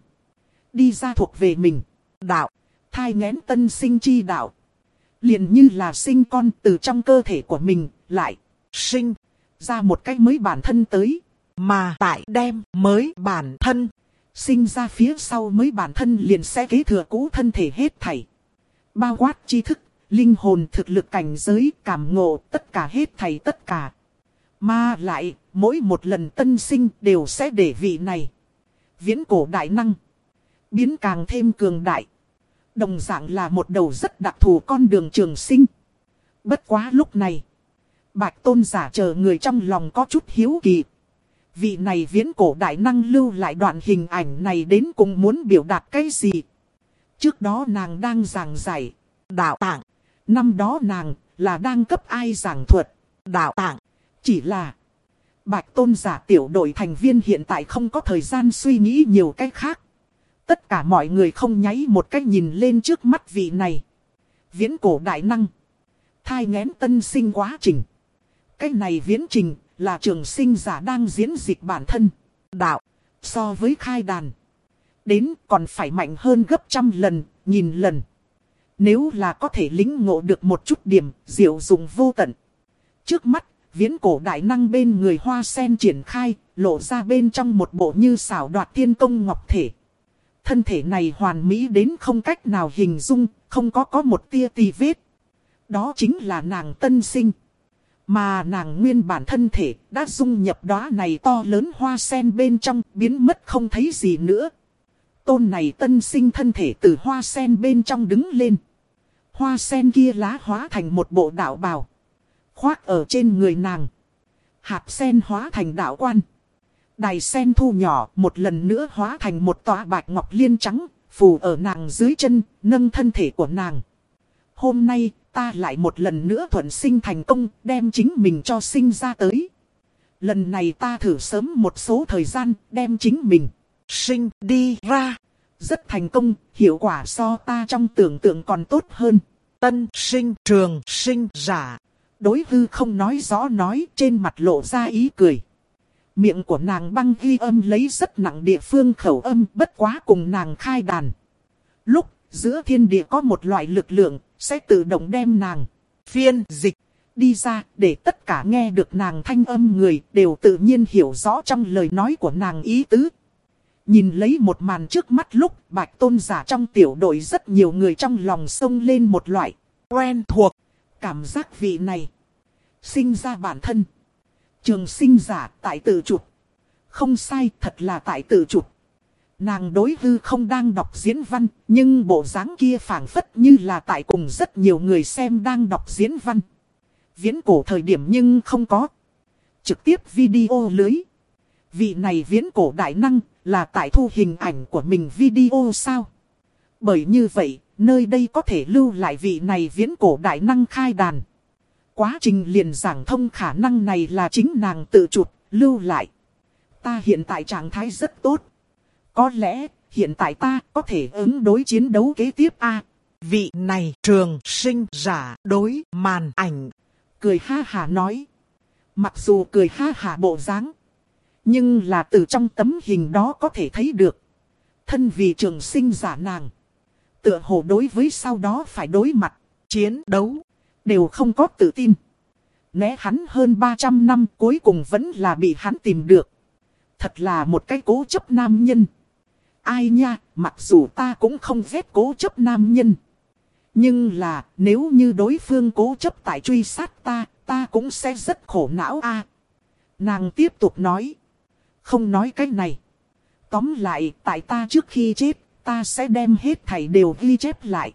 Đi ra thuộc về mình. Đạo. Thai nghén tân sinh chi đạo. Liền như là sinh con từ trong cơ thể của mình. Lại sinh ra một cách mới bản thân tới. Mà tại đem mới bản thân sinh ra phía sau mới bản thân liền sẽ kế thừa cũ thân thể hết thảy. Bao quát tri thức, linh hồn, thực lực, cảnh giới, cảm ngộ, tất cả hết thảy tất cả. Mà lại, mỗi một lần tân sinh đều sẽ để vị này viễn cổ đại năng biến càng thêm cường đại. Đồng dạng là một đầu rất đặc thù con đường trường sinh. Bất quá lúc này, Bạch Tôn giả chờ người trong lòng có chút hiếu kỳ. Vị này viễn cổ đại năng lưu lại đoạn hình ảnh này đến cùng muốn biểu đạt cái gì? Trước đó nàng đang giảng giải đạo tạng. Năm đó nàng là đang cấp ai giảng thuật đạo tạng. Chỉ là Bạch Tôn giả tiểu đội thành viên hiện tại không có thời gian suy nghĩ nhiều cái khác. Tất cả mọi người không nháy một cách nhìn lên trước mắt vị này. Viễn cổ đại năng. Thai nghén tân sinh quá trình. Cái này viễn trình là trường sinh giả đang diễn dịch bản thân. Đạo. So với khai đàn. Đến còn phải mạnh hơn gấp trăm lần, nghìn lần. Nếu là có thể lĩnh ngộ được một chút điểm, diệu dụng vô tận. Trước mắt, viễn cổ đại năng bên người hoa sen triển khai, lộ ra bên trong một bộ như xảo đoạt thiên công ngọc thể. Thân thể này hoàn mỹ đến không cách nào hình dung, không có có một tia tì vết. Đó chính là nàng tân sinh. Mà nàng nguyên bản thân thể đã dung nhập đóa này to lớn hoa sen bên trong, biến mất không thấy gì nữa. Tôn này tân sinh thân thể từ hoa sen bên trong đứng lên. Hoa sen kia lá hóa thành một bộ đạo bào. Khoác ở trên người nàng. Hạt sen hóa thành đạo quan. Đài sen thu nhỏ một lần nữa hóa thành một tòa bạch ngọc liên trắng, phủ ở nàng dưới chân, nâng thân thể của nàng. Hôm nay, ta lại một lần nữa thuận sinh thành công, đem chính mình cho sinh ra tới. Lần này ta thử sớm một số thời gian, đem chính mình sinh đi ra. Rất thành công, hiệu quả so ta trong tưởng tượng còn tốt hơn. Tân sinh trường sinh giả. Đối hư không nói rõ nói, trên mặt lộ ra ý cười. Miệng của nàng băng ghi âm lấy rất nặng địa phương khẩu âm, bất quá cùng nàng khai đàn. Lúc giữa thiên địa có một loại lực lượng, sẽ tự động đem nàng phiên dịch đi ra, để tất cả nghe được nàng thanh âm người đều tự nhiên hiểu rõ trong lời nói của nàng ý tứ. Nhìn lấy một màn trước mắt lúc Bạch Tôn giả trong tiểu đội rất nhiều người trong lòng xông lên một loại quen thuộc. Cảm giác vị này sinh ra bản thân. Trường sinh giả tại tự chụp. Không sai, thật là tại tự chụp. Nàng đối hư không đang đọc diễn văn, nhưng bộ dáng kia phảng phất như là tại cùng rất nhiều người xem đang đọc diễn văn. Viễn cổ thời điểm nhưng không có trực tiếp video lưới. Vị này viễn cổ đại năng là tại thu hình ảnh của mình video sao? Bởi như vậy, nơi đây có thể lưu lại vị này viễn cổ đại năng khai đàn. Quá trình liền giảng thông khả năng này là chính nàng tự chụp, lưu lại. Ta hiện tại trạng thái rất tốt. Có lẽ, hiện tại ta có thể ứng đối chiến đấu kế tiếp a. À, vị này trường sinh giả đối màn ảnh. Cười ha hà nói. Mặc dù cười ha hà bộ dáng, nhưng là từ trong tấm hình đó có thể thấy được. Thân vì trường sinh giả nàng, tựa hồ đối với sau đó phải đối mặt, chiến đấu, đều không có tự tin. Né hắn hơn ba trăm năm cuối cùng vẫn là bị hắn tìm được. Thật là một cái cố chấp nam nhân. Ai nha, mặc dù ta cũng không ghét cố chấp nam nhân. Nhưng là nếu như đối phương cố chấp tại truy sát ta, ta cũng sẽ rất khổ não a. À, nàng tiếp tục nói. Không nói cái này. Tóm lại, tại ta trước khi chết, ta sẽ đem hết thảy đều ghi chép lại.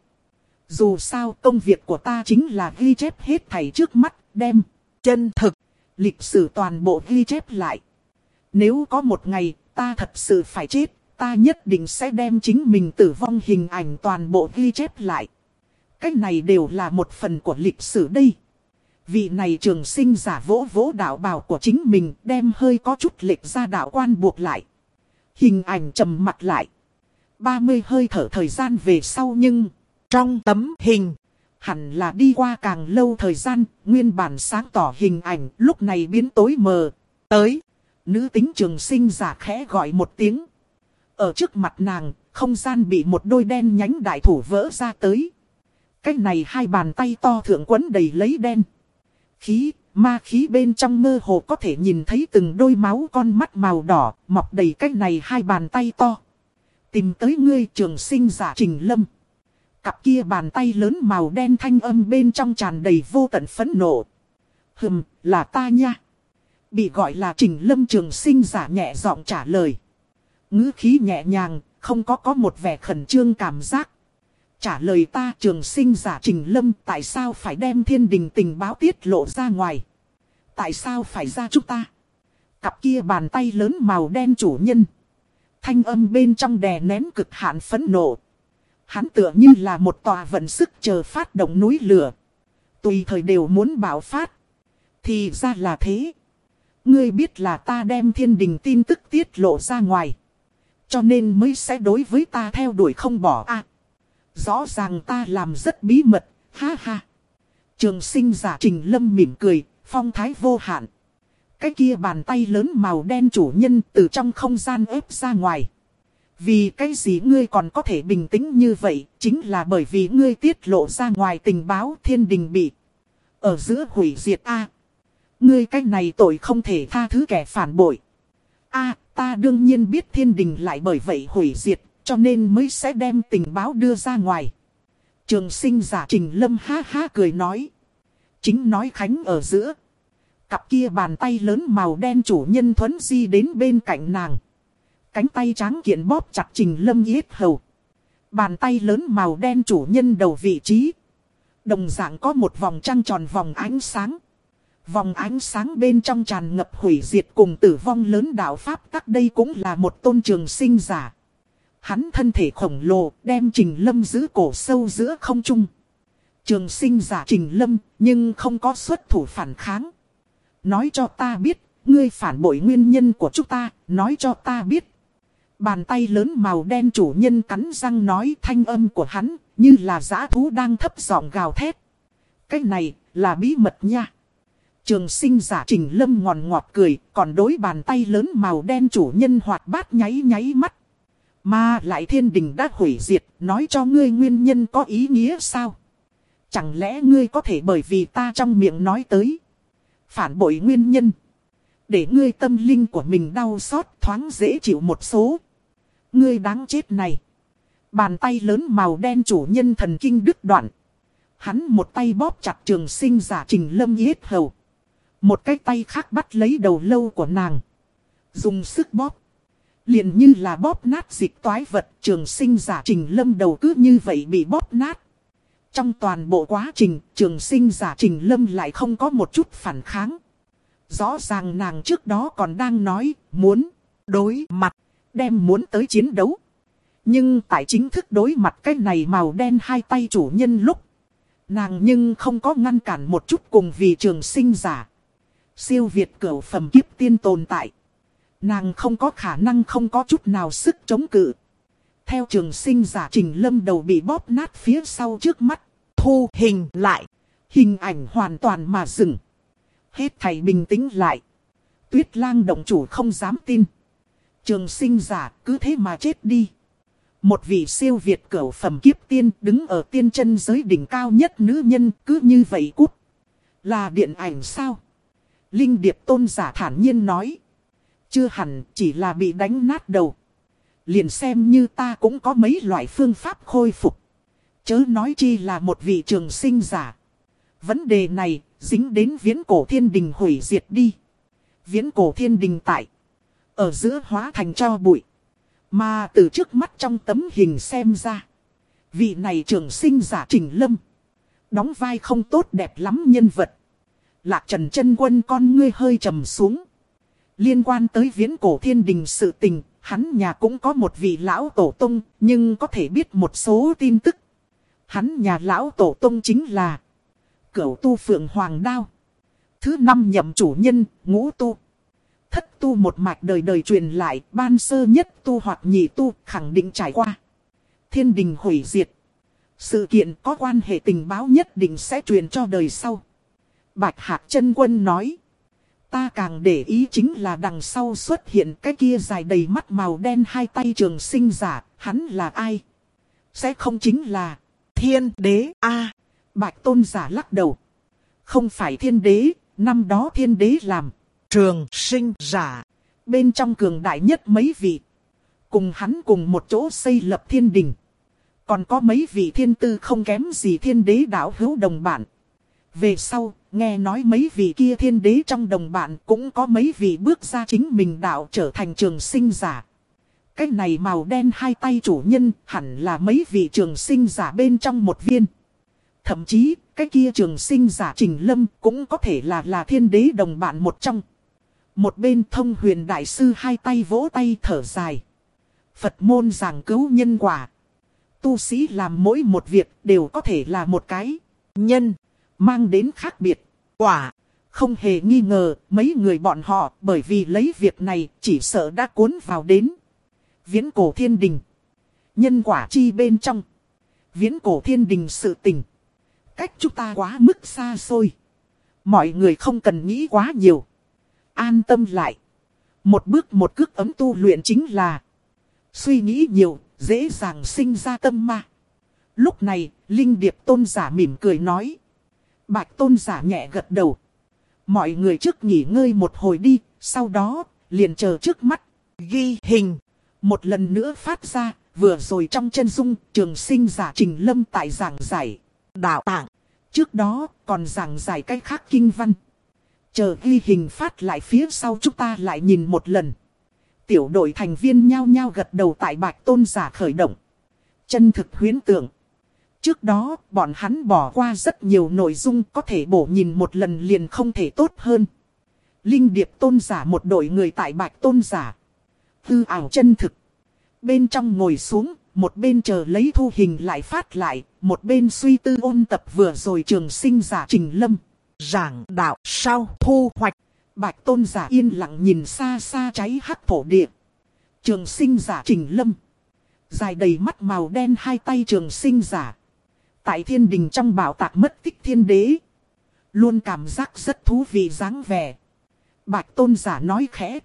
Dù sao công việc của ta chính là ghi chép hết thảy trước mắt, đem chân thực, lịch sử toàn bộ ghi chép lại. Nếu có một ngày, ta thật sự phải chết, ta nhất định sẽ đem chính mình tử vong hình ảnh toàn bộ ghi chép lại. Cái này đều là một phần của lịch sử đây. Vị này trường sinh giả vỗ vỗ đạo bào của chính mình, đem hơi có chút lệch ra đạo quan buộc lại. Hình ảnh trầm mặt lại. ba mươi hơi thở thời gian về sau nhưng trong tấm hình hẳn là đi qua càng lâu thời gian, nguyên bản sáng tỏ hình ảnh lúc này biến tối mờ. Tới, nữ tính trường sinh giả khẽ gọi một tiếng. Ở trước mặt nàng, không gian bị một đôi đen nhánh đại thủ vỡ ra tới. Cái này hai bàn tay to thượng quấn đầy lấy đen khí, ma khí bên trong mơ hồ có thể nhìn thấy từng đôi máu con mắt màu đỏ, mọc đầy cái này hai bàn tay to. Tìm tới ngươi trường sinh giả Trình Lâm. Cặp kia bàn tay lớn màu đen thanh âm bên trong tràn đầy vô tận phẫn nộ. Hừm, là ta nha. Bị gọi là Trình Lâm trường sinh giả nhẹ giọng trả lời. Ngữ khí nhẹ nhàng, không có có một vẻ khẩn trương cảm giác. Trả lời ta, trường sinh giả Trình Lâm, tại sao phải đem thiên đình tình báo tiết lộ ra ngoài? Tại sao phải ra chúng ta? Cặp kia bàn tay lớn màu đen chủ nhân. Thanh âm bên trong đè nén cực hạn phẫn nộ. Hắn tựa như là một tòa vận sức chờ phát động núi lửa. Tùy thời đều muốn bạo phát. Thì ra là thế. Ngươi biết là ta đem thiên đình tin tức tiết lộ ra ngoài. Cho nên mới sẽ đối với ta theo đuổi không bỏ a. À, rõ ràng ta làm rất bí mật, ha ha. Trường sinh giả Trình Lâm mỉm cười, phong thái vô hạn. Cái kia bàn tay lớn màu đen chủ nhân từ trong không gian ép ra ngoài. Vì cái gì ngươi còn có thể bình tĩnh như vậy, chính là bởi vì ngươi tiết lộ ra ngoài tình báo thiên đình bị ở giữa hủy diệt a. À, ngươi cái này tội không thể tha thứ kẻ phản bội. A, à, ta đương nhiên biết thiên đình lại bởi vậy hủy diệt, cho nên mới sẽ đem tình báo đưa ra ngoài. Trường sinh giả Trình Lâm ha ha cười nói. Chính nói khánh ở giữa. Cặp kia bàn tay lớn màu đen chủ nhân thuấn di đến bên cạnh nàng. Cánh tay trắng kiện bóp chặt Trình Lâm yết hầu. Bàn tay lớn màu đen chủ nhân đầu vị trí. Đồng dạng có một vòng trăng tròn vòng ánh sáng. Vòng ánh sáng bên trong tràn ngập hủy diệt cùng tử vong lớn đạo pháp tắc, đây cũng là một tôn trường sinh giả. Hắn thân thể khổng lồ đem Trình Lâm giữ cổ sâu giữa không trung. Trường sinh giả Trình Lâm nhưng không có xuất thủ phản kháng. Nói cho ta biết, ngươi phản bội nguyên nhân của chúng ta, nói cho ta biết. Bàn tay lớn màu đen chủ nhân cắn răng nói, thanh âm của hắn như là dã thú đang thấp giọng gào thét. Cái này là bí mật nha. Trường sinh giả Trình Lâm ngọt ngọt cười, còn đối bàn tay lớn màu đen chủ nhân hoạt bát nháy nháy mắt. Mà lại thiên đình đã hủy diệt, nói cho ngươi nguyên nhân có ý nghĩa sao? Chẳng lẽ ngươi có thể bởi vì ta trong miệng nói tới phản bội nguyên nhân, để ngươi tâm linh của mình đau xót thoáng dễ chịu một số. Ngươi đáng chết này. Bàn tay lớn màu đen chủ nhân thần kinh đứt đoạn. Hắn một tay bóp chặt trường sinh giả Trình Lâm yết hầu. Một cái tay khác bắt lấy đầu lâu của nàng. Dùng sức bóp. Liền như là bóp nát dịch toái vật, trường sinh giả Trình Lâm đầu cứ như vậy bị bóp nát. Trong toàn bộ quá trình, trường sinh giả Trình Lâm lại không có một chút phản kháng. Rõ ràng nàng trước đó còn đang nói, muốn đối mặt, đem muốn tới chiến đấu. Nhưng tại chính thức đối mặt cái này màu đen hai tay chủ nhân lúc, nàng nhưng không có ngăn cản một chút cùng vì trường sinh giả siêu việt cửu phẩm kiếp tiên tồn tại. Nàng không có khả năng không có chút nào sức chống cự. Theo trường sinh giả Trình Lâm đầu bị bóp nát phía sau trước mắt, thu hình lại, hình ảnh hoàn toàn mà dừng. Hết thảy bình tĩnh lại. Tuyết Lang động chủ không dám tin. Trường sinh giả cứ thế mà chết đi. Một vị siêu việt cửu phẩm kiếp tiên đứng ở tiên chân giới đỉnh cao nhất nữ nhân cứ như vậy cút. Là điện ảnh sao? Linh Điệp tôn giả thản nhiên nói. Chưa hẳn, chỉ là bị đánh nát đầu. Liền xem như ta cũng có mấy loại phương pháp khôi phục. Chớ nói chi là một vị trường sinh giả. Vấn đề này dính đến viễn cổ thiên đình hủy diệt đi. Viễn cổ thiên đình tại ở giữa hóa thành tro bụi. Mà từ trước mắt trong tấm hình xem ra, vị này trường sinh giả Trình Lâm đóng vai không tốt đẹp lắm nhân vật. Lạc Trần chân quân con ngươi hơi trầm xuống. Liên quan tới viễn cổ thiên đình sự tình, hắn nhà cũng có một vị lão tổ tông, nhưng có thể biết một số tin tức. Hắn nhà lão tổ tông chính là Cửu Tu Phượng Hoàng Đao. Thứ năm nhậm chủ nhân, Ngũ Tu. Thất tu một mạch đời đời truyền lại, ban sơ nhất tu hoặc nhị tu khẳng định trải qua thiên đình hủy diệt. Sự kiện có quan hệ tình báo nhất định sẽ truyền cho đời sau. Bạch Hạc chân quân nói. Ta càng để ý chính là đằng sau xuất hiện cái kia dài đầy mắt màu đen hai tay trường sinh giả, hắn là ai? Sẽ không chính là thiên đế a? À, Bạch tôn giả lắc đầu. Không phải thiên đế, năm đó thiên đế làm trường sinh giả bên trong cường đại nhất mấy vị. Cùng hắn cùng một chỗ xây lập thiên đình. Còn có mấy vị thiên tư không kém gì thiên đế đạo hữu đồng bạn. Về sau, nghe nói mấy vị kia thiên đế trong đồng bạn cũng có mấy vị bước ra chính mình đạo trở thành trường sinh giả. Cái này màu đen hai tay chủ nhân hẳn là mấy vị trường sinh giả bên trong một viên. Thậm chí, cái kia trường sinh giả Trình Lâm cũng có thể là là thiên đế đồng bạn một trong. Một bên Thông Huyền đại sư hai tay vỗ tay thở dài. Phật môn giảng cứu nhân quả. Tu sĩ làm mỗi một việc đều có thể là một cái nhân, mang đến khác biệt, quả. Không hề nghi ngờ, mấy người bọn họ bởi vì lấy việc này chỉ sợ đã cuốn vào đến viễn cổ thiên đình. Nhân quả chi bên trong. Viễn cổ thiên đình sự tình. Cách chúng ta quá mức xa xôi. Mọi người không cần nghĩ quá nhiều. An tâm lại. Một bước một cước ấm tu luyện chính là suy nghĩ nhiều, dễ dàng sinh ra tâm ma. Lúc này, Linh Điệp tôn giả mỉm cười nói. Bạch tôn giả nhẹ gật đầu. Mọi người trước nghỉ ngơi một hồi đi, sau đó, liền chờ trước mắt, ghi hình. Một lần nữa phát ra, vừa rồi trong chân dung, trường sinh giả Trình Lâm tại giảng giải đạo tạng. Trước đó, còn giảng giải cách khác kinh văn. Chờ ghi hình phát lại phía sau chúng ta lại nhìn một lần. Tiểu đội thành viên nhao nhao gật đầu tại Bạch tôn giả khởi động. Chân thực huyễn tượng. Trước đó, bọn hắn bỏ qua rất nhiều nội dung có thể bổ nhìn một lần liền không thể tốt hơn. Linh Điệp tôn giả một đội người tại Bạch tôn giả. Tư ảo chân thực. Bên trong ngồi xuống, một bên chờ lấy thu hình lại phát lại, một bên suy tư ôn tập vừa rồi trường sinh giả Trình Lâm. Giảng đạo sau thu hoạch. Bạch tôn giả yên lặng nhìn xa xa cháy hắc thổ địa. Trường sinh giả Trình Lâm. Dài đầy mắt màu đen hai tay trường sinh giả. Tại thiên đình trong bảo tạc mất tích thiên đế. Luôn cảm giác rất thú vị dáng vẻ. Bạch tôn giả nói khẽ.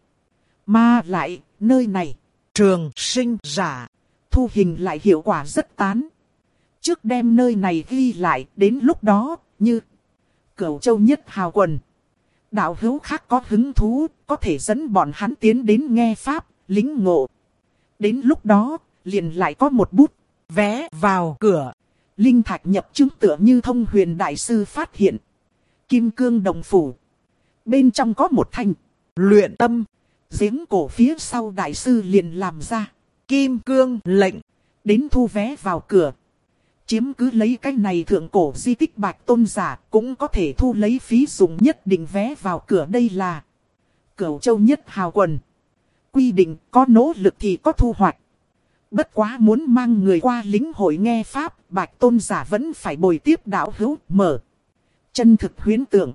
Mà lại, nơi này, trường sinh giả. Thu hình lại hiệu quả rất tán. Trước đem nơi này ghi lại, đến lúc đó, như Cửu Châu Nhất Hào Quần. Đạo hữu khác có hứng thú, có thể dẫn bọn hắn tiến đến nghe pháp, lính ngộ. Đến lúc đó, liền lại có một bút, vé vào cửa. Linh thạch nhập chứng tựa như Thông Huyền đại sư phát hiện. Kim cương đồng phủ. Bên trong có một thanh luyện tâm. Giếng cổ phía sau đại sư liền làm ra kim cương lệnh. Đến thu vé vào cửa. Chiếm cứ lấy cái này thượng cổ di tích Bạch tôn giả cũng có thể thu lấy phí dùng nhất định vé vào cửa. Đây là Cửu Châu Nhất Hào Quần. Quy định có nỗ lực thì có thu hoạch. Bất quá muốn mang người qua lính hội nghe pháp, Bạch tôn giả vẫn phải bồi tiếp đạo hữu mở. Chân thực huyễn tượng.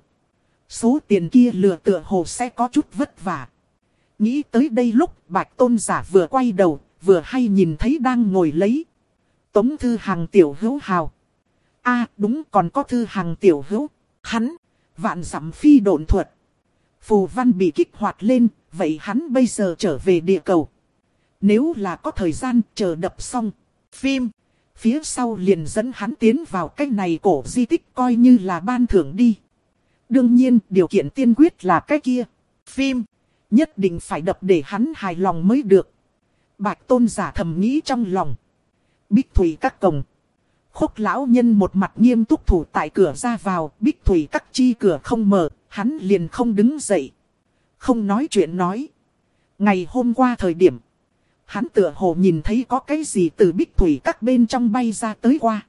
Số tiền kia lừa tựa hồ sẽ có chút vất vả. Nghĩ tới đây lúc Bạch tôn giả vừa quay đầu, vừa hay nhìn thấy đang ngồi lấy Tống Thư Hằng tiểu hữu hào. A à, đúng, còn có Thư Hằng tiểu hữu. Hắn, vạn dặm phi độn thuật. Phù văn bị kích hoạt lên, vậy hắn bây giờ trở về địa cầu. Nếu là có thời gian chờ đập xong phim, phía sau liền dẫn hắn tiến vào cái này cổ di tích coi như là ban thưởng đi. Đương nhiên điều kiện tiên quyết là cái kia phim nhất định phải đập để hắn hài lòng mới được. Bạch tôn giả thầm nghĩ trong lòng. Bích Thủy các cổng. Khúc lão nhân một mặt nghiêm túc thủ tại cửa ra vào. Bích Thủy các chi cửa không mở, hắn liền không đứng dậy. Không nói chuyện nói. Ngày hôm qua thời điểm, hắn tựa hồ nhìn thấy có cái gì từ Bích Thủy các bên trong bay ra tới qua.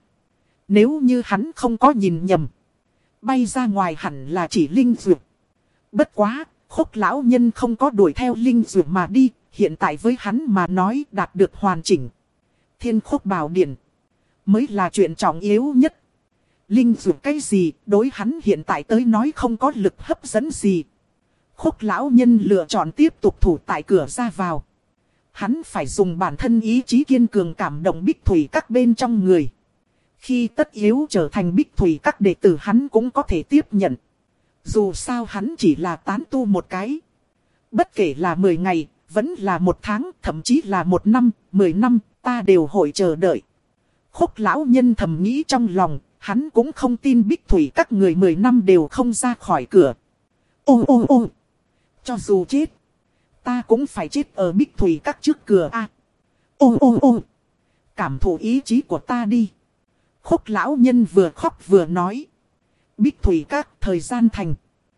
Nếu như hắn không có nhìn nhầm, bay ra ngoài hẳn là chỉ linh dược. Bất quá, Khúc lão nhân không có đuổi theo linh dược mà đi. Hiện tại với hắn mà nói đạt được hoàn chỉnh Thiên Khúc Bảo Điển mới là chuyện trọng yếu nhất. Linh dược cái gì đối hắn hiện tại tới nói không có lực hấp dẫn gì. Khúc lão nhân lựa chọn tiếp tục thủ tại cửa ra vào. Hắn phải dùng bản thân ý chí kiên cường cảm động Bích Thủy các bên trong người. Khi tất yếu trở thành Bích Thủy các đệ tử hắn cũng có thể tiếp nhận. Dù sao hắn chỉ là tán tu một cái. Bất kể là mười ngày, vẫn là một tháng, thậm chí là một năm, mười năm, ta đều hội chờ đợi. Khúc lão nhân thầm nghĩ trong lòng, hắn cũng không tin Bích Thủy các người mười năm đều không ra khỏi cửa. Ô ô ô, cho dù chết, ta cũng phải chết ở Bích Thủy các trước cửa a. À, ô ô ô, cảm thụ ý chí của ta đi. Khúc lão nhân vừa khóc vừa nói. Bích Thủy các thời gian thành.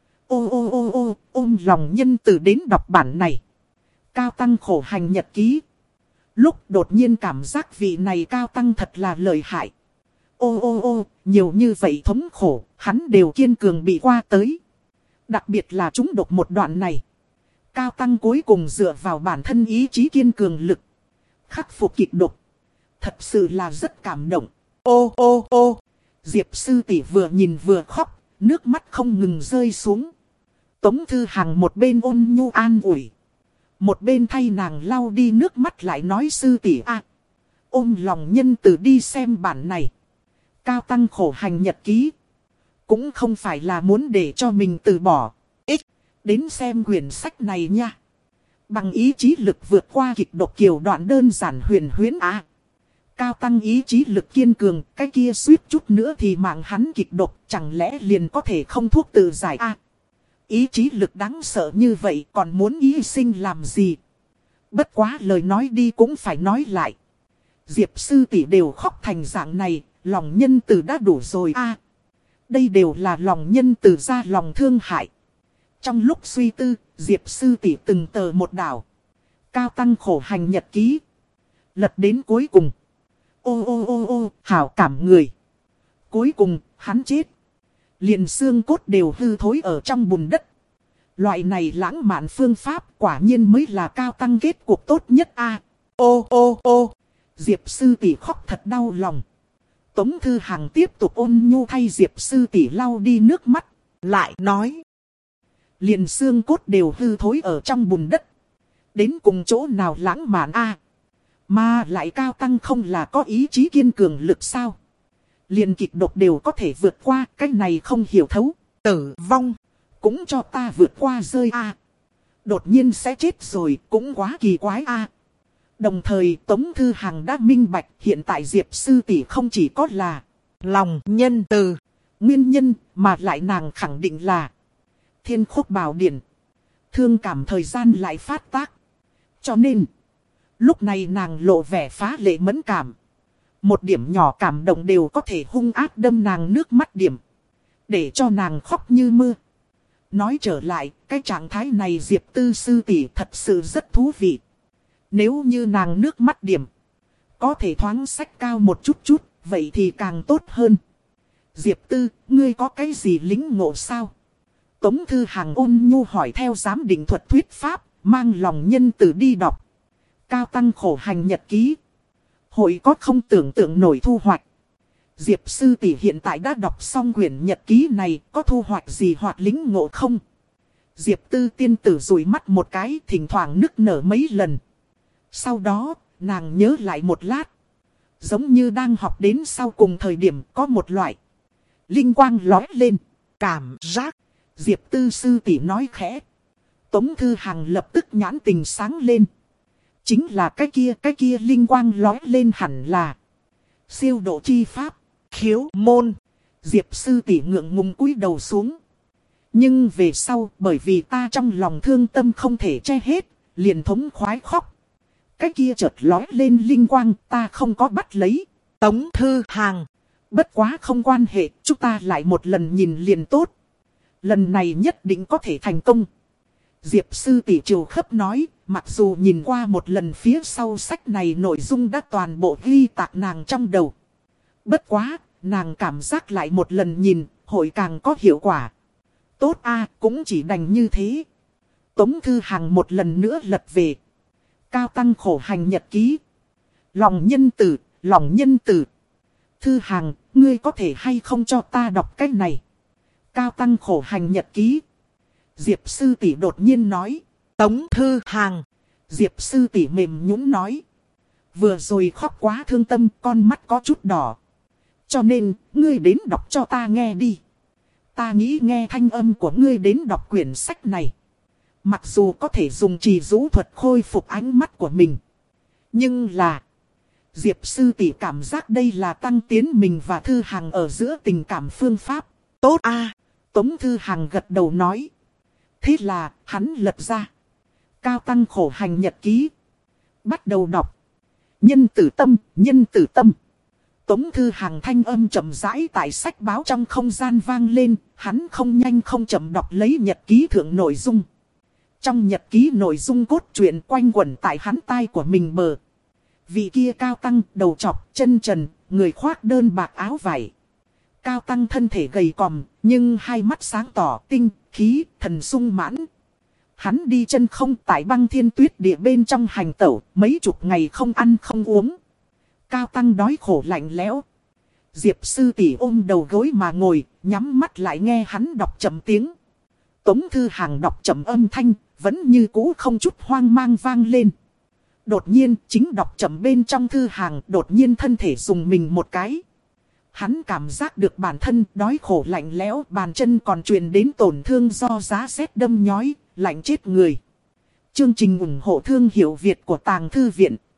Ô ô ô ô, ôm lòng nhân từ đến đọc bản này. Cao tăng khổ hành nhật ký. lúc đột nhiên cảm giác vị này cao tăng thật là lợi hại. Ô ô ô, nhiều như vậy thống khổ, hắn đều kiên cường bị qua tới. Đặc biệt là chúng độc một đoạn này. Cao tăng cuối cùng dựa vào bản thân ý chí kiên cường lực. Khắc phục kịch độc. Thật sự là rất cảm động. Ô ô ô, Diệp sư tỷ vừa nhìn vừa khóc, nước mắt không ngừng rơi xuống. Tống Thư Hằng một bên ôn nhu an ủi. Một bên thay nàng lau đi nước mắt lại nói sư tỷ a, ôm lòng nhân từ đi xem bản này. Cao tăng khổ hành nhật ký. Cũng không phải là muốn để cho mình từ bỏ. Ích, đến xem quyển sách này nha. Bằng ý chí lực vượt qua kịch độc kiều đoạn đơn giản huyền huyến á. Cao tăng ý chí lực kiên cường, cái kia suýt chút nữa thì mạng hắn kịch độc, chẳng lẽ liền có thể không thuốc tự giải a? Ý chí lực đáng sợ như vậy còn muốn hy sinh làm gì? Bất quá lời nói đi cũng phải nói lại. Diệp sư tỷ đều khóc thành dạng này, lòng nhân từ đã đủ rồi a. Đây đều là lòng nhân từ ra lòng thương hại. Trong lúc suy tư, Diệp sư tỷ từng tờ một đảo. Cao tăng khổ hành nhật ký. Lật đến cuối cùng. Ô ô ô ô, hảo cảm người. Cuối cùng, hắn chết. Liền xương cốt đều hư thối ở trong bùn đất. Loại này lãng mạn phương pháp quả nhiên mới là cao tăng kết cuộc tốt nhất a. Ô ô ô, Diệp sư tỷ khóc thật đau lòng. Tống Thư Hằng tiếp tục ôn nhu thay Diệp sư tỷ lau đi nước mắt. Lại nói. Liền xương cốt đều hư thối ở trong bùn đất. Đến cùng chỗ nào lãng mạn a? Mà lại cao tăng không là có ý chí kiên cường lực sao? Liền kịch độc đều có thể vượt qua, cái này không hiểu thấu. Tử vong, cũng cho ta vượt qua rơi a. Đột nhiên sẽ chết rồi, cũng quá kỳ quái a. Đồng thời Tống Thư Hằng đã minh bạch hiện tại Diệp sư tỷ không chỉ có là lòng nhân từ, nguyên nhân mà lại nàng khẳng định là Thiên Khúc Bảo Điển. Thương cảm thời gian lại phát tác. Cho nên, lúc này nàng lộ vẻ phá lệ mẫn cảm. Một điểm nhỏ cảm động đều có thể hung ác đâm nàng nước mắt điểm. Để cho nàng khóc như mưa. Nói trở lại, cái trạng thái này Diệp tư sư tỷ thật sự rất thú vị. Nếu như nàng nước mắt điểm, có thể thoáng sách cao một chút chút, vậy thì càng tốt hơn. Diệp tư, ngươi có cái gì lính ngộ sao? Tống Thư Hằng ôn nhu hỏi theo giám định thuật thuyết pháp, mang lòng nhân từ đi đọc. Cao tăng khổ hành nhật ký. Hội có không tưởng tượng nổi thu hoạch. Diệp sư tỷ hiện tại đã đọc xong quyển nhật ký này, có thu hoạch gì hoặc lính ngộ không? Diệp tư tiên tử rủi mắt một cái, thỉnh thoảng nức nở mấy lần. Sau đó, nàng nhớ lại một lát. Giống như đang học đến sau cùng thời điểm có một loại linh quang lóe lên. Cảm giác. Diệp tư sư tỷ nói khẽ. Tống Thư Hằng lập tức nhãn tình sáng lên. Chính là cái kia, cái kia linh quang lóe lên hẳn là siêu độ chi pháp, khiếu môn. Diệp sư tỷ ngượng ngùng cúi đầu xuống. Nhưng về sau, bởi vì ta trong lòng thương tâm không thể che hết, liền thống khoái khóc. Cái kia chợt lóe lên linh quang, ta không có bắt lấy. Tống Thư Hằng. Bất quá không quan hệ, chúng ta lại một lần nhìn liền tốt. Lần này nhất định có thể thành công. Diệp sư tỷ chiều khấp nói, mặc dù nhìn qua một lần phía sau sách này nội dung đã toàn bộ ghi tạc nàng trong đầu. Bất quá, nàng cảm giác lại một lần nhìn, hội càng có hiệu quả. Tốt a, cũng chỉ đành như thế. Tống Thư Hằng một lần nữa lật về. Cao tăng khổ hành nhật ký. Lòng nhân tử, lòng nhân tử. Thư Hằng, ngươi có thể hay không cho ta đọc cách này? Cao tăng khổ hành nhật ký. Diệp sư tỷ đột nhiên nói. Tống Thư Hằng. Diệp sư tỷ mềm nhũn nói. Vừa rồi khóc quá thương tâm, con mắt có chút đỏ. Cho nên, ngươi đến đọc cho ta nghe đi. Ta nghĩ nghe thanh âm của ngươi đến đọc quyển sách này. Mặc dù có thể dùng trì rũ thuật khôi phục ánh mắt của mình. Nhưng là, Diệp sư tỷ cảm giác đây là tăng tiến mình và Thư Hằng ở giữa tình cảm phương pháp. Tốt a. Tống Thư Hằng gật đầu nói. Thế là, hắn lật ra. Cao tăng khổ hành nhật ký. Bắt đầu đọc. Nhân tử tâm, nhân tử tâm. Tống Thư Hằng thanh âm chậm rãi tại sách báo trong không gian vang lên. Hắn không nhanh không chậm đọc lấy nhật ký thượng nội dung. Trong nhật ký nội dung cốt truyện quanh quẩn tại hắn tai của mình bờ. Vị kia cao tăng, đầu trọc, chân trần, người khoác đơn bạc áo vải. Cao tăng thân thể gầy còm, nhưng hai mắt sáng tỏ, tinh, khí, thần sung mãn. Hắn đi chân không tại băng thiên tuyết địa bên trong hành tẩu, mấy chục ngày không ăn không uống. Cao tăng đói khổ lạnh lẽo. Diệp sư tỷ ôm đầu gối mà ngồi, nhắm mắt lại nghe hắn đọc chậm tiếng. Tống Thư Hàng đọc chậm âm thanh, vẫn như cũ không chút hoang mang vang lên. Đột nhiên, chính đọc chậm bên trong Thư Hàng, đột nhiên thân thể dùng mình một cái. Hắn cảm giác được bản thân đói khổ lạnh lẽo, bàn chân còn truyền đến tổn thương do giá sét đâm nhói, lạnh chết người. Chương trình ủng hộ thương hiệu Việt của Tàng Thư Viện.